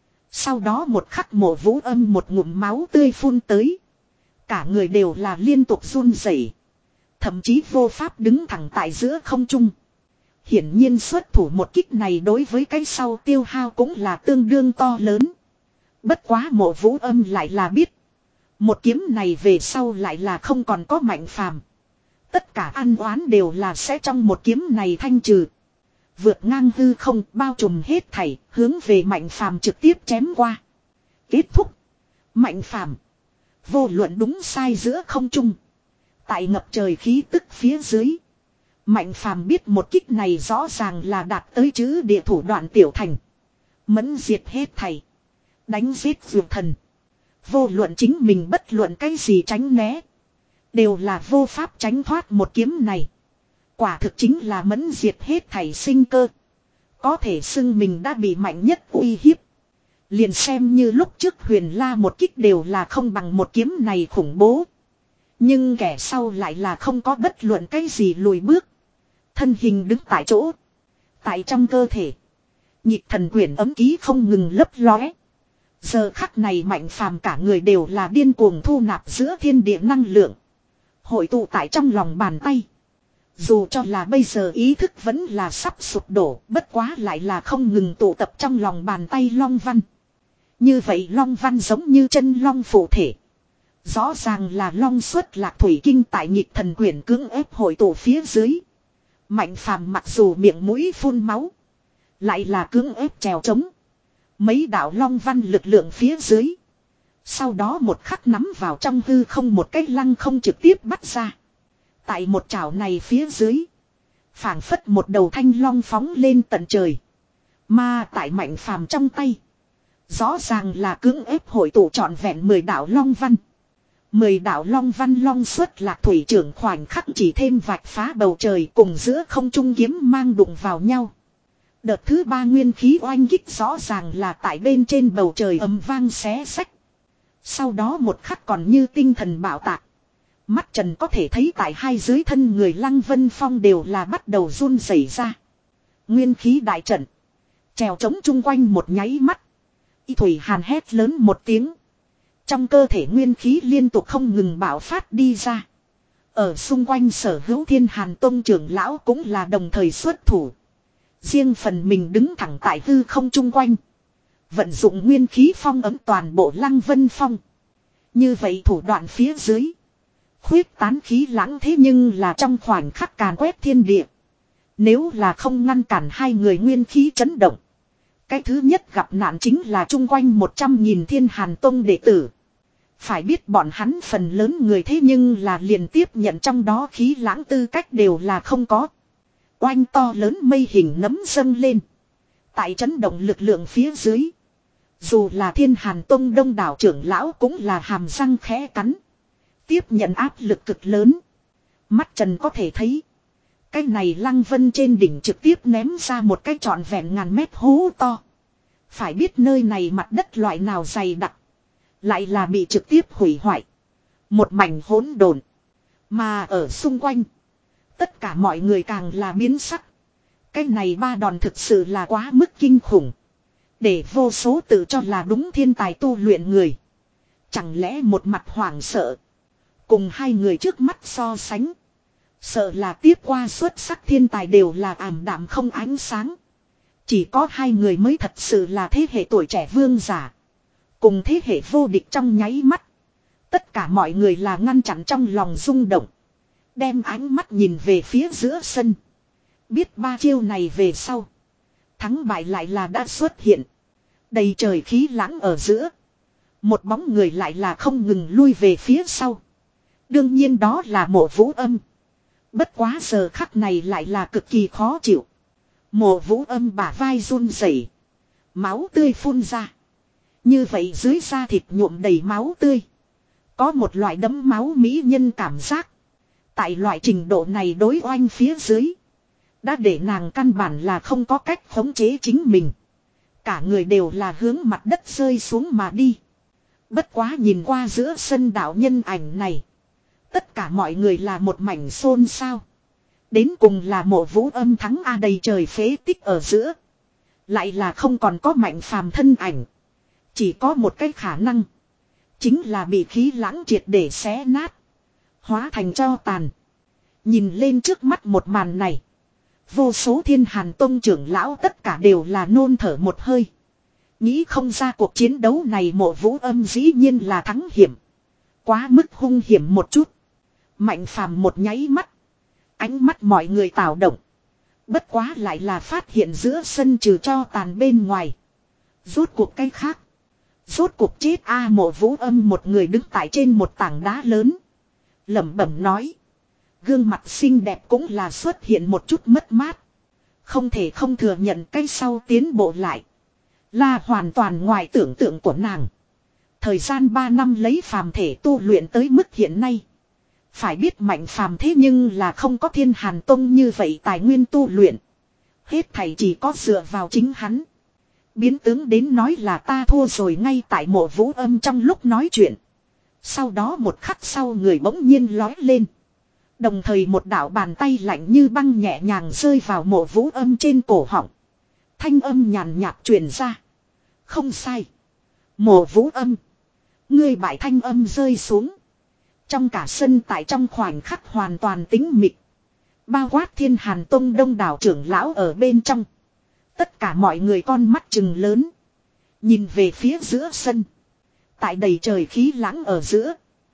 Sau đó một khắc Mộ Vũ Âm một ngụm máu tươi phun tới. Cả người đều là liên tục run rẩy, thậm chí vô pháp đứng thẳng tại giữa không trung. Hiển nhiên xuất thủ một kích này đối với cái sau tiêu hao cũng là tương đương to lớn. Bất quá Mộ Vũ Âm lại là biết. Một kiếm này về sau lại là không còn có Mạnh Phàm. Tất cả ăn oán đều là sẽ trong một kiếm này thanh trừ. Vượt ngang hư không bao trùm hết thảy hướng về Mạnh Phàm trực tiếp chém qua. Kết thúc. Mạnh Phàm. Vô luận đúng sai giữa không trung. Tại ngập trời khí tức phía dưới. Mạnh Phàm biết một kích này rõ ràng là đạt tới chữ địa thủ đoạn tiểu thành. Mẫn diệt hết thảy. Đánh giết vượt thần. Vô luận chính mình bất luận cái gì tránh né. Đều là vô pháp tránh thoát một kiếm này. Quả thực chính là mẫn diệt hết thảy sinh cơ. Có thể xưng mình đã bị mạnh nhất uy hiếp. Liền xem như lúc trước Huyền La một kích đều là không bằng một kiếm này khủng bố. Nhưng kẻ sau lại là không có bất luận cái gì lùi bước. Thân hình đứng tại chỗ. Tại trong cơ thể. Nhịp thần quyển ấm ký không ngừng lấp lóe. Giờ khắc này Mạnh Phàm cả người đều là điên cuồng thu nạp giữa thiên địa năng lượng. Hội tụ tại trong lòng bàn tay. Dù cho là bây giờ ý thức vẫn là sắp sụp đổ, bất quá lại là không ngừng tụ tập trong lòng bàn tay long văn. Như vậy long văn giống như chân long phụ thể. Rõ ràng là long xuất lạc thủy kinh tại nhịp thần quyển cưỡng ép hội tụ phía dưới. Mạnh Phàm mặc dù miệng mũi phun máu, lại là cưỡng ép trèo trống. Mấy đạo long văn lực lượng phía dưới. Sau đó một khắc nắm vào trong hư không một cái lăng không trực tiếp bắt ra. Tại một chảo này phía dưới. Phảng phất một đầu thanh long phóng lên tận trời. Mà tại Mạnh Phàm trong tay. Rõ ràng là cưỡng ép hội tụ trọn vẹn mười đạo long văn. Mười đạo long văn long xuất lạc thủy trưởng khoảnh khắc chỉ thêm vạch phá bầu trời cùng giữa không trung kiếm mang đụng vào nhau. Đợt thứ ba nguyên khí oanh kích rõ ràng là tại bên trên bầu trời ầm vang xé sách. Sau đó một khắc còn như tinh thần bạo tạc. Mắt trần có thể thấy tại hai dưới thân người Lăng Vân Phong đều là bắt đầu run rẩy ra. Nguyên khí đại trận. Trèo trống chung quanh một nháy mắt. Y Thủy Hàn hét lớn một tiếng. Trong cơ thể nguyên khí liên tục không ngừng bạo phát đi ra. Ở xung quanh sở hữu Thiên Hàn Tông trưởng lão cũng là đồng thời xuất thủ. Riêng phần mình đứng thẳng tại hư không chung quanh. Vận dụng nguyên khí phong ấm toàn bộ Lăng Vân Phong. Như vậy thủ đoạn phía dưới. Khuyết tán khí lãng thế nhưng là trong khoảnh khắc càn quét thiên địa. Nếu là không ngăn cản hai người nguyên khí chấn động. Cái thứ nhất gặp nạn chính là chung quanh một trăm nghìn Thiên Hàn Tông đệ tử. Phải biết bọn hắn phần lớn người thế nhưng là liền tiếp nhận trong đó khí lãng tư cách đều là không có. Oanh to lớn mây hình nấm dâng lên. Tại chấn động lực lượng phía dưới. Dù là Thiên Hàn Tông đông đảo trưởng lão cũng là hàm răng khẽ cắn. Tiếp nhận áp lực cực lớn. Mắt trần có thể thấy. Cái này Lăng Vân trên đỉnh trực tiếp ném ra một cái trọn vẹn ngàn mét hố to. Phải biết nơi này mặt đất loại nào dày đặc. Lại là bị trực tiếp hủy hoại. Một mảnh hỗn độn. Mà ở xung quanh. Tất cả mọi người càng là biến sắc. Cái này ba đòn thực sự là quá mức kinh khủng. Để vô số tự cho là đúng thiên tài tu luyện người. Chẳng lẽ một mặt hoảng sợ. Cùng hai người trước mắt so sánh. Sợ là tiếp qua xuất sắc thiên tài đều là ảm đạm không ánh sáng. Chỉ có hai người mới thật sự là thế hệ tuổi trẻ vương giả. Cùng thế hệ vô địch trong nháy mắt. Tất cả mọi người là ngăn chặn trong lòng rung động. Đem ánh mắt nhìn về phía giữa sân. Biết ba chiêu này về sau. Thắng bại lại là đã xuất hiện. Đầy trời khí lãng ở giữa. Một bóng người lại là không ngừng lui về phía sau. Đương nhiên đó là Mộ Vũ Âm. Bất quá giờ khắc này lại là cực kỳ khó chịu. Mộ Vũ Âm bả vai run rẩy, máu tươi phun ra. Như vậy dưới da thịt nhuộm đầy máu tươi. Có một loại đấm máu mỹ nhân cảm giác. Tại loại trình độ này đối oanh phía dưới. Đã để nàng căn bản là không có cách khống chế chính mình. Cả người đều là hướng mặt đất rơi xuống mà đi. Bất quá nhìn qua giữa sân đạo nhân ảnh này. Tất cả mọi người là một mảnh xôn xao. Đến cùng là Mộ Vũ Âm thắng a đầy trời phế tích ở giữa. Lại là không còn có Mạnh Phàm thân ảnh. Chỉ có một cái khả năng. Chính là bị khí lãng triệt để xé nát. Hóa thành tro tàn. Nhìn lên trước mắt một màn này. Vô số Thiên Hàn Tông trưởng lão tất cả đều là nôn thở một hơi. Nghĩ không ra cuộc chiến đấu này Mộ Vũ Âm dĩ nhiên là thắng hiểm. Quá mức hung hiểm một chút. Mạnh Phàm một nháy mắt. Ánh mắt mọi người tạo động. Bất quá lại là phát hiện giữa sân trừ cho tàn bên ngoài. Rốt cuộc cái khác. Rốt cuộc chết a Mộ Vũ Âm một người đứng tại trên một tảng đá lớn. Lẩm bẩm nói. Gương mặt xinh đẹp cũng là xuất hiện một chút mất mát. Không thể không thừa nhận cái sau tiến bộ lại. Là hoàn toàn ngoài tưởng tượng của nàng. Thời gian ba năm lấy phàm thể tu luyện tới mức hiện nay. Phải biết Mạnh Phàm thế nhưng là không có Thiên Hàn Tông như vậy tài nguyên tu luyện. Hết thảy chỉ có dựa vào chính hắn. Biến tướng đến nói là ta thua rồi ngay tại Mộ Vũ Âm trong lúc nói chuyện. Sau đó một khắc sau người bỗng nhiên lói lên. Đồng thời một đạo bàn tay lạnh như băng nhẹ nhàng rơi vào Mộ Vũ Âm trên cổ họng. Thanh âm nhàn nhạt truyền ra. Không sai. Mộ Vũ Âm. Ngươi bại thanh âm rơi xuống. Trong cả sân tại trong khoảnh khắc hoàn toàn tĩnh mịch. Bao quát Thiên Hàn Tông đông đảo trưởng lão ở bên trong. Tất cả mọi người con mắt trừng lớn. Nhìn về phía giữa sân. Tại đầy trời khí lãng ở giữa.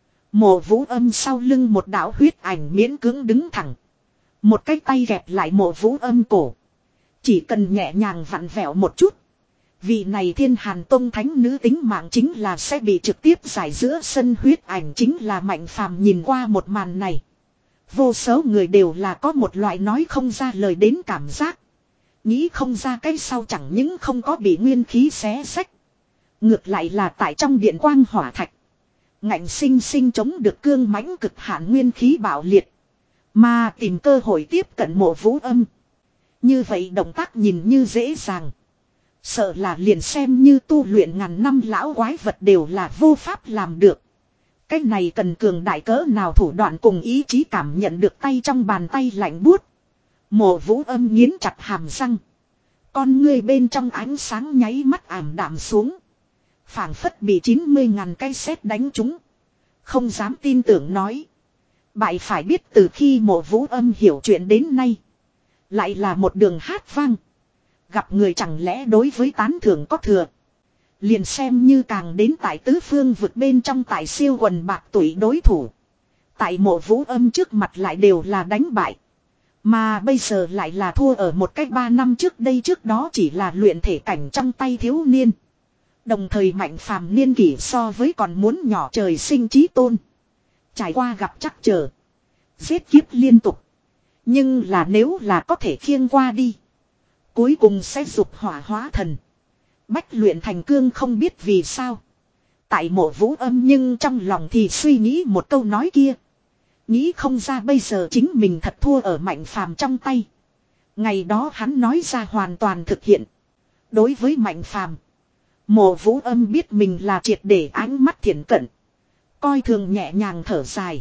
Mộ Vũ Âm sau lưng một đạo huyết ảnh miễn cưỡng đứng thẳng. Một cái tay gẹp lại Mộ Vũ Âm cổ. Chỉ cần nhẹ nhàng vặn vẹo một chút. Vị này Thiên Hàn Tông thánh nữ tính mạng chính là sẽ bị trực tiếp giải giữa sân huyết ảnh chính là Mạnh Phàm nhìn qua một màn này. Vô số người đều là có một loại nói không ra lời đến cảm giác. Nghĩ không ra cái sau chẳng những không có bị nguyên khí xé xách. Ngược lại là tại trong điện quang hỏa thạch. Ngạnh sinh sinh chống được cương mãnh cực hạn nguyên khí bạo liệt. Mà tìm cơ hội tiếp cận Mộ Vũ Âm. Như vậy động tác nhìn như dễ dàng. Sợ là liền xem như tu luyện ngàn năm lão quái vật đều là vô pháp làm được. Cái này cần cường đại cỡ nào thủ đoạn cùng ý chí cảm nhận được tay trong bàn tay lạnh buốt. Mộ Vũ Âm nghiến chặt hàm răng. Con ngươi bên trong ánh sáng nháy mắt ảm đạm xuống. Phảng phất bị chín mươi ngàn cây sét đánh trúng. Không dám tin tưởng nói. Bại phải biết từ khi Mộ Vũ Âm hiểu chuyện đến nay. Lại là một đường hát vang. Gặp người chẳng lẽ đối với tán thưởng có thừa. Liền xem như càng đến tại tứ phương vực bên trong tại siêu quần bạc tuổi đối thủ. Tại Mộ Vũ Âm trước mặt lại đều là đánh bại. Mà bây giờ lại là thua ở một cách ba năm trước đây trước đó chỉ là luyện thể cảnh trong tay thiếu niên. Đồng thời Mạnh Phàm niên kỷ so với còn muốn nhỏ trời sinh chí tôn. Trải qua gặp chắc trở. Giết kiếp liên tục. Nhưng là nếu là có thể khiêng qua đi. Cuối cùng sẽ dục hỏa hóa thần. Bách luyện thành cương không biết vì sao. Tại Mộ Vũ Âm nhưng trong lòng thì suy nghĩ một câu nói kia. Nghĩ không ra bây giờ chính mình thật thua ở Mạnh Phàm trong tay. Ngày đó hắn nói ra hoàn toàn thực hiện. Đối với Mạnh Phàm, Mộ Vũ Âm biết mình là triệt để ánh mắt thiện cận. Coi thường nhẹ nhàng thở dài.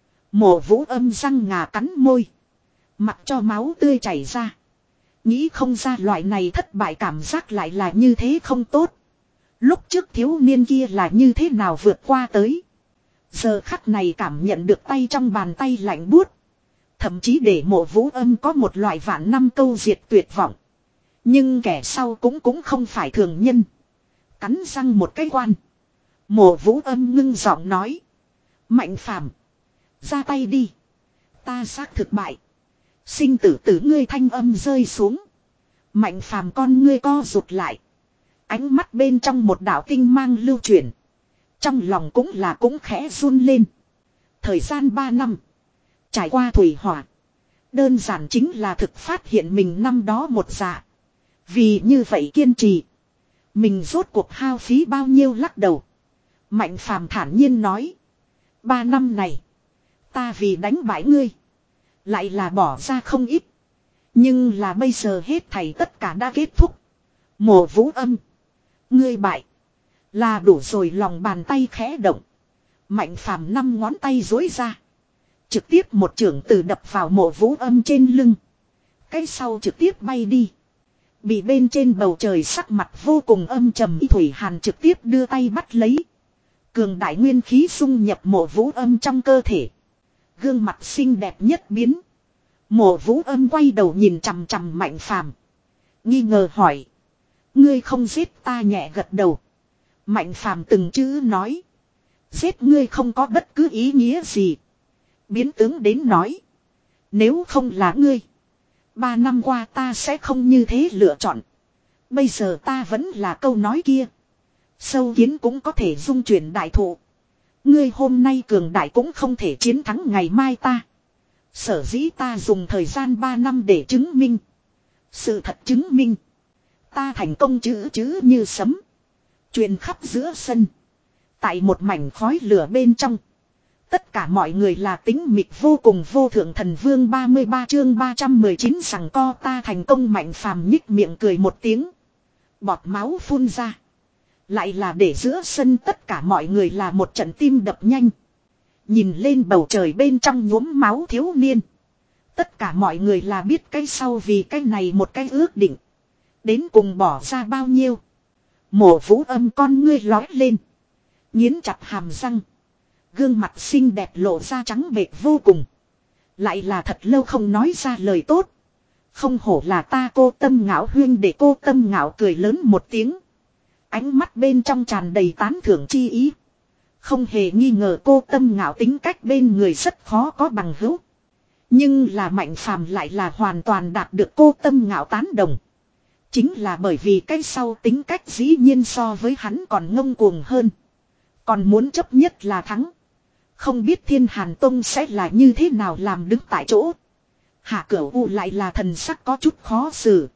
Mộ Vũ Âm răng ngà cắn môi. Mặc cho máu tươi chảy ra. Nghĩ không ra loại này thất bại cảm giác lại là như thế không tốt. Lúc trước thiếu niên kia là như thế nào vượt qua tới. Giờ khắc này cảm nhận được tay trong bàn tay lạnh buốt. Thậm chí để Mộ Vũ Âm có một loại vạn năm câu diệt tuyệt vọng. Nhưng kẻ sau cũng cũng không phải thường nhân. Cắn răng một cái quan. Mộ Vũ Âm ngưng giọng nói. Mạnh Phàm, ra tay đi. Ta xác thực bại. Sinh tử tử ngươi thanh âm rơi xuống. Mạnh Phàm con ngươi co rụt lại. Ánh mắt bên trong một đạo tinh mang lưu chuyển. Trong lòng cũng là cũng khẽ run lên. Thời gian ba năm. Trải qua thủy hỏa. Đơn giản chính là thực phát hiện mình năm đó một dạ. Vì như vậy kiên trì. Mình rốt cuộc hao phí bao nhiêu lắc đầu. Mạnh Phàm thản nhiên nói. Ba năm này. Ta vì đánh bại ngươi. Lại là bỏ ra không ít. Nhưng là bây giờ hết thảy tất cả đã kết thúc. Mộ Vũ Âm. Ngươi bại. Là đủ rồi, lòng bàn tay khẽ động. Mạnh Phàm năm ngón tay duỗi ra. Trực tiếp một chưởng từ đập vào Mộ Vũ Âm trên lưng. Cái sau trực tiếp bay đi. Bị bên trên bầu trời sắc mặt vô cùng âm trầm Y Thủy Hàn trực tiếp đưa tay bắt lấy. Cường đại nguyên khí xung nhập Mộ Vũ Âm trong cơ thể. Gương mặt xinh đẹp nhất biến. Mộ Vũ Âm quay đầu nhìn chằm chằm Mạnh Phàm, nghi ngờ hỏi. Ngươi không giết ta? Nhẹ gật đầu. Mạnh Phàm từng chữ nói. Giết ngươi không có bất cứ ý nghĩa gì. Biến tướng đến nói. Nếu không là ngươi. Ba năm qua ta sẽ không như thế lựa chọn. Bây giờ ta vẫn là câu nói kia. Sâu kiến cũng có thể dung chuyển đại thụ. Ngươi hôm nay cường đại cũng không thể chiến thắng ngày mai ta. Sở dĩ ta dùng thời gian ba năm để chứng minh. Sự thật chứng minh. Ta thành công chữ chữ như sấm. Truyền khắp giữa sân. Tại một mảnh khói lửa bên trong. Tất cả mọi người là tính mịt vô cùng. Vô thượng thần vương ba mươi ba chương ba trăm mười chín rằng co ta thành công. Mạnh Phàm nhích miệng cười một tiếng. Bọt máu phun ra. Lại là để giữa sân tất cả mọi người là một trận tim đập nhanh. Nhìn lên bầu trời bên trong nhuốm máu thiếu niên. Tất cả mọi người là biết cái sau vì cái này một cái ước định. Đến cùng bỏ ra bao nhiêu. Mộ Vũ Âm con ngươi lói lên. Nghiến chặt hàm răng. Gương mặt xinh đẹp lộ ra trắng bệch vô cùng. Lại là thật lâu không nói ra lời tốt. Không hổ là ta Cô Tâm Ngạo huyên để Cô Tâm Ngạo cười lớn một tiếng. Ánh mắt bên trong tràn đầy tán thưởng chi ý. Không hề nghi ngờ Cô Tâm Ngạo tính cách bên người rất khó có bằng hữu. Nhưng là Mạnh Phàm lại là hoàn toàn đạt được Cô Tâm Ngạo tán đồng. Chính là bởi vì cái sau tính cách dĩ nhiên so với hắn còn ngông cuồng hơn. Còn muốn chấp nhất là thắng. Không biết Thiên Hàn Tông sẽ là như thế nào làm đứng tại chỗ. Hạ Cửu U lại là thần sắc có chút khó xử.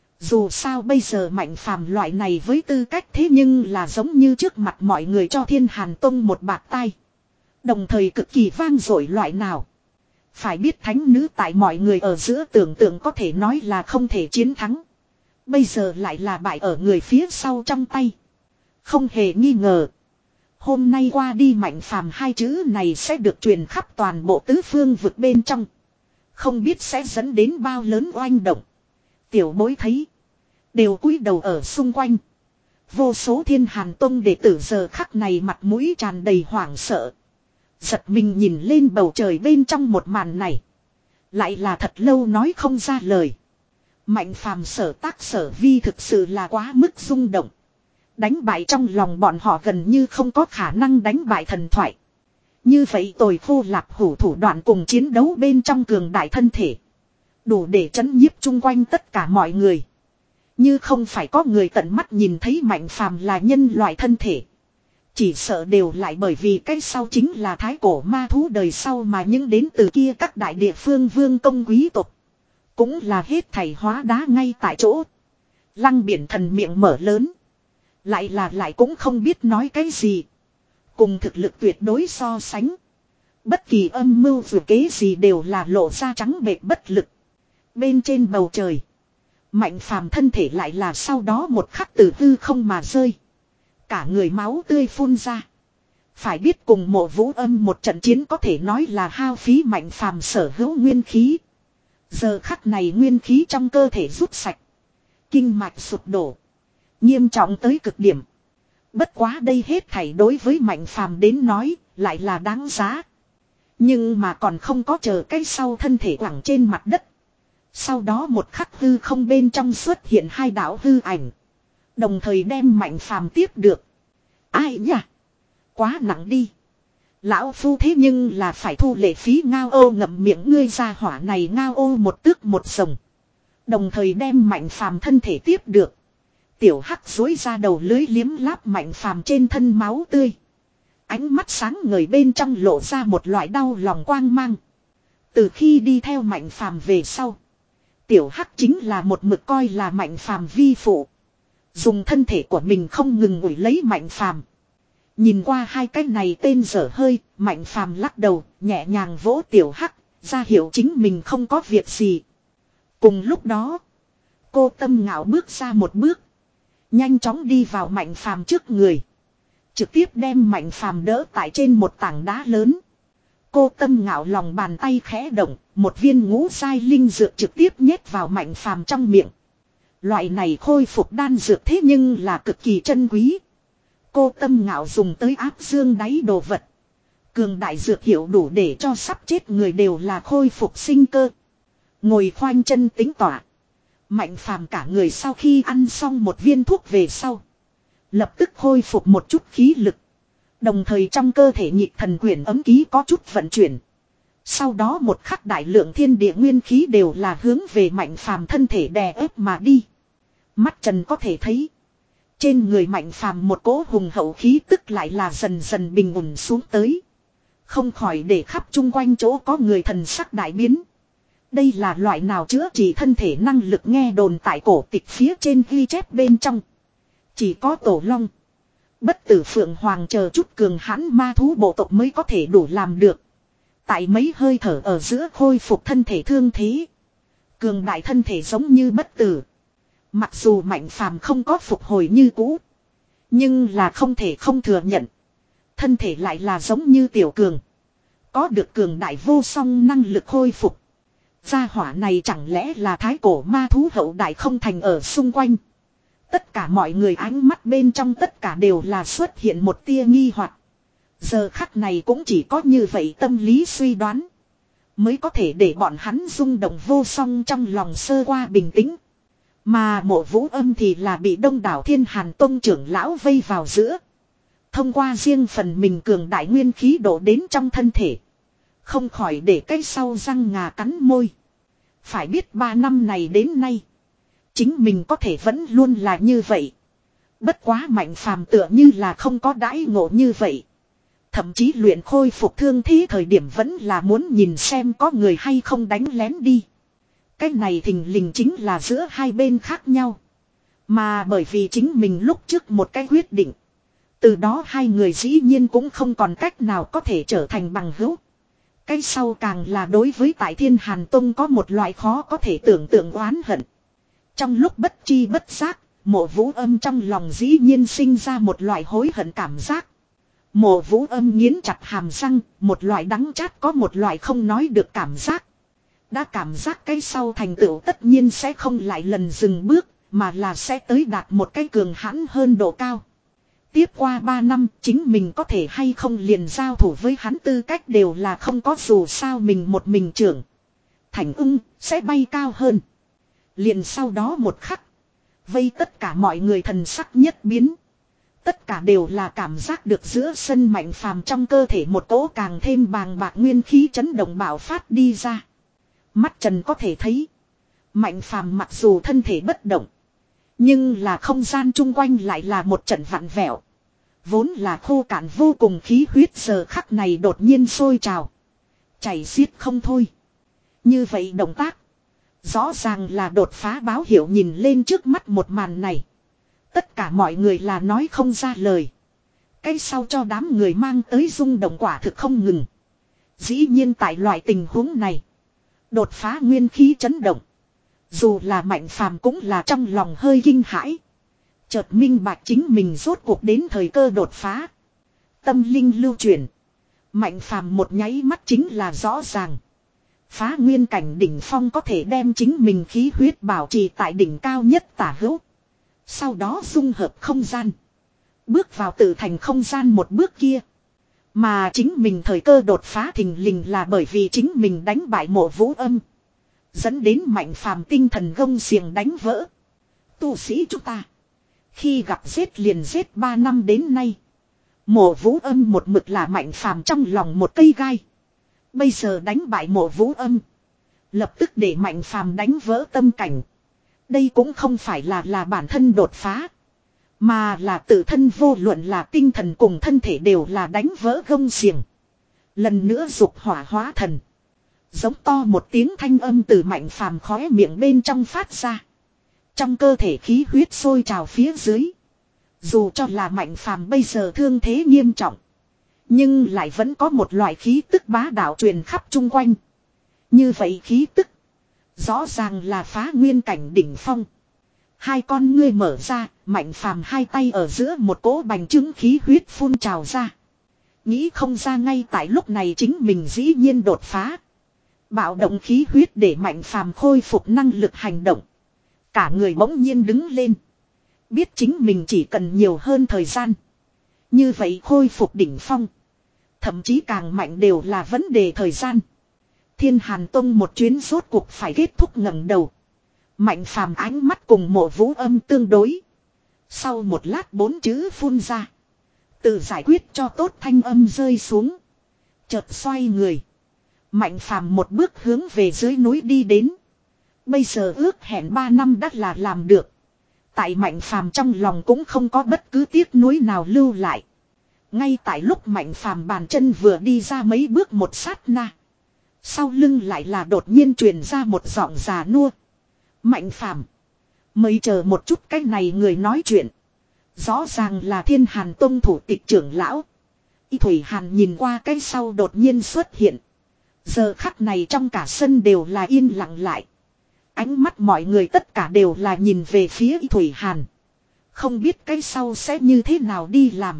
Dù sao bây giờ Mạnh Phàm loại này với tư cách thế nhưng là giống như trước mặt mọi người cho Thiên Hàn Tông một bạt tai. Đồng thời cực kỳ vang dội loại nào. Phải biết thánh nữ tại mọi người ở giữa tưởng tượng có thể nói là không thể chiến thắng. Bây giờ lại là bại ở người phía sau trong tay. Không hề nghi ngờ. Hôm nay qua đi Mạnh Phàm hai chữ này sẽ được truyền khắp toàn bộ tứ phương vực bên trong. Không biết sẽ dẫn đến bao lớn oanh động. Tiểu bối thấy. Đều cúi đầu ở xung quanh. Vô số Thiên Hàn Tông đệ tử giờ khắc này mặt mũi tràn đầy hoảng sợ. Giật mình nhìn lên bầu trời bên trong một màn này. Lại là thật lâu nói không ra lời. Mạnh Phàm sở tác sở vi thực sự là quá mức rung động. Đánh bại trong lòng bọn họ gần như không có khả năng đánh bại thần thoại. Như vậy tồi khô lạc hủ thủ đoạn cùng chiến đấu bên trong cường đại thân thể. Đủ để chấn nhiếp chung quanh tất cả mọi người. Như không phải có người tận mắt nhìn thấy Mạnh Phàm là nhân loại thân thể. Chỉ sợ đều lại bởi vì cái sau chính là thái cổ ma thú đời sau mà những đến từ kia các đại địa phương vương công quý tộc. Cũng là hết thảy hóa đá ngay tại chỗ. Lăng Biển Thần miệng mở lớn. Lại là lại cũng không biết nói cái gì. Cùng thực lực tuyệt đối so sánh. Bất kỳ âm mưu vừa kế gì đều là lộ ra trắng bệch bất lực. Bên trên bầu trời. Mạnh Phàm thân thể lại là sau đó một khắc từ hư không mà rơi. Cả người máu tươi phun ra. Phải biết cùng Mộ Vũ Âm một trận chiến có thể nói là hao phí Mạnh Phàm sở hữu nguyên khí. Giờ khắc này nguyên khí trong cơ thể rút sạch. Kinh mạch sụp đổ. Nghiêm trọng tới cực điểm. Bất quá đây hết thảy đối với Mạnh Phàm đến nói lại là đáng giá. Nhưng mà còn không có chờ cái sau thân thể quẳng trên mặt đất. Sau đó một khắc hư không bên trong xuất hiện hai đạo hư ảnh. Đồng thời đem Mạnh Phàm tiếp được. Ai nhỉ? Quá nặng đi. Lão phu thế nhưng là phải thu lệ phí ngao ô ngậm miệng ngươi ra hỏa này ngao ô một tước một sồng. Đồng thời đem Mạnh Phàm thân thể tiếp được. Tiểu Hắc dối ra đầu lưới liếm láp Mạnh Phàm trên thân máu tươi. Ánh mắt sáng ngời bên trong lộ ra một loại đau lòng quang mang. Từ khi đi theo Mạnh Phàm về sau. Tiểu Hắc chính là một mực coi là Mạnh Phàm vi phụ. Dùng thân thể của mình không ngừng ủi lấy Mạnh Phàm. Nhìn qua hai cái này tên dở hơi, Mạnh Phàm lắc đầu, nhẹ nhàng vỗ Tiểu Hắc, ra hiệu chính mình không có việc gì. Cùng lúc đó, cô Tâm Ngạo bước ra một bước, nhanh chóng đi vào Mạnh Phàm trước người, trực tiếp đem Mạnh Phàm đỡ tại trên một tảng đá lớn. Cô Tâm Ngạo lòng bàn tay khẽ động, một viên ngũ giai linh dược trực tiếp nhét vào Mạnh Phàm trong miệng. Loại này khôi phục đan dược thế nhưng là cực kỳ chân quý. Cô Tâm Ngạo dùng tới áp dương đáy đồ vật. Cường đại dược hiệu đủ để cho sắp chết người đều là khôi phục sinh cơ. Ngồi khoanh chân tính tỏa. Mạnh Phàm cả người sau khi ăn xong một viên thuốc về sau. Lập tức khôi phục một chút khí lực. Đồng thời trong cơ thể nhịp thần quyển ấm ký có chút vận chuyển. Sau đó một khắc đại lượng thiên địa nguyên khí đều là hướng về Mạnh Phàm thân thể đè ép mà đi. Mắt Trần có thể thấy. Trên người Mạnh Phàm một cỗ hùng hậu khí tức lại là dần dần bình ổn xuống tới. Không khỏi để khắp chung quanh chỗ có người thần sắc đại biến. Đây là loại nào chữa trị thân thể năng lực nghe đồn tại cổ tịch phía trên ghi chép bên trong. Chỉ có Tổ Long, Bất Tử Phượng Hoàng chờ chút cường hãn ma thú bộ tộc mới có thể đủ làm được. Tại mấy hơi thở ở giữa khôi phục thân thể thương thế. Cường đại thân thể giống như bất tử. Mặc dù Mạnh Phàm không có phục hồi như cũ. Nhưng là không thể không thừa nhận. Thân thể lại là giống như tiểu cường. Có được cường đại vô song năng lực khôi phục. Gia hỏa này chẳng lẽ là thái cổ ma thú hậu đại không thành ở xung quanh. Tất cả mọi người ánh mắt bên trong tất cả đều là xuất hiện một tia nghi hoặc. Giờ khắc này cũng chỉ có như vậy tâm lý suy đoán. Mới có thể để bọn hắn rung động vô song trong lòng sơ qua bình tĩnh. Mà Mộ Vũ Âm thì là bị đông đảo Thiên Hàn Tông trưởng lão vây vào giữa. Thông qua riêng phần mình cường đại nguyên khí đổ đến trong thân thể. Không khỏi để cái sau răng ngà cắn môi. Phải biết ba năm này đến nay. Chính mình có thể vẫn luôn là như vậy. Bất quá Mạnh Phàm tựa như là không có đãi ngộ như vậy. Thậm chí luyện khôi phục thương thế thời điểm vẫn là muốn nhìn xem có người hay không đánh lén đi. Cái này thình lình chính là giữa hai bên khác nhau. Mà bởi vì chính mình lúc trước một cái quyết định. Từ đó hai người dĩ nhiên cũng không còn cách nào có thể trở thành bằng hữu. Cái sau càng là đối với tại Thiên Hàn Tông có một loại khó có thể tưởng tượng oán hận. Trong lúc bất chi bất giác, Mộ Vũ Âm trong lòng dĩ nhiên sinh ra một loại hối hận cảm giác. Mộ Vũ Âm nghiến chặt hàm răng, một loại đắng chát có một loại không nói được cảm giác. Đã cảm giác cái sau thành tựu tất nhiên sẽ không lại lần dừng bước, mà là sẽ tới đạt một cái cường hãn hơn độ cao. Tiếp qua ba năm, chính mình có thể hay không liền giao thủ với hắn tư cách đều là không có, dù sao mình một mình trưởng. Thành ưng, sẽ bay cao hơn. Liền sau đó một khắc, vây tất cả mọi người thần sắc nhất biến. Tất cả đều là cảm giác được giữa sân Mạnh Phàm trong cơ thể một cỗ càng thêm bàng bạc nguyên khí chấn động bạo phát đi ra. Mắt Trần có thể thấy. Mạnh Phàm mặc dù thân thể bất động. Nhưng là không gian chung quanh lại là một trận vặn vẹo. Vốn là khô cạn vô cùng khí huyết giờ khắc này đột nhiên sôi trào. Chảy xiết không thôi. Như vậy động tác. Rõ ràng là đột phá báo hiệu, nhìn lên trước mắt một màn này. Tất cả mọi người là nói không ra lời. Cái sau cho đám người mang tới rung động quả thực không ngừng. Dĩ nhiên tại loại tình huống này. Đột phá nguyên khí chấn động. Dù là Mạnh Phàm cũng là trong lòng hơi kinh hãi. Chợt minh bạch chính mình rốt cuộc đến thời cơ đột phá. tâm linh lưu chuyển. Mạnh phàm một nháy mắt chính là rõ ràng. Phá nguyên cảnh đỉnh phong có thể đem chính mình khí huyết bảo trì tại đỉnh cao nhất tả hữu. Sau đó dung hợp không gian. Bước vào tự thành không gian một bước kia. Mà chính mình thời cơ đột phá thình lình là bởi vì chính mình đánh bại Mộ Vũ Âm. Dẫn đến mạnh phàm tinh thần gông xiềng đánh vỡ. Tu sĩ chúng ta. Khi gặp giết liền giết ba năm đến nay. Mộ Vũ Âm một mực là mạnh phàm trong lòng một cây gai. Bây giờ đánh bại Mộ Vũ Âm. Lập tức để mạnh phàm đánh vỡ tâm cảnh. Đây cũng không phải là là bản thân đột phá. Mà là tự thân vô luận là tinh thần cùng thân thể đều là đánh vỡ gông xiềng. Lần nữa dục hỏa hóa thần. Giống to một tiếng thanh âm từ mạnh phàm khóe miệng bên trong phát ra. Trong cơ thể khí huyết sôi trào phía dưới. Dù cho là mạnh phàm bây giờ thương thế nghiêm trọng. Nhưng lại vẫn có một loại khí tức bá đạo truyền khắp chung quanh. Như vậy khí tức. Rõ ràng là phá nguyên cảnh đỉnh phong. Hai con ngươi mở ra, mạnh phàm hai tay ở giữa một cỗ bành trướng khí huyết phun trào ra. Nghĩ không ra ngay tại lúc này chính mình dĩ nhiên đột phá. Bạo động khí huyết để mạnh phàm khôi phục năng lực hành động. Cả người bỗng nhiên đứng lên. Biết chính mình chỉ cần nhiều hơn thời gian. Như vậy khôi phục đỉnh phong. Thậm chí càng mạnh đều là vấn đề thời gian. Thiên Hàn Tông một chuyến rốt cuộc phải kết thúc ngẩng đầu. Mạnh phàm ánh mắt cùng Mộ Vũ Âm tương đối. Sau một lát bốn chữ phun ra. Tự giải quyết cho tốt thanh âm rơi xuống. Chợt xoay người. Mạnh phàm một bước hướng về dưới núi đi đến. Bây giờ ước hẹn ba năm đã là làm được. Tại mạnh phàm trong lòng cũng không có bất cứ tiếc nuối nào lưu lại. Ngay tại lúc mạnh phàm bàn chân vừa đi ra mấy bước một sát na. Sau lưng lại là đột nhiên truyền ra một giọng già nua. Mạnh phàm. Mới chờ một chút cái này người nói chuyện. Rõ ràng là Thiên Hàn Tông thủ tịch trưởng lão. Y Thủy Hàn nhìn qua cái sau đột nhiên xuất hiện. Giờ khắc này trong cả sân đều là yên lặng lại. Ánh mắt mọi người tất cả đều là nhìn về phía Y Thủy Hàn. Không biết cái sau sẽ như thế nào đi làm.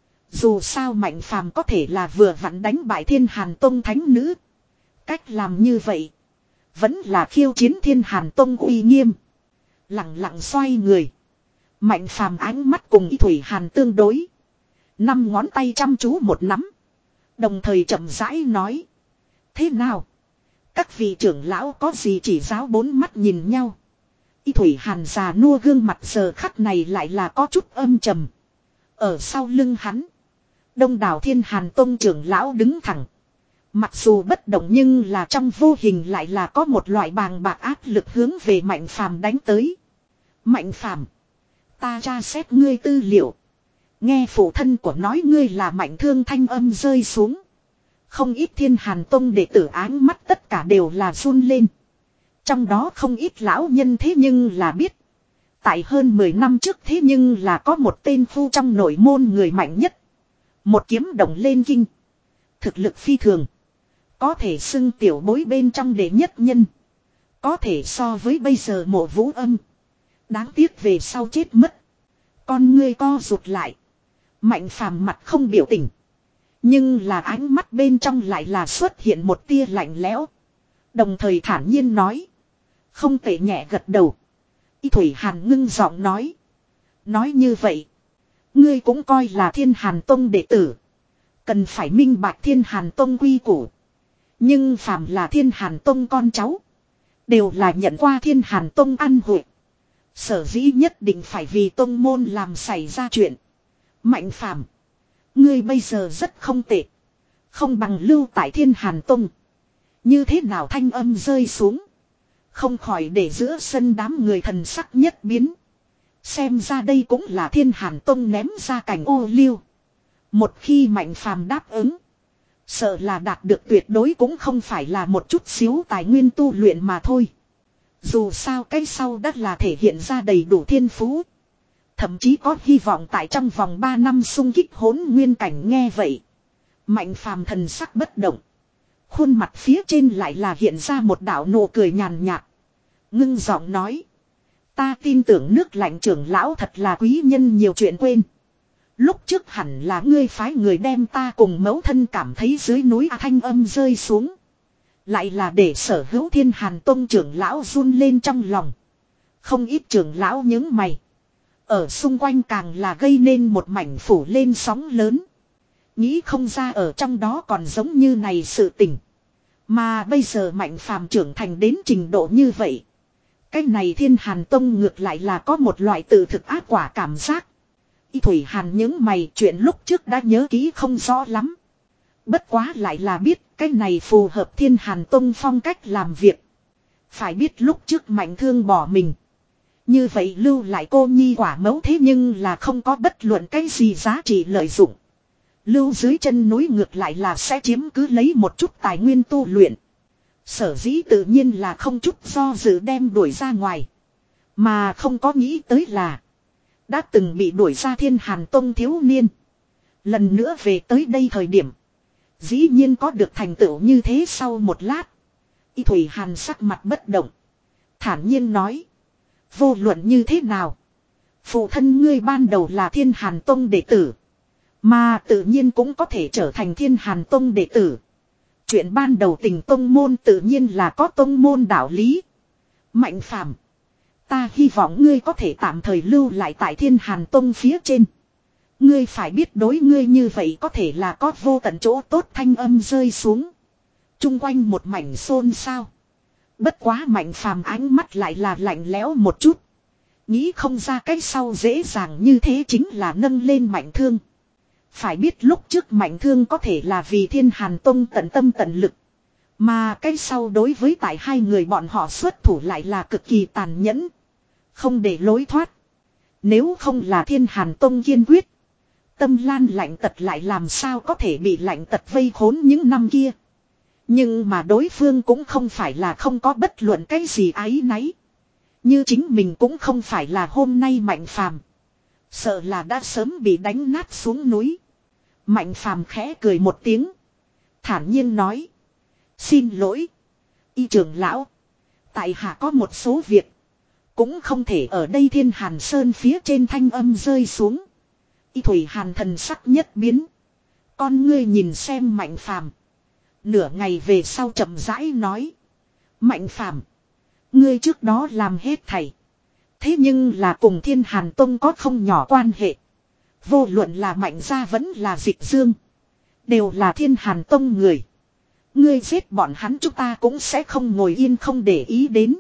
Dù sao mạnh phàm có thể là vừa vặn đánh bại Thiên Hàn Tông thánh nữ. Cách làm như vậy. Vẫn là khiêu chiến Thiên Hàn Tông uy nghiêm. Lặng lặng xoay người. Mạnh phàm ánh mắt cùng Y Thủy Hàn tương đối. Năm ngón tay chăm chú một nắm. Đồng thời chậm rãi nói. Thế nào? Các vị trưởng lão có gì chỉ giáo bốn mắt nhìn nhau. Y Thủy Hàn già nua gương mặt giờ khắc này lại là có chút âm trầm. Ở sau lưng hắn. Đông đảo Thiên Hàn Tông trưởng lão đứng thẳng. Mặc dù bất động nhưng là trong vô hình lại là có một loại bàng bạc áp lực hướng về Mạnh phàm đánh tới. Mạnh phàm. Ta tra xét ngươi tư liệu. Nghe phụ thân của nói ngươi là Mạnh Thương thanh âm rơi xuống. Không ít Thiên Hàn Tông đệ tử áng mắt tất cả đều là run lên. Trong đó không ít lão nhân thế nhưng là biết. Tại hơn mười năm trước thế nhưng là có một tên phu trong nội môn người mạnh nhất. Một kiếm động lên kinh. Thực lực phi thường. Có thể xưng tiểu bối bên trong đệ nhất nhân. Có thể so với bây giờ Mộ Vũ Âm. Đáng tiếc về sau chết mất. Con ngươi co rụt lại. Mạnh phàm mặt không biểu tình. Nhưng là ánh mắt bên trong lại là xuất hiện một tia lạnh lẽo. Đồng thời thản nhiên nói. Không tệ nhẹ gật đầu. Y Thủy Hàn ngưng giọng nói. Nói như vậy. Ngươi cũng coi là Thiên Hàn Tông đệ tử. Cần phải minh bạch Thiên Hàn Tông quy củ. Nhưng phàm là Thiên Hàn Tông con cháu. Đều là nhận qua Thiên Hàn Tông ăn hội. Sở dĩ nhất định phải vì tông môn làm xảy ra chuyện. Mạnh phàm. Ngươi bây giờ rất không tệ. Không bằng lưu tại Thiên Hàn Tông. Như thế nào thanh âm rơi xuống. Không khỏi để giữa sân đám người thần sắc nhất biến. Xem ra đây cũng là Thiên Hàn Tông ném ra cảnh ô liu. Một khi Mạnh phàm đáp ứng. Sợ là đạt được tuyệt đối cũng không phải là một chút xíu tài nguyên tu luyện mà thôi. Dù sao cái sau đất là thể hiện ra đầy đủ thiên phú. Thậm chí có hy vọng tại trong vòng ba năm xung kích hỗn nguyên cảnh nghe vậy. Mạnh phàm thần sắc bất động. Khuôn mặt phía trên lại là hiện ra một đạo nụ cười nhàn nhạt. Ngưng giọng nói. Ta tin tưởng nước lạnh trưởng lão thật là quý nhân nhiều chuyện quên. Lúc trước hẳn là ngươi phái người đem ta cùng mẫu thân cảm thấy dưới núi A thanh âm rơi xuống. Lại là để Sở Hữu Thiên Hàn Tông trưởng lão run lên trong lòng. Không ít trưởng lão những mày. Ở xung quanh càng là gây nên một mảnh phủ lên sóng lớn. Nghĩ không ra ở trong đó còn giống như này sự tình. Mà bây giờ Mạnh Phàm trưởng thành đến trình độ như vậy. Cái này Thiên Hàn Tông ngược lại là có một loại tự thực ác quả cảm giác. Y Thủy Hàn những mày chuyện lúc trước đã nhớ kỹ không rõ lắm. Bất quá lại là biết cái này phù hợp Thiên Hàn Tông phong cách làm việc. Phải biết lúc trước Mạnh Thương bỏ mình. Như vậy lưu lại cô nhi quả mẫu thế nhưng là không có bất luận cái gì giá trị lợi dụng. Lưu dưới chân núi ngược lại là sẽ chiếm cứ lấy một chút tài nguyên tu luyện. Sở dĩ tự nhiên là không chút do dự đem đuổi ra ngoài. Mà không có nghĩ tới là đã từng bị đuổi ra Thiên Hàn Tông thiếu niên. Lần nữa về tới đây thời điểm. Dĩ nhiên có được thành tựu như thế sau một lát. Y Thủy Hàn sắc mặt bất động. Thản nhiên nói. Vô luận như thế nào. Phụ thân ngươi ban đầu là Thiên Hàn Tông đệ tử. Mà tự nhiên cũng có thể trở thành Thiên Hàn Tông đệ tử. Chuyện ban đầu tình tông môn tự nhiên là có tông môn đạo lý. Mạnh Phàm, ta hy vọng ngươi có thể tạm thời lưu lại tại Thiên Hàn Tông phía trên. Ngươi phải biết đối ngươi như vậy có thể là có vô tận chỗ tốt thanh âm rơi xuống. Trung quanh một mảnh xôn xao. Bất quá Mạnh Phàm ánh mắt lại là lạnh lẽo một chút. Nghĩ không ra cái sau dễ dàng như thế chính là nâng lên Mạnh Thương. Phải biết lúc trước Mạnh Thương có thể là vì Thiên Hàn Tông tận tâm tận lực. Mà cái sau đối với tại hai người bọn họ xuất thủ lại là cực kỳ tàn nhẫn. Không để lối thoát. Nếu không là Thiên Hàn Tông kiên quyết. Tâm Lan lạnh tật lại làm sao có thể bị lạnh tật vây khốn những năm kia. Nhưng mà đối phương cũng không phải là không có bất luận cái gì áy náy. Như chính mình cũng không phải là hôm nay Mạnh Phàm. Sợ là đã sớm bị đánh nát xuống núi. Mạnh Phàm khẽ cười một tiếng. Thản nhiên nói. Xin lỗi. Y trưởng lão. Tại hạ có một số việc. Cũng không thể ở đây Thiên Hàn Sơn phía trên thanh âm rơi xuống. Y Thủy Hàn thần sắc nhất biến. Con ngươi nhìn xem Mạnh Phàm. Nửa ngày về sau chậm rãi nói. Mạnh Phàm, ngươi trước đó làm hết thảy. Thế nhưng là cùng Thiên Hàn Tông có không nhỏ quan hệ. Vô luận là Mạnh gia vẫn là Dịch Dương. Đều là Thiên Hàn Tông người. Ngươi giết bọn hắn chúng ta cũng sẽ không ngồi yên không để ý đến.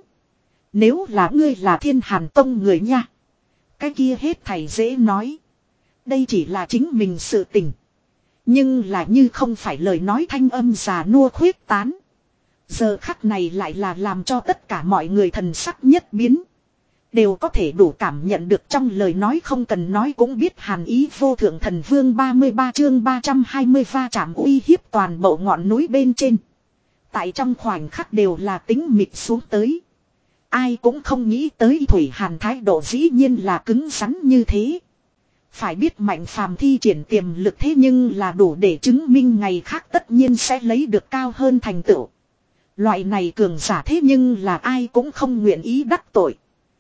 Nếu là ngươi là Thiên Hàn Tông người nha. Cái kia hết thảy dễ nói. Đây chỉ là chính mình sự tình. Nhưng là như không phải lời nói thanh âm già nua khuyết tán. Giờ khắc này lại là làm cho tất cả mọi người thần sắc nhất biến. Đều có thể đủ cảm nhận được trong lời nói không cần nói cũng biết hàn ý vô thượng thần vương ba mươi ba chương ba trăm hai mươi va chạm uy hiếp toàn bộ ngọn núi bên trên. Tại trong khoảnh khắc đều là tính mịt xuống tới. Ai cũng không nghĩ tới Thủy Hàn thái độ dĩ nhiên là cứng rắn như thế. Phải biết Mạnh Phàm thi triển tiềm lực thế nhưng là đủ để chứng minh ngày khác tất nhiên sẽ lấy được cao hơn thành tựu. Loại này cường giả thế nhưng là ai cũng không nguyện ý đắc tội.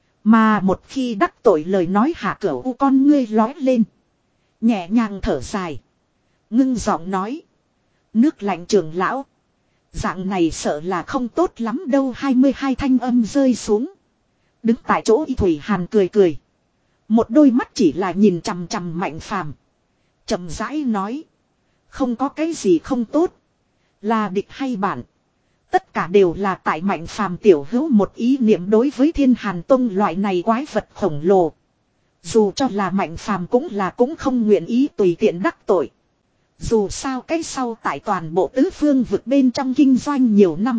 Mà một khi đắc tội lời nói hạ cửu u con ngươi lói lên. Nhẹ nhàng thở dài. Ngưng giọng nói. Nước lạnh trưởng lão. Dạng này sợ là không tốt lắm đâu. Hai mươi hai thanh âm rơi xuống. Đứng tại chỗ Y Thủy Hàn cười cười. Một đôi mắt chỉ là nhìn chằm chằm Mạnh Phàm, chậm rãi nói. Không có cái gì không tốt. Là địch hay bạn. Tất cả đều là tại Mạnh Phàm tiểu hữu một ý niệm đối với Thiên Hàn Tông loại này quái vật khổng lồ. Dù cho là Mạnh Phàm cũng là cũng không nguyện ý tùy tiện đắc tội. Dù sao cái sau tại toàn bộ tứ phương vực bên trong kinh doanh nhiều năm.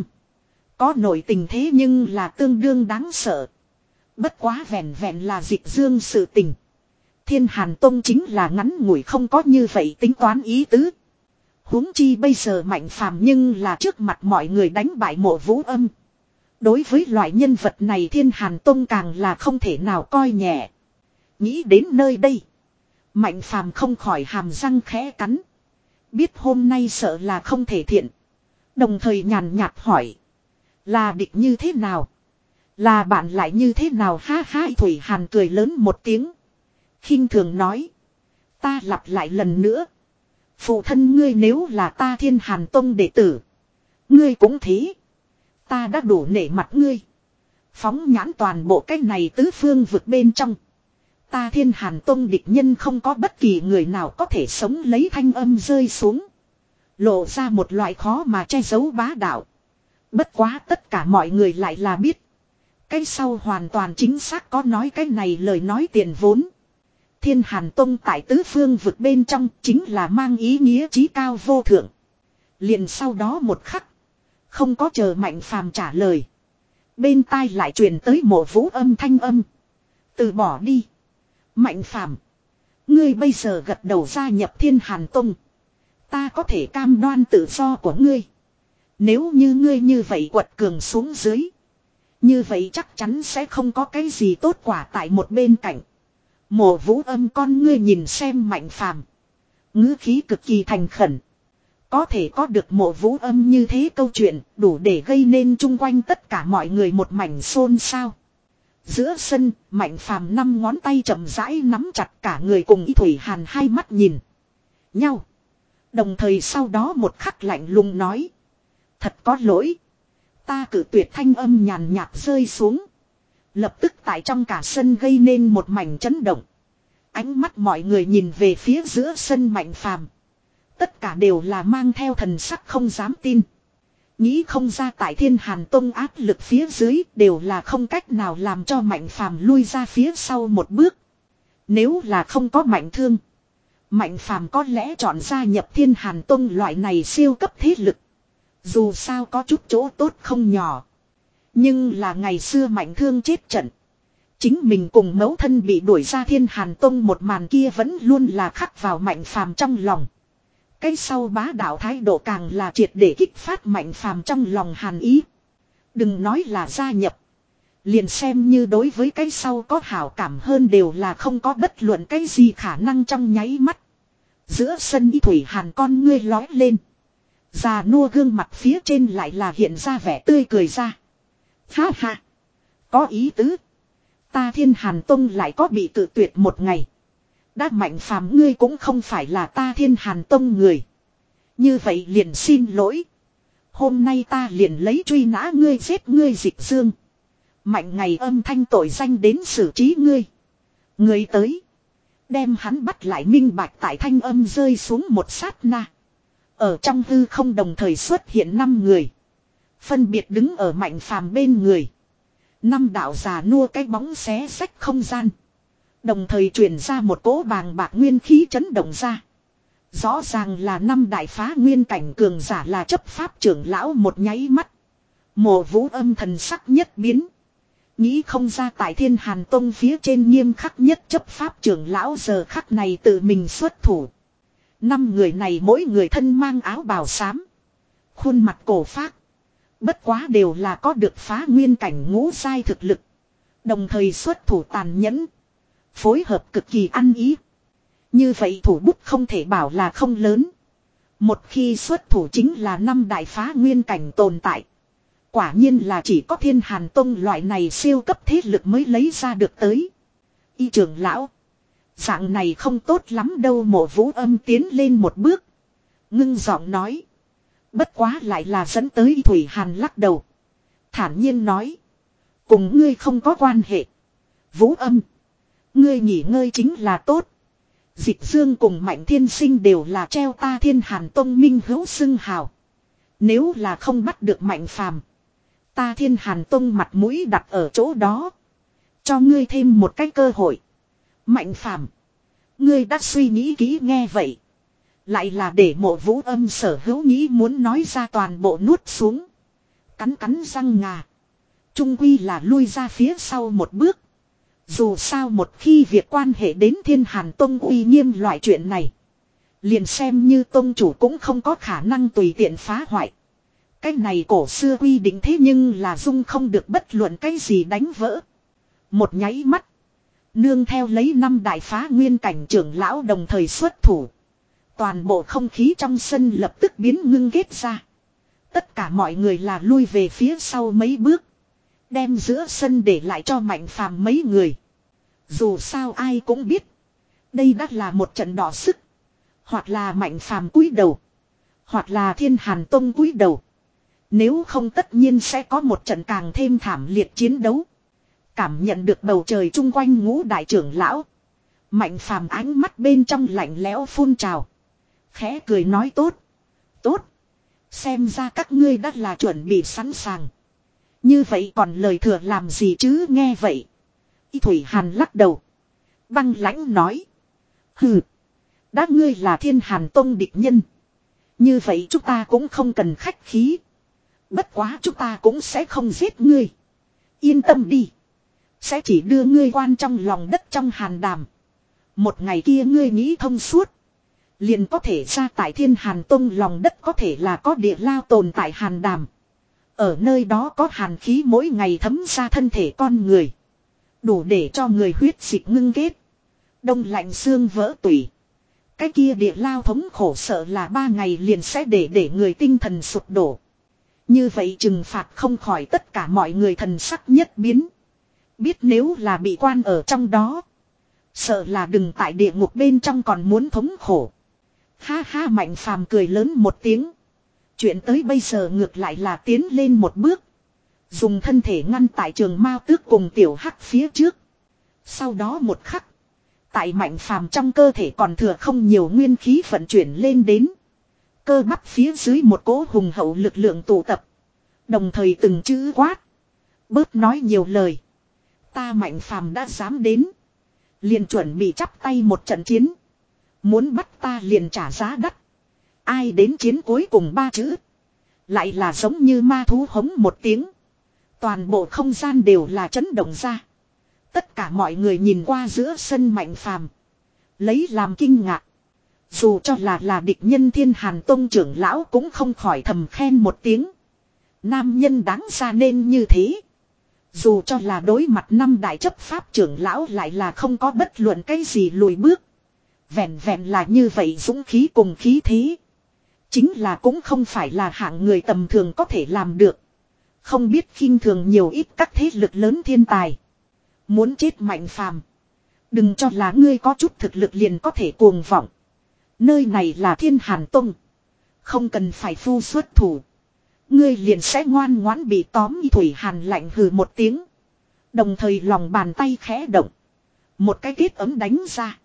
Có nổi tình thế nhưng là tương đương đáng sợ. Bất quá vẹn vẹn là Dịch Dương sự tình. Thiên Hàn Tông chính là ngắn ngủi không có như vậy tính toán ý tứ. Huống chi bây giờ Mạnh Phàm nhưng là trước mặt mọi người đánh bại Mộ Vũ Âm. Đối với loại nhân vật này Thiên Hàn Tông càng là không thể nào coi nhẹ. Nghĩ đến nơi đây. Mạnh Phàm không khỏi hàm răng khẽ cắn. Biết hôm nay sợ là không thể thiện. Đồng thời nhàn nhạt hỏi. Là địch như thế nào? Là bạn lại như thế nào? Ha ha. Thủy Hàn cười lớn một tiếng. Khinh thường nói. Ta lặp lại lần nữa. Phụ thân ngươi nếu là ta Thiên Hàn Tông đệ tử. Ngươi cũng thế. Ta đã đủ nể mặt ngươi. Phóng nhãn toàn bộ cái này tứ phương vực bên trong. Ta Thiên Hàn Tông địch nhân không có bất kỳ người nào có thể sống lấy thanh âm rơi xuống. Lộ ra một loại khó mà che giấu bá đạo. Bất quá tất cả mọi người lại là biết. Cái sau hoàn toàn chính xác có nói cái này lời nói tiền vốn. Thiên Hàn Tông tại tứ phương vực bên trong chính là mang ý nghĩa chí cao vô thượng. Liền sau đó một khắc. Không có chờ Mạnh Phàm trả lời. Bên tai lại truyền tới Mộ Vũ âm thanh âm. Từ bỏ đi. Mạnh Phàm, ngươi bây giờ gật đầu gia nhập Thiên Hàn Tông. Ta có thể cam đoan tự do của ngươi. Nếu như ngươi như vậy quật cường xuống dưới. Như vậy chắc chắn sẽ không có cái gì tốt quả tại một bên cạnh. Mộ Vũ âm con ngươi nhìn xem Mạnh Phàm, ngữ khí cực kỳ thành khẩn. Có thể có được Mộ Vũ âm như thế câu chuyện đủ để gây nên chung quanh tất cả mọi người một mảnh xôn xao. Giữa sân, Mạnh Phàm năm ngón tay chậm rãi nắm chặt cả người cùng Y Thủy Hàn hai mắt nhìn nhau. Đồng thời sau đó một khắc lạnh lùng nói. Thật có lỗi. Ta cử tuyệt thanh âm nhàn nhạt rơi xuống. Lập tức tại trong cả sân gây nên một mảnh chấn động. Ánh mắt mọi người nhìn về phía giữa sân Mạnh Phàm. Tất cả đều là mang theo thần sắc không dám tin. Nghĩ không ra tại Thiên Hàn Tông áp lực phía dưới đều là không cách nào làm cho Mạnh Phàm lui ra phía sau một bước. Nếu là không có Mạnh Thương, Mạnh Phàm có lẽ chọn gia nhập Thiên Hàn Tông loại này siêu cấp thế lực. Dù sao có chút chỗ tốt không nhỏ. Nhưng là ngày xưa Mạnh Thương chết trận. Chính mình cùng mẫu thân bị đuổi ra Thiên Hàn Tông một màn kia vẫn luôn là khắc vào Mạnh Phàm trong lòng. Cái sau bá đạo thái độ càng là triệt để kích phát Mạnh Phàm trong lòng hàn ý. Đừng nói là gia nhập. Liền xem như đối với cái sau có hảo cảm hơn đều là không có bất luận cái gì khả năng trong nháy mắt. Giữa sân Y Thủy Hàn con ngươi lói lên. Già nua gương mặt phía trên lại là hiện ra vẻ tươi cười ra. Ha ha. Có ý tứ. Ta Thiên Hàn Tông lại có bị tự tuyệt một ngày. Đã Mạnh Phàm ngươi cũng không phải là ta Thiên Hàn Tông người. Như vậy liền xin lỗi. Hôm nay ta liền lấy truy nã ngươi giết ngươi Dịch Dương. Mạnh ngày âm thanh tội danh đến xử trí ngươi. Ngươi tới. Đem hắn bắt lại minh bạch tại thanh âm rơi xuống một sát na. Ở trong hư không đồng thời xuất hiện năm người. Phân biệt đứng ở Mạnh Phàm bên người. Năm đạo già nua cái bóng xé xách không gian. Đồng thời truyền ra một cỗ bàng bạc nguyên khí chấn động ra. Rõ ràng là năm đại phá nguyên cảnh cường giả là chấp pháp trưởng lão một nháy mắt. Mộ Vũ âm thần sắc nhất biến. Nghĩ không ra tại Thiên Hàn Tông phía trên nghiêm khắc nhất chấp pháp trưởng lão giờ khắc này tự mình xuất thủ. Năm người này mỗi người thân mang áo bào xám. Khuôn mặt cổ phác. Bất quá đều là có được phá nguyên cảnh ngũ giai thực lực. Đồng thời xuất thủ tàn nhẫn. Phối hợp cực kỳ ăn ý. Như vậy thủ bút không thể bảo là không lớn. Một khi xuất thủ chính là năm đại phá nguyên cảnh tồn tại. Quả nhiên là chỉ có Thiên Hàn Tông loại này siêu cấp thế lực mới lấy ra được tới. Y trưởng lão. Dạng này không tốt lắm đâu. Mộ Vũ âm tiến lên một bước. Ngưng giọng nói. Bất quá lại là dẫn tới Y Thủy Hàn lắc đầu. Thản nhiên nói. Cùng ngươi không có quan hệ. Vũ âm. Ngươi nghỉ ngơi chính là tốt. Dịch Dương cùng Mạnh Thiên Sinh đều là treo ta Thiên Hàn Tông minh hữu xưng hào. Nếu là không bắt được Mạnh Phàm, ta Thiên Hàn Tông mặt mũi đặt ở chỗ đó. Cho ngươi thêm một cái cơ hội. Mạnh Phàm, ngươi đã suy nghĩ kỹ nghe vậy. Lại là để Mộ Vũ âm sở hữu nghĩ muốn nói ra toàn bộ nuốt xuống. Cắn cắn răng ngà. Trung quy là lui ra phía sau một bước. Dù sao một khi việc quan hệ đến Thiên Hàn Tông uy nghiêm loại chuyện này. Liền xem như tông chủ cũng không có khả năng tùy tiện phá hoại. Cái này cổ xưa quy định thế nhưng là dung không được bất luận cái gì đánh vỡ. Một nháy mắt. Nương theo lấy năm đại phá nguyên cảnh trưởng lão đồng thời xuất thủ. Toàn bộ không khí trong sân lập tức biến ngưng kết ra. Tất cả mọi người là lui về phía sau mấy bước. Đem giữa sân để lại cho Mạnh Phàm mấy người. Dù sao ai cũng biết. Đây đã là một trận đọ sức. Hoặc là Mạnh Phàm cúi đầu. Hoặc là Thiên Hàn Tông cúi đầu. Nếu không tất nhiên sẽ có một trận càng thêm thảm liệt chiến đấu. Cảm nhận được bầu trời chung quanh ngũ đại trưởng lão. Mạnh Phàm ánh mắt bên trong lạnh lẽo phun trào. Khẽ cười nói tốt. Tốt. Xem ra các ngươi đã là chuẩn bị sẵn sàng. Như vậy còn lời thừa làm gì chứ nghe vậy. Y Thủy Hàn lắc đầu. Băng lãnh nói. Hừ. Đã ngươi là Thiên Hàn Tông địch nhân. Như vậy chúng ta cũng không cần khách khí. Bất quá chúng ta cũng sẽ không giết ngươi. Yên tâm đi. Sẽ chỉ đưa ngươi quan trong lòng đất trong Hàn Đàm. Một ngày kia ngươi nghĩ thông suốt. Liền có thể ra tại Thiên Hàn Tông lòng đất có thể là có địa lao tồn tại Hàn Đàm. Ở nơi đó có hàn khí mỗi ngày thấm ra thân thể con người. Đủ để cho người huyết dịch ngưng kết. Đông lạnh xương vỡ tủy. Cái kia địa lao thống khổ sợ là ba ngày liền sẽ để để người tinh thần sụp đổ. Như vậy trừng phạt không khỏi tất cả mọi người thần sắc nhất biến. Biết nếu là bị quan ở trong đó. Sợ là đừng tại địa ngục bên trong còn muốn thống khổ. Ha ha Mạnh Phàm cười lớn một tiếng. Chuyện tới bây giờ ngược lại là tiến lên một bước. Dùng thân thể ngăn tại Trường Mao Tước cùng Tiểu Hắc phía trước. Sau đó một khắc. Tại Mạnh Phàm trong cơ thể còn thừa không nhiều nguyên khí vận chuyển lên đến. Cơ bắp phía dưới một cỗ hùng hậu lực lượng tụ tập. Đồng thời từng chữ quát. Bớt nói nhiều lời. Ta Mạnh Phàm đã dám đến. Liền chuẩn bị chắp tay một trận chiến. Muốn bắt ta liền trả giá đắt. Ai đến chiến cuối cùng ba chữ. Lại là giống như ma thú hống một tiếng. Toàn bộ không gian đều là chấn động ra. Tất cả mọi người nhìn qua giữa sân Mạnh Phàm, lấy làm kinh ngạc. Dù cho là là địch nhân Thiên Hàn Tông trưởng lão cũng không khỏi thầm khen một tiếng. Nam nhân đáng ra nên như thế. Dù cho là đối mặt năm đại chấp pháp trưởng lão lại là không có bất luận cái gì lùi bước. Vẹn vẹn là như vậy dũng khí cùng khí thế. Chính là cũng không phải là hạng người tầm thường có thể làm được. Không biết khinh thường nhiều ít các thế lực lớn thiên tài. Muốn chết Mạnh Phàm, đừng cho là ngươi có chút thực lực liền có thể cuồng vọng. Nơi này là Thiên Hàn Tông. Không cần phải phu xuất thủ. Ngươi liền sẽ ngoan ngoãn bị tóm. Y Thủy Hàn lạnh hừ một tiếng. Đồng thời lòng bàn tay khẽ động. Một cái kết ấm đánh ra.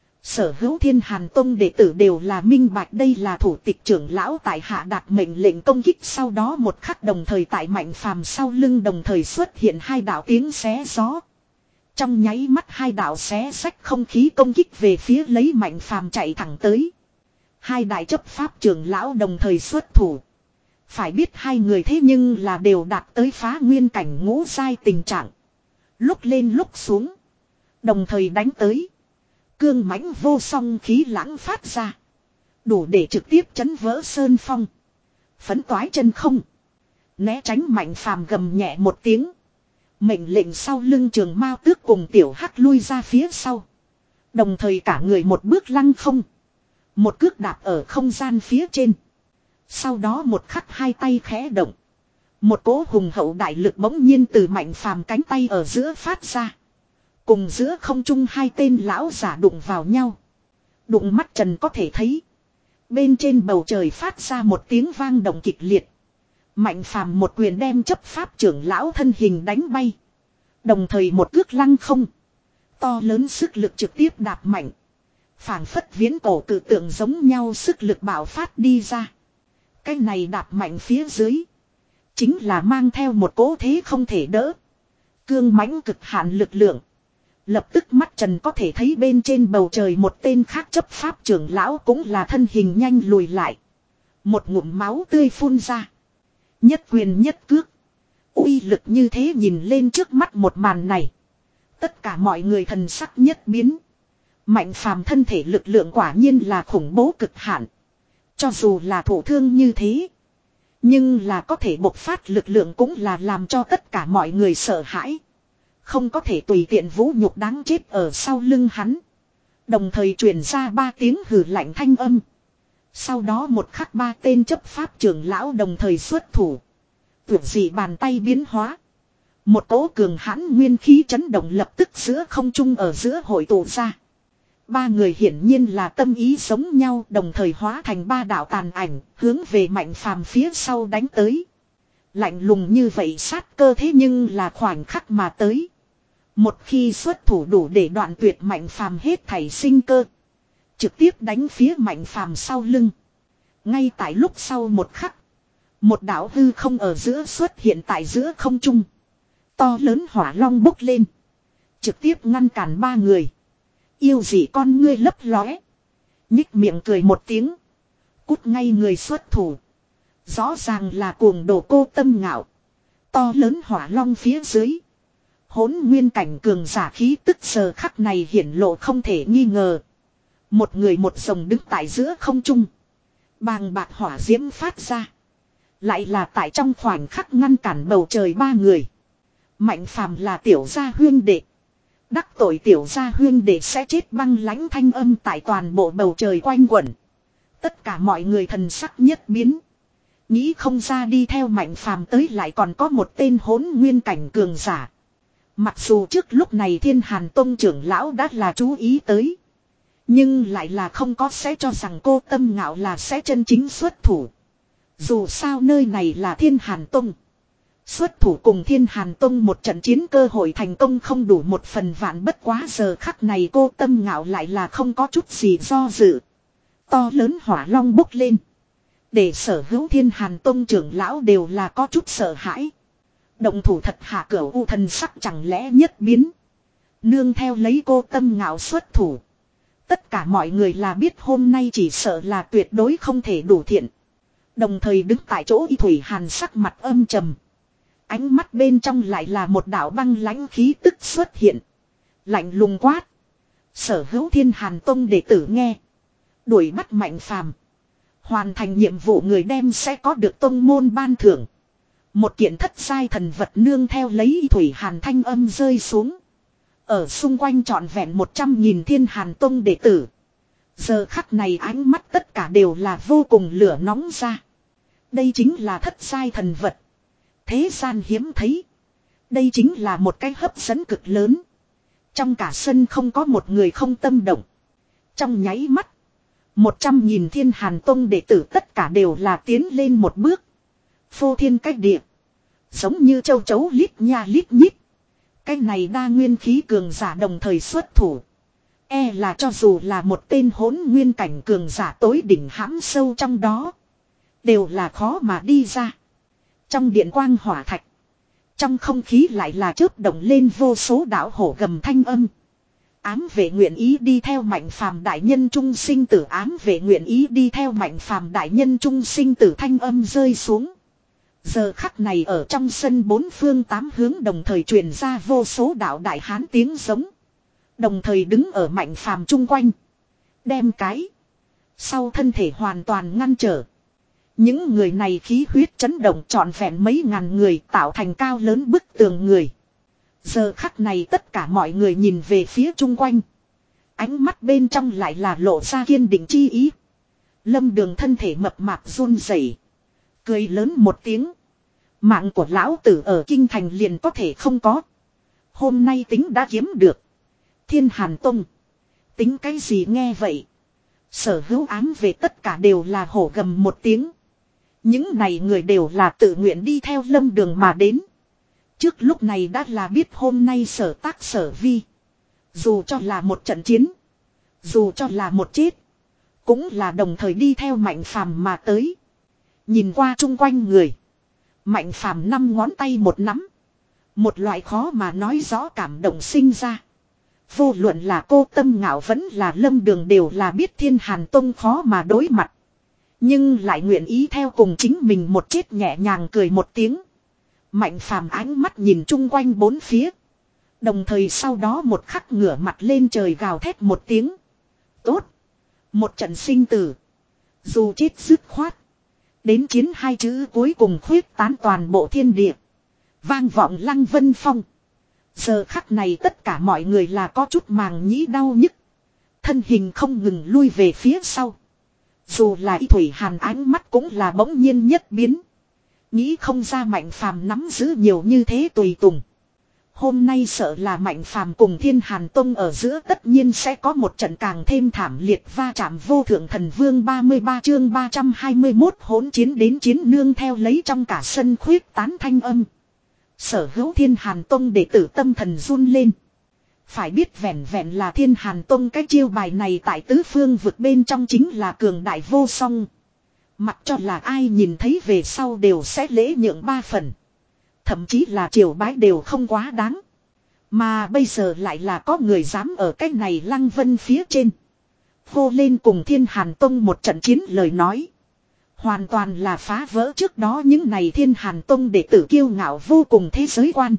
Sở hữu Thiên Hàn Tông đệ tử đều là minh bạch đây là thủ tịch trưởng lão tại hạ đạt mệnh lệnh công kích. Sau đó một khắc đồng thời tại Mạnh Phàm sau lưng đồng thời xuất hiện hai đạo tiếng xé gió. Trong nháy mắt hai đạo xé xách không khí công kích về phía lấy Mạnh Phàm chạy thẳng tới. Hai đại chấp pháp trưởng lão đồng thời xuất thủ. Phải biết hai người thế nhưng là đều đạt tới phá nguyên cảnh ngũ giai tình trạng. Lúc lên lúc xuống. Đồng thời đánh tới. Cương mãnh vô song khí lãng phát ra. Đủ để trực tiếp chấn vỡ sơn phong. Phấn toái chân không. Né tránh Mạnh Phàm gầm nhẹ một tiếng. Mệnh lệnh sau lưng Trường Mao Tước cùng Tiểu Hắc lui ra phía sau. Đồng thời cả người một bước lăng không. Một cước đạp ở không gian phía trên. Sau đó một khắc hai tay khẽ động. Một cỗ hùng hậu đại lực bỗng nhiên từ Mạnh Phàm cánh tay ở giữa phát ra. Cùng giữa không trung hai tên lão giả đụng vào nhau. Đụng mắt trần có thể thấy. Bên trên bầu trời phát ra một tiếng vang động kịch liệt. Mạnh Phàm một quyền đem chấp pháp trưởng lão thân hình đánh bay. Đồng thời một cước lăng không. To lớn sức lực trực tiếp đạp mạnh. Phảng phất viễn cổ cự tượng giống nhau sức lực bạo phát đi ra. Cái này đạp mạnh phía dưới. Chính là mang theo một cỗ thế không thể đỡ. Cương mãnh cực hạn lực lượng. Lập tức mắt trần có thể thấy bên trên bầu trời một tên khác chấp pháp trưởng lão cũng là thân hình nhanh lùi lại. Một ngụm máu tươi phun ra. Nhất quyền nhất cước. Uy lực như thế nhìn lên trước mắt một màn này. Tất cả mọi người thần sắc nhất biến. Mạnh Phàm thân thể lực lượng quả nhiên là khủng bố cực hạn. Cho dù là thổ thương như thế. Nhưng là có thể bộc phát lực lượng cũng là làm cho tất cả mọi người sợ hãi. Không có thể tùy tiện vũ nhục đáng chết ở sau lưng hắn. Đồng thời truyền ra ba tiếng hừ lạnh thanh âm. Sau đó một khắc ba tên chấp pháp trưởng lão đồng thời xuất thủ. Tưởng gì bàn tay biến hóa. Một cỗ cường hãn nguyên khí chấn động lập tức giữa không trung ở giữa hội tụ ra. Ba người hiển nhiên là tâm ý giống nhau, đồng thời hóa thành ba đạo tàn ảnh, hướng về Mạnh Phàm phía sau đánh tới. Lạnh lùng như vậy sát cơ thế nhưng là khoảnh khắc mà tới. Một khi xuất thủ đủ để đoạn tuyệt Mạnh Phàm hết thảy sinh cơ, trực tiếp đánh phía Mạnh Phàm sau lưng. Ngay tại lúc sau một khắc, một đạo hư không ở giữa xuất hiện tại giữa không trung. To lớn hỏa long bốc lên, trực tiếp ngăn cản ba người. Yêu dị con ngươi lấp lóe, nhích miệng cười một tiếng, cút ngay người xuất thủ. Rõ ràng là cuồng đồ Cô Tâm Ngạo. To lớn hỏa long phía dưới, hỗn nguyên cảnh cường giả khí tức giờ khắc này hiển lộ không thể nghi ngờ. Một người một rồng đứng tại giữa không trung, bàng bạc hỏa diễm phát ra, lại là tại trong khoảnh khắc ngăn cản bầu trời ba người. Mạnh Phàm là tiểu gia huyên đệ, đắc tội tiểu gia huyên đệ sẽ chết, băng lãnh thanh âm tại toàn bộ bầu trời quanh quẩn. Tất cả mọi người thần sắc nhất biến, nghĩ không ra đi theo Mạnh Phàm tới lại còn có một tên hỗn nguyên cảnh cường giả. Mặc dù trước lúc này Thiên Hàn Tông trưởng lão đã là chú ý tới, nhưng lại là không có sẽ cho rằng Cô Tâm Ngạo là sẽ chân chính xuất thủ. Dù sao nơi này là Thiên Hàn Tông, xuất thủ cùng Thiên Hàn Tông một trận chiến cơ hội thành công không đủ một phần vạn, bất quá giờ khắc này Cô Tâm Ngạo lại là không có chút gì do dự. To lớn hỏa long bốc lên, để sở hữu Thiên Hàn Tông trưởng lão đều là có chút sợ hãi. Động thủ thật hạ cửu u thần sắc chẳng lẽ nhất biến. Nương theo lấy Cô Tâm Ngạo xuất thủ, tất cả mọi người là biết hôm nay chỉ sợ là tuyệt đối không thể đủ thiện. Đồng thời đứng tại chỗ Y Thủy Hàn sắc mặt âm trầm, ánh mắt bên trong lại là một đạo băng lãnh khí tức xuất hiện. Lạnh lùng quát: sở hữu Thiên Hàn Tông đệ tử nghe, đuổi bắt Mạnh Phàm, hoàn thành nhiệm vụ người đem sẽ có được tông môn ban thưởng một kiện thất giai thần vật. Nương theo lấy Y Thủy Hàn thanh âm rơi xuống, ở xung quanh trọn vẹn một trăm nghìn Thiên Hàn Tông đệ tử, giờ khắc này ánh mắt tất cả đều là vô cùng lửa nóng ra. Đây chính là thất giai thần vật, thế gian hiếm thấy. Đây chính là một cái hấp dẫn cực lớn. Trong cả sân không có một người không tâm động. Trong nháy mắt, một trăm nghìn Thiên Hàn Tông đệ tử tất cả đều là tiến lên một bước. Phô thiên cách địa, giống như châu chấu lít nha lít nhít. Cái này đa nguyên khí cường giả đồng thời xuất thủ, e là cho dù là một tên hỗn nguyên cảnh cường giả tối đỉnh hãm sâu trong đó, đều là khó mà đi ra. Trong điện quang hỏa thạch, trong không khí lại là chớp động lên vô số đạo hổ gầm thanh âm. Ám vệ nguyện ý đi theo Mạnh Phàm đại nhân trung sinh tử, ám vệ nguyện ý đi theo Mạnh Phàm đại nhân trung sinh tử thanh âm rơi xuống. Giờ khắc này ở trong sân bốn phương tám hướng đồng thời truyền ra vô số đạo đại hán tiếng giống. Đồng thời đứng ở Mạnh Phàm chung quanh, đem cái sau thân thể hoàn toàn ngăn trở. Những người này khí huyết chấn động trọn vẹn mấy ngàn người, tạo thành cao lớn bức tường người. Giờ khắc này tất cả mọi người nhìn về phía chung quanh, ánh mắt bên trong lại là lộ ra kiên định chi ý. Lâm Đường thân thể mập mạp run rẩy, cười lớn một tiếng: mạng của lão tử ở kinh thành liền có thể không có, hôm nay tính đã kiếm được. Thiên Hàn Tông tính cái gì? Nghe vậy, sở hữu ám về tất cả đều là hổ gầm một tiếng. Những này người đều là tự nguyện đi theo Lâm Đường mà đến. Trước lúc này đã là biết hôm nay sở tác sở vi, dù cho là một trận chiến, dù cho là một chết, cũng là đồng thời đi theo Mạnh Phàm mà tới. Nhìn qua chung quanh người, Mạnh Phàm năm ngón tay một nắm, một loại khó mà nói rõ cảm động sinh ra. Vô luận là Cô Tâm Ngạo vẫn là Lâm Đường đều là biết Thiên Hàn Tông khó mà đối mặt, nhưng lại nguyện ý theo cùng chính mình một chết, nhẹ nhàng cười một tiếng. Mạnh Phàm ánh mắt nhìn chung quanh bốn phía, đồng thời sau đó một khắc ngửa mặt lên trời gào thét một tiếng: tốt, một trận sinh tử, dù chết dứt khoát. Đến chiến hai chữ cuối cùng khuyết tán toàn bộ thiên địa, vang vọng Lăng Vân Phong. Giờ khắc này tất cả mọi người là có chút màng nhĩ đau nhức, thân hình không ngừng lui về phía sau. Dù là Y Thủy Hàn ánh mắt cũng là bỗng nhiên nhất biến, nghĩ không ra Mạnh Phàm nắm giữ nhiều như thế tùy tùng. Hôm nay sợ là Mạnh Phàm cùng Thiên Hàn Tông ở giữa tất nhiên sẽ có một trận càng thêm thảm liệt va chạm. Vô thượng thần vương ba mươi ba chương ba trăm hai mươi mốt hỗn chiến đến chiến nương theo lấy trong cả sân khuyết tán thanh âm. Sở hữu Thiên Hàn Tông đệ tử tâm thần run lên. Phải biết vẹn vẹn là Thiên Hàn Tông cái chiêu bài này tại tứ phương vực bên trong chính là cường đại vô song. Mặc cho là ai nhìn thấy về sau đều sẽ lễ nhượng ba phần. Thậm chí là triều bái đều không quá đáng. Mà bây giờ lại là có người dám ở cái này Lăng Vân phía trên hô lên cùng Thiên Hàn Tông một trận chiến lời nói. Hoàn toàn là phá vỡ trước đó những này Thiên Hàn Tông đệ tử kiêu ngạo vô cùng thế giới quan.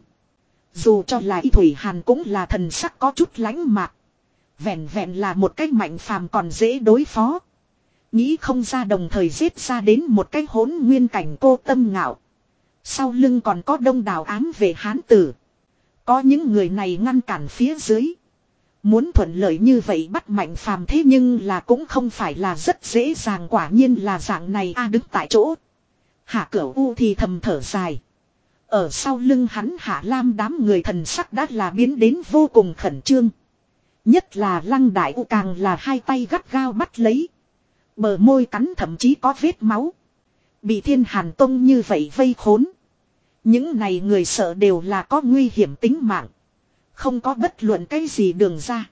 Dù cho là Y Thủy Hàn cũng là thần sắc có chút lãnh mạc. Vẹn vẹn là một cách Mạnh Phàm còn dễ đối phó. Nghĩ không ra đồng thời giết ra đến một cái hỗn nguyên cảnh cô tâm ngạo. Sau lưng còn có đông đảo ám về hán tử. Có những người này ngăn cản phía dưới. Muốn thuận lợi như vậy bắt Mạnh Phàm thế nhưng là cũng không phải là rất dễ dàng, quả nhiên là dạng này a. Đứng tại chỗ Hạ Cửu U thì thầm thở dài. Ở sau lưng hắn Hạ Lam đám người thần sắc đã là biến đến vô cùng khẩn trương. Nhất là Lăng Đại U càng là hai tay gắt gao bắt lấy. Bờ môi cắn thậm chí có vết máu. Bị Thiên Hàn Tông như vậy vây khốn. Những này người sợ đều là có nguy hiểm tính mạng. Không có bất luận cái gì đường ra.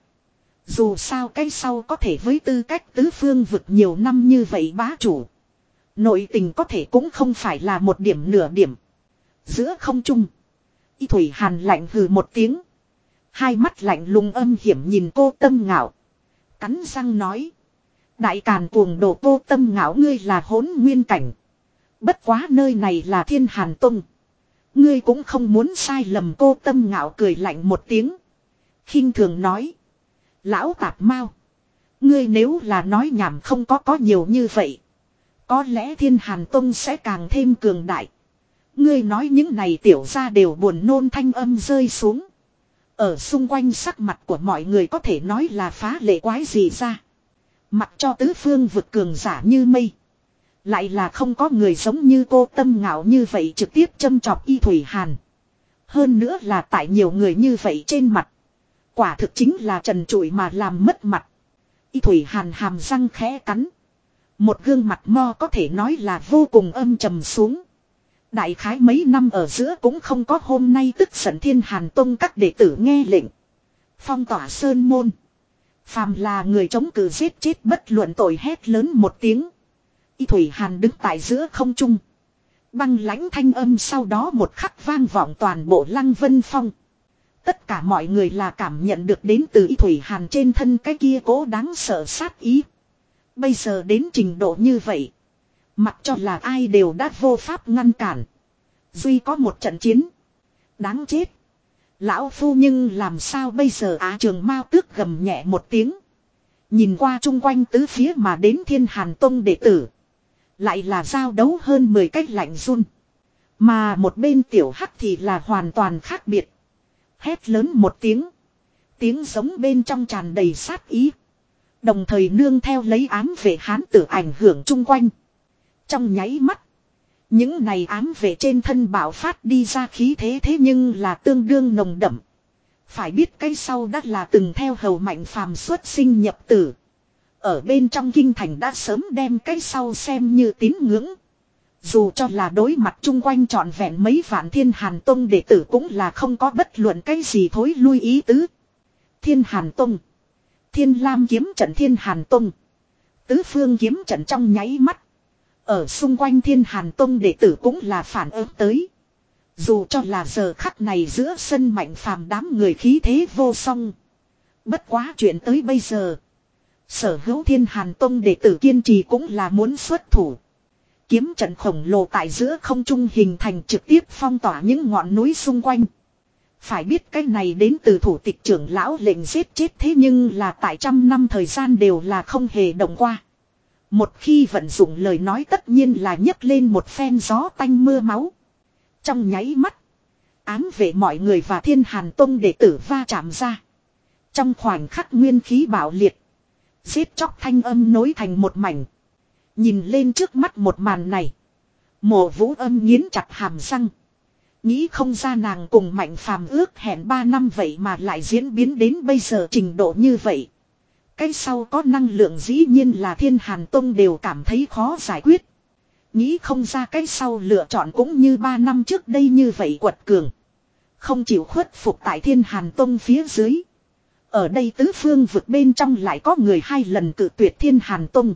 Dù sao cái sau có thể với tư cách tứ phương vực nhiều năm như vậy bá chủ. Nội tình có thể cũng không phải là một điểm nửa điểm. Giữa không trung, Y Thủy Hàn lạnh hừ một tiếng. Hai mắt lạnh lùng âm hiểm nhìn cô tâm ngạo. Cắn răng nói. Đại càn cuồng đồ cô tâm ngạo, ngươi là hỗn nguyên cảnh. Bất quá nơi này là Thiên Hàn Tông. Ngươi cũng không muốn sai lầm. Cô tâm ngạo cười lạnh một tiếng. Khinh thường nói. Lão tạp mau. Ngươi nếu là nói nhảm không có có nhiều như vậy. Có lẽ Thiên Hàn Tông sẽ càng thêm cường đại. Ngươi nói những này tiểu ra đều buồn nôn thanh âm rơi xuống. Ở xung quanh sắc mặt của mọi người có thể nói là phá lệ quái gì ra. Mặc cho tứ phương vực cường giả như mây. Lại là không có người giống như cô tâm ngạo như vậy trực tiếp châm chọc Y Thủy Hàn. Hơn nữa là tại nhiều người như vậy trên mặt. Quả thực chính là trần trụi mà làm mất mặt. Y Thủy Hàn hàm răng khẽ cắn. Một gương mặt mo có thể nói là vô cùng âm trầm xuống. Đại khái mấy năm ở giữa cũng không có hôm nay tức giận Thiên Hàn Tông các đệ tử nghe lệnh. Phong tỏa sơn môn. Phàm là người chống cự giết chết bất luận tội, hét lớn một tiếng. Y Thủy Hàn đứng tại giữa không trung. Băng lãnh thanh âm sau đó một khắc vang vọng toàn bộ Lăng Vân Phong. Tất cả mọi người là cảm nhận được đến từ Y Thủy Hàn trên thân cái kia cố đáng sợ sát ý. Bây giờ đến trình độ như vậy. Mặc cho là ai đều đã vô pháp ngăn cản. Duy có một trận chiến. Đáng chết. Lão phu nhưng làm sao bây giờ á? Trường Mao Tước gầm nhẹ một tiếng. Nhìn qua chung quanh tứ phía mà đến Thiên Hàn Tông đệ tử. Lại là giao đấu hơn mười cách lạnh run. Mà một bên tiểu hắc thì là hoàn toàn khác biệt. Hét lớn một tiếng. Tiếng giống bên trong tràn đầy sát ý. Đồng thời nương theo lấy ám vệ hán tử ảnh hưởng chung quanh. Trong nháy mắt. Những này ám vệ trên thân bạo phát đi ra khí thế thế nhưng là tương đương nồng đậm. Phải biết cái sau đã là từng theo hầu Mạnh Phàm xuất sinh nhập tử. Ở bên trong kinh thành đã sớm đem cái sau xem như tín ngưỡng. Dù cho là đối mặt chung quanh trọn vẹn mấy vạn Thiên Hàn Tông đệ tử cũng là không có bất luận cái gì thối lui ý tứ. Thiên Hàn Tông, Thiên Lam kiếm trận, Thiên Hàn Tông, tứ phương kiếm trận trong nháy mắt. Ở xung quanh Thiên Hàn Tông đệ tử cũng là phản ứng tới. Dù cho là giờ khắc này giữa sân Mạnh Phàm đám người khí thế vô song. Bất quá chuyện tới bây giờ. Sở hữu Thiên Hàn Tông đệ tử kiên trì cũng là muốn xuất thủ. Kiếm trận khổng lồ tại giữa không trung hình thành trực tiếp phong tỏa những ngọn núi xung quanh. Phải biết cái này đến từ thủ tịch trưởng lão lệnh giết chết thế nhưng là tại trăm năm thời gian đều là không hề động qua. Một khi vận dụng lời nói tất nhiên là nhấc lên một phen gió tanh mưa máu. Trong nháy mắt, ám vệ mọi người và Thiên Hàn Tông đệ tử va chạm ra. Trong khoảnh khắc nguyên khí bạo liệt, giết chóc thanh âm nối thành một mảnh. Nhìn lên trước mắt một màn này, Mộ Vũ Âm nghiến chặt hàm răng. Nghĩ không ra nàng cùng Mạnh Phàm ước hẹn ba năm vậy mà lại diễn biến đến bây giờ trình độ như vậy. Cái sau có năng lượng dĩ nhiên là Thiên Hàn Tông đều cảm thấy khó giải quyết. Nghĩ không ra cái sau lựa chọn cũng như ba năm trước đây như vậy quật cường. Không chịu khuất phục tại Thiên Hàn Tông phía dưới. Ở đây tứ phương vực bên trong lại có người hai lần cự tuyệt Thiên Hàn Tông.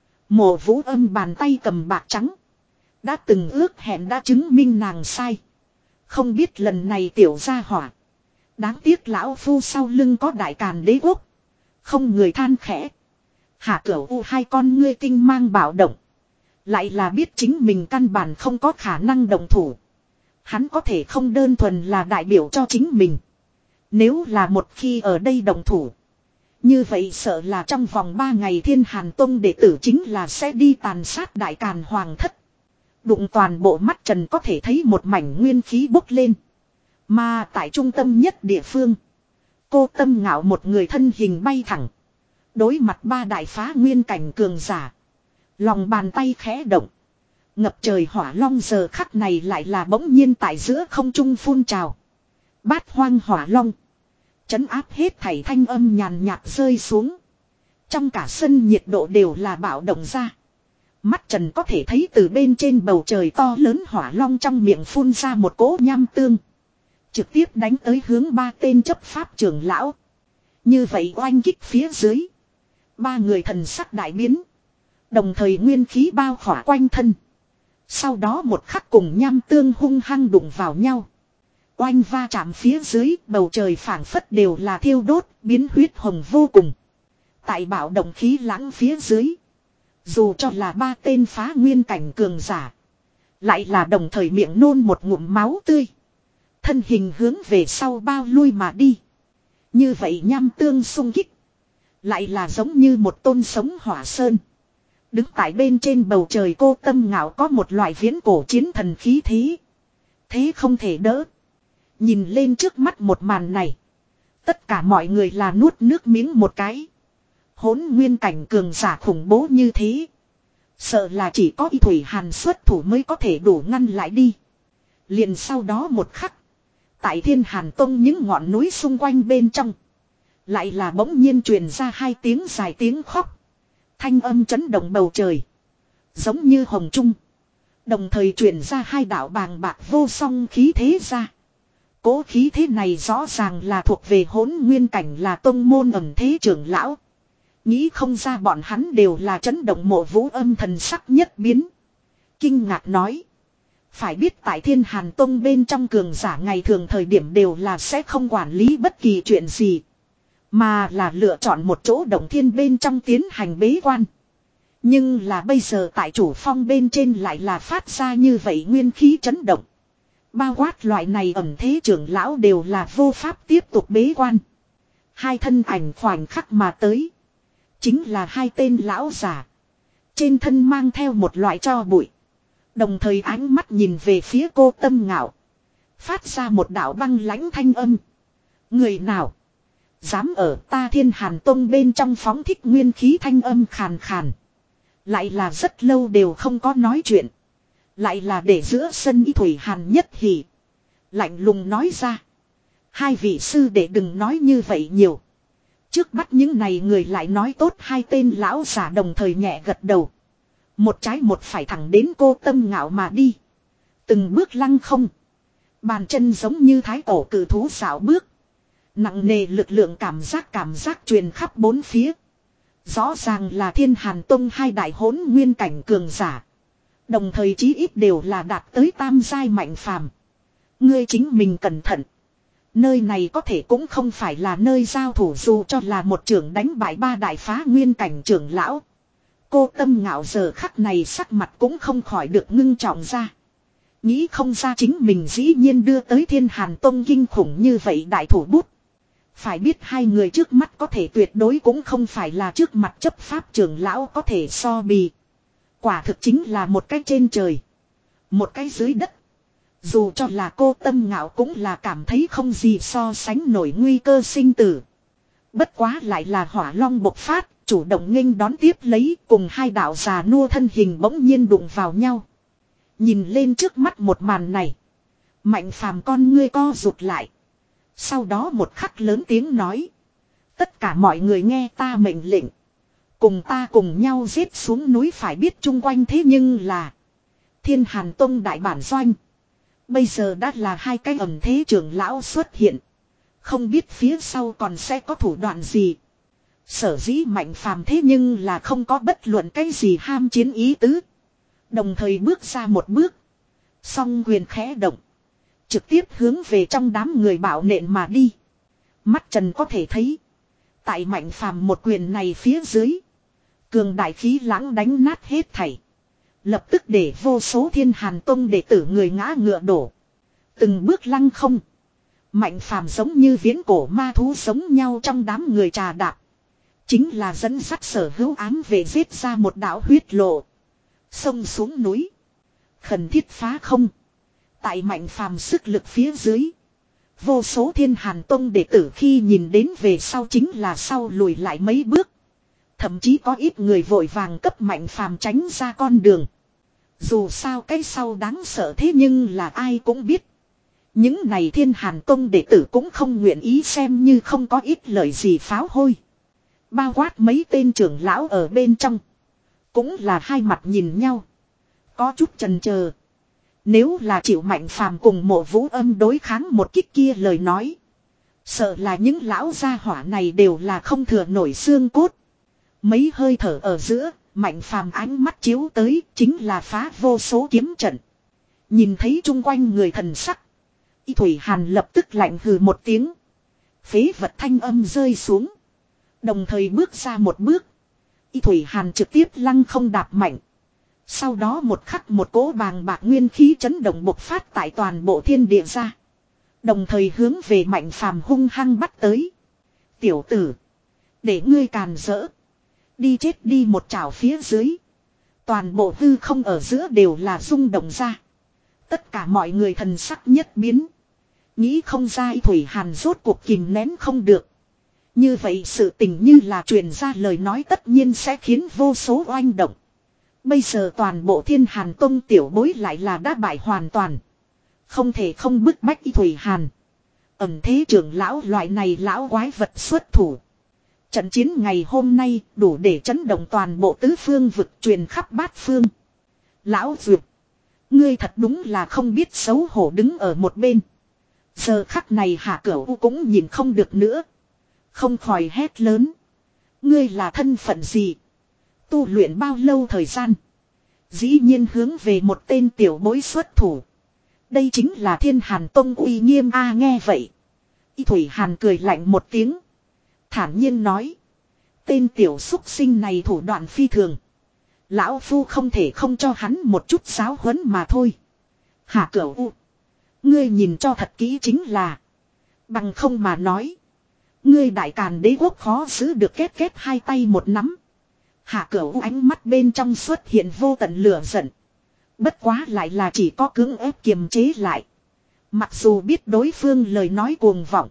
Mộ Vũ Âm bàn tay cầm bạc trắng. Đã từng ước hẹn đã chứng minh nàng sai. Không biết lần này tiểu gia hỏa. Đáng tiếc lão phu sau lưng có đại càn đế quốc. Không người than khẽ. Hạ Cửu U hai con ngươi tinh mang bạo động. Lại là biết chính mình căn bản không có khả năng đồng thủ. Hắn có thể không đơn thuần là đại biểu cho chính mình. Nếu là một khi ở đây đồng thủ. Như vậy sợ là trong vòng ba ngày Thiên Hàn Tông đệ tử chính là sẽ đi tàn sát đại càn hoàng thất. Đụng toàn bộ mắt trần có thể thấy một mảnh nguyên khí bốc lên. Mà tại trung tâm nhất địa phương. Cô Tâm Ngạo một người thân hình bay thẳng. Đối mặt ba đại phá nguyên cảnh cường giả. Lòng bàn tay khẽ động. Ngập trời hỏa long giờ khắc này lại là bỗng nhiên tại giữa không trung phun trào. Bát hoang hỏa long. Chấn áp hết thảy thanh âm nhàn nhạt rơi xuống. Trong cả sân nhiệt độ đều là bạo động ra. Mắt trần có thể thấy từ bên trên bầu trời to lớn hỏa long trong miệng phun ra một cỗ nham tương. Trực tiếp đánh tới hướng ba tên chấp pháp trưởng lão. Như vậy oanh kích phía dưới. Ba người thần sắc đại biến. Đồng thời nguyên khí bao khỏa quanh thân. Sau đó một khắc cùng nham tương hung hăng đụng vào nhau. Oanh va chạm phía dưới bầu trời phảng phất đều là thiêu đốt biến huyết hồng vô cùng. Tại bạo động khí lãng phía dưới. Dù cho là ba tên phá nguyên cảnh cường giả. Lại là đồng thời miệng nôn một ngụm máu tươi. Thân hình hướng về sau bao lui mà đi. Như vậy nham tương xung kích. Lại là giống như một tôn sống hỏa sơn. Đứng tại bên trên bầu trời Cô Tâm Ngạo có một loại viễn cổ chiến thần khí thế. Thế không thể đỡ. Nhìn lên trước mắt một màn này. Tất cả mọi người là nuốt nước miếng một cái. Hỗn nguyên cảnh cường giả khủng bố như thế. Sợ là chỉ có Y Thủy Hàn xuất thủ mới có thể đủ ngăn lại đi. Liền sau đó một khắc. Tại Thiên Hàn Tông những ngọn núi xung quanh bên trong. Lại là bỗng nhiên truyền ra hai tiếng dài tiếng khóc. Thanh âm chấn động bầu trời. Giống như hồng trung. Đồng thời truyền ra hai đạo bàng bạc vô song khí thế ra. Cố khí thế này rõ ràng là thuộc về hỗn nguyên cảnh là tông môn ẩn thế trưởng lão. Nghĩ không ra bọn hắn đều là chấn động Mộ Vũ Âm thần sắc nhất biến. Kinh ngạc nói. Phải biết tại Thiên Hàn Tông bên trong cường giả ngày thường thời điểm đều là sẽ không quản lý bất kỳ chuyện gì. Mà là lựa chọn một chỗ động thiên bên trong tiến hành bế quan. Nhưng là bây giờ tại chủ phong bên trên lại là phát ra như vậy nguyên khí chấn động. Bao quát loại này ẩn thế trưởng lão đều là vô pháp tiếp tục bế quan. Hai thân ảnh khoảnh khắc mà tới. Chính là hai tên lão giả. Trên thân mang theo một loại tro bụi. Đồng thời ánh mắt nhìn về phía Cô Tâm Ngạo. Phát ra một đạo băng lãnh thanh âm. Người nào? Dám ở ta Thiên Hàn Tông bên trong phóng thích nguyên khí thanh âm khàn khàn. Lại là rất lâu đều không có nói chuyện. Lại là để giữa sân Y Thủy Hàn nhất hỉ. Lạnh lùng nói ra. Hai vị sư để đừng nói như vậy nhiều. Trước bắt những này người lại nói tốt hai tên lão giả đồng thời nhẹ gật đầu. Một trái một phải thẳng đến Cô Tâm Ngạo mà đi. Từng bước lăng không. Bàn chân giống như thái cổ cử thú xảo bước. Nặng nề lực lượng cảm giác cảm giác truyền khắp bốn phía. Rõ ràng là Thiên Hàn Tông hai đại hỗn nguyên cảnh cường giả. Đồng thời chí ít đều là đạt tới tam giai mạnh phàm. Ngươi chính mình cẩn thận. Nơi này có thể cũng không phải là nơi giao thủ dù cho là một trưởng đánh bại ba đại phá nguyên cảnh trưởng lão. Cô Tâm Ngạo giờ khắc này sắc mặt cũng không khỏi được ngưng trọng ra. Nghĩ không ra chính mình dĩ nhiên đưa tới Thiên Hàn Tông kinh khủng như vậy đại thủ bút. Phải biết hai người trước mắt có thể tuyệt đối cũng không phải là trước mặt chấp pháp trưởng lão có thể so bì. Quả thực chính là một cái trên trời. Một cái dưới đất. Dù cho là Cô Tâm Ngạo cũng là cảm thấy không gì so sánh nổi nguy cơ sinh tử. Bất quá lại là hỏa long bộc phát, chủ động nghênh đón tiếp lấy cùng hai đạo già nua thân hình bỗng nhiên đụng vào nhau. Nhìn lên trước mắt một màn này. Mạnh phàm con ngươi co rụt lại. Sau đó một khắc lớn tiếng nói. Tất cả mọi người nghe ta mệnh lệnh. Cùng ta cùng nhau giết xuống núi, phải biết chung quanh thế nhưng là Thiên Hàn Tông đại bản doanh. Bây giờ đã là hai cái ẩn thế trưởng lão xuất hiện. Không biết phía sau còn sẽ có thủ đoạn gì. Sở dĩ Mạnh phàm thế nhưng là không có bất luận cái gì ham chiến ý tứ. Đồng thời bước ra một bước. Song quyền khẽ động. Trực tiếp hướng về trong đám người bạo nện mà đi. Mắt Trần có thể thấy. Tại Mạnh phàm một quyền này phía dưới. Cường đại khí lãng đánh nát hết thảy. Lập tức để vô số Thiên Hàn Tông đệ tử người ngã ngựa đổ. Từng bước lăng không. Mạnh phàm giống như viễn cổ ma thú giống nhau trong đám người trà đạp. Chính là dẫn dắt sở hữu ám về giết ra một đạo huyết lộ. Xông xuống núi. Khẩn thiết phá không. Tại Mạnh phàm sức lực phía dưới. Vô số Thiên Hàn Tông đệ tử khi nhìn đến về sau chính là sau lùi lại mấy bước. Thậm chí có ít người vội vàng cấp Mạnh phàm tránh ra con đường. Dù sao cái sau đáng sợ thế nhưng là ai cũng biết. Những này Thiên Hàn Tông đệ tử cũng không nguyện ý xem như không có ít lời gì pháo hôi. Bao quát mấy tên trưởng lão ở bên trong. Cũng là hai mặt nhìn nhau. Có chút chần chờ. Nếu là chịu Mạnh phàm cùng Mộ Vũ Âm đối kháng một kích kia lời nói. Sợ là những lão gia hỏa này đều là không thừa nổi xương cốt. Mấy hơi thở ở giữa, Mạnh phàm ánh mắt chiếu tới chính là phá vô số kiếm trận. Nhìn thấy chung quanh người thần sắc. Y Thủy Hàn lập tức lạnh hừ một tiếng. Phế vật thanh âm rơi xuống. Đồng thời bước ra một bước. Y Thủy Hàn trực tiếp lăng không đạp mạnh. Sau đó một khắc một cỗ bàng bạc nguyên khí chấn động bộc phát tại toàn bộ thiên địa ra. Đồng thời hướng về Mạnh phàm hung hăng bắt tới. Tiểu tử. Để ngươi càn rỡ. Đi chết đi, một chảo phía dưới. Toàn bộ hư không ở giữa đều là rung động ra. Tất cả mọi người thần sắc nhất biến. Nghĩ không ra Y Thủy Hàn rốt cuộc kìm nén không được. Như vậy sự tình như là truyền ra lời nói tất nhiên sẽ khiến vô số oanh động. Bây giờ toàn bộ Thiên Hàn Tông tiểu bối lại là đã bại hoàn toàn. Không thể không bức bách Y Thủy Hàn. Ẩn thế trưởng lão loại này lão quái vật xuất thủ. Trận chiến ngày hôm nay đủ để chấn động toàn bộ tứ phương vực, truyền khắp bát phương. Lão Duyệt. Ngươi thật đúng là không biết xấu hổ đứng ở một bên. Giờ khắc này Hạ Cửu U cũng nhìn không được nữa. Không khỏi hét lớn. Ngươi là thân phận gì? Tu luyện bao lâu thời gian? Dĩ nhiên hướng về một tên tiểu bối xuất thủ. Đây chính là Thiên Hàn Tông uy nghiêm a. Nghe vậy. Y Thủy Hàn cười lạnh một tiếng. Thản nhiên nói. Tên tiểu xúc sinh này thủ đoạn phi thường. Lão Phu không thể không cho hắn một chút giáo huấn mà thôi. Hạ Cửu U. Ngươi nhìn cho thật kỹ chính là. Bằng không mà nói. Ngươi đại càn đế quốc khó giữ được, kết kết hai tay một nắm. Hạ Cửu U ánh mắt bên trong xuất hiện vô tận lửa giận. Bất quá lại là chỉ có cưỡng ép kiềm chế lại. Mặc dù biết đối phương lời nói cuồng vọng.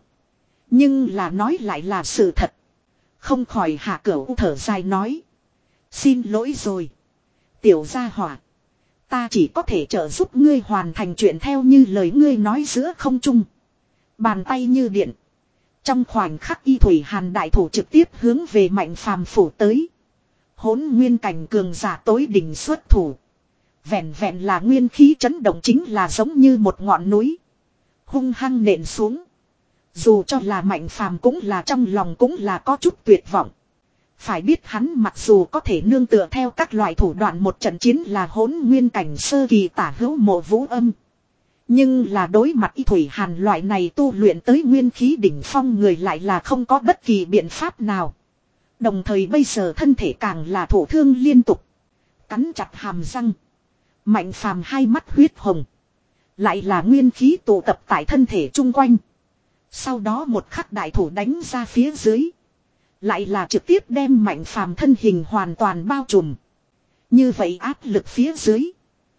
Nhưng là nói lại là sự thật. Không khỏi Hạ Cửu U thở dài nói. Xin lỗi rồi. Tiểu gia hỏa. Ta chỉ có thể trợ giúp ngươi hoàn thành chuyện theo như lời ngươi nói giữa không trung. Bàn tay như điện. Trong khoảnh khắc Y Thủy Hàn đại thủ trực tiếp hướng về Mạnh phàm phủ tới. Hỗn nguyên cảnh cường giả tối đỉnh xuất thủ. Vẹn vẹn là nguyên khí chấn động chính là giống như một ngọn núi. Hung hăng nện xuống. Dù cho là Mạnh phàm cũng là trong lòng cũng là có chút tuyệt vọng. Phải biết hắn mặc dù có thể nương tựa theo các loại thủ đoạn một trận chiến là hỗn nguyên cảnh sơ kỳ tả hữu Mộ Vũ Âm. Nhưng là đối mặt Y Thủy Hàn loại này tu luyện tới nguyên khí đỉnh phong người lại là không có bất kỳ biện pháp nào. Đồng thời bây giờ thân thể càng là thổ thương liên tục. Cắn chặt hàm răng. Mạnh phàm hai mắt huyết hồng. Lại là nguyên khí tụ tập tại thân thể chung quanh. Sau đó một khắc đại thủ đánh ra phía dưới. Lại là trực tiếp đem Mạnh phàm thân hình hoàn toàn bao trùm. Như vậy áp lực phía dưới.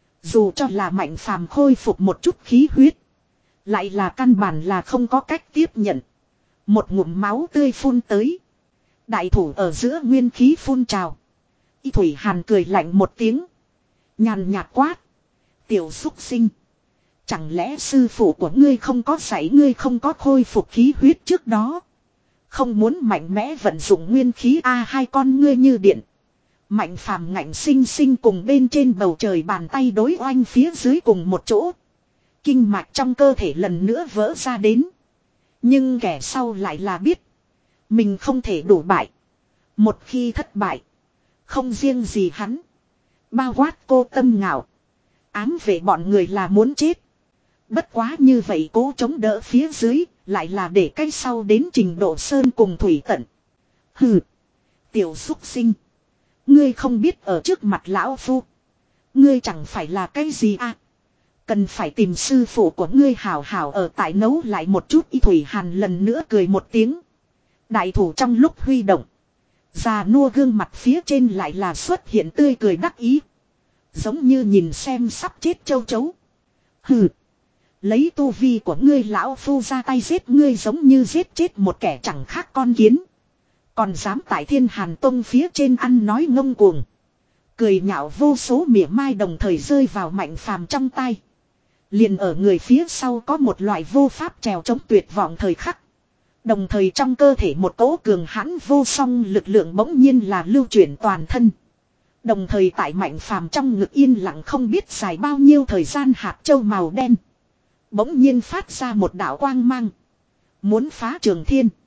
Dù cho là Mạnh phàm khôi phục một chút khí huyết. Lại là căn bản là không có cách tiếp nhận. Một ngụm máu tươi phun tới. Đại thủ ở giữa nguyên khí phun trào. Y Thủy Hàn cười lạnh một tiếng. Nhàn nhạt quát. Tiểu xúc sinh. Chẳng lẽ sư phụ của ngươi không có dạy ngươi không có khôi phục khí huyết trước đó? Không muốn mạnh mẽ vận dụng nguyên khí a hai con ngươi như điện. Mạnh phàm ngạnh sinh sinh cùng bên trên bầu trời bàn tay đối oanh phía dưới cùng một chỗ. Kinh mạch trong cơ thể lần nữa vỡ ra đến. Nhưng kẻ sau lại là biết. Mình không thể đủ bại. Một khi thất bại. Không riêng gì hắn. Bao quát cô Tâm Ngạo. Ám về bọn người là muốn chết. Bất quá như vậy cố chống đỡ phía dưới. Lại là để cái sau đến trình độ sơn cùng thủy tận. Hừ. Tiểu xúc sinh. Ngươi không biết ở trước mặt lão phu. Ngươi chẳng phải là cái gì à. Cần phải tìm sư phụ của ngươi hảo hảo ở tại nấu lại một chút. Y Thủy Hàn lần nữa cười một tiếng. Đại thủ trong lúc huy động. Già nua gương mặt phía trên lại là xuất hiện tươi cười đắc ý. Giống như nhìn xem sắp chết châu chấu. Hừ. Lấy tu vi của ngươi lão phu ra tay giết ngươi giống như giết chết một kẻ chẳng khác con kiến. Còn dám tại Thiên Hàn Tông phía trên ăn nói ngông cuồng. Cười nhạo vô số mỉa mai đồng thời rơi vào Mạnh Phàm trong tay. Liền ở người phía sau có một loại vô pháp trèo chống tuyệt vọng thời khắc. Đồng thời trong cơ thể một cỗ cường hãn vô song lực lượng bỗng nhiên là lưu chuyển toàn thân. Đồng thời tại Mạnh Phàm trong ngực yên lặng không biết dài bao nhiêu thời gian hạt châu màu đen. Bỗng nhiên phát ra một đạo quang mang. Muốn phá trường thiên.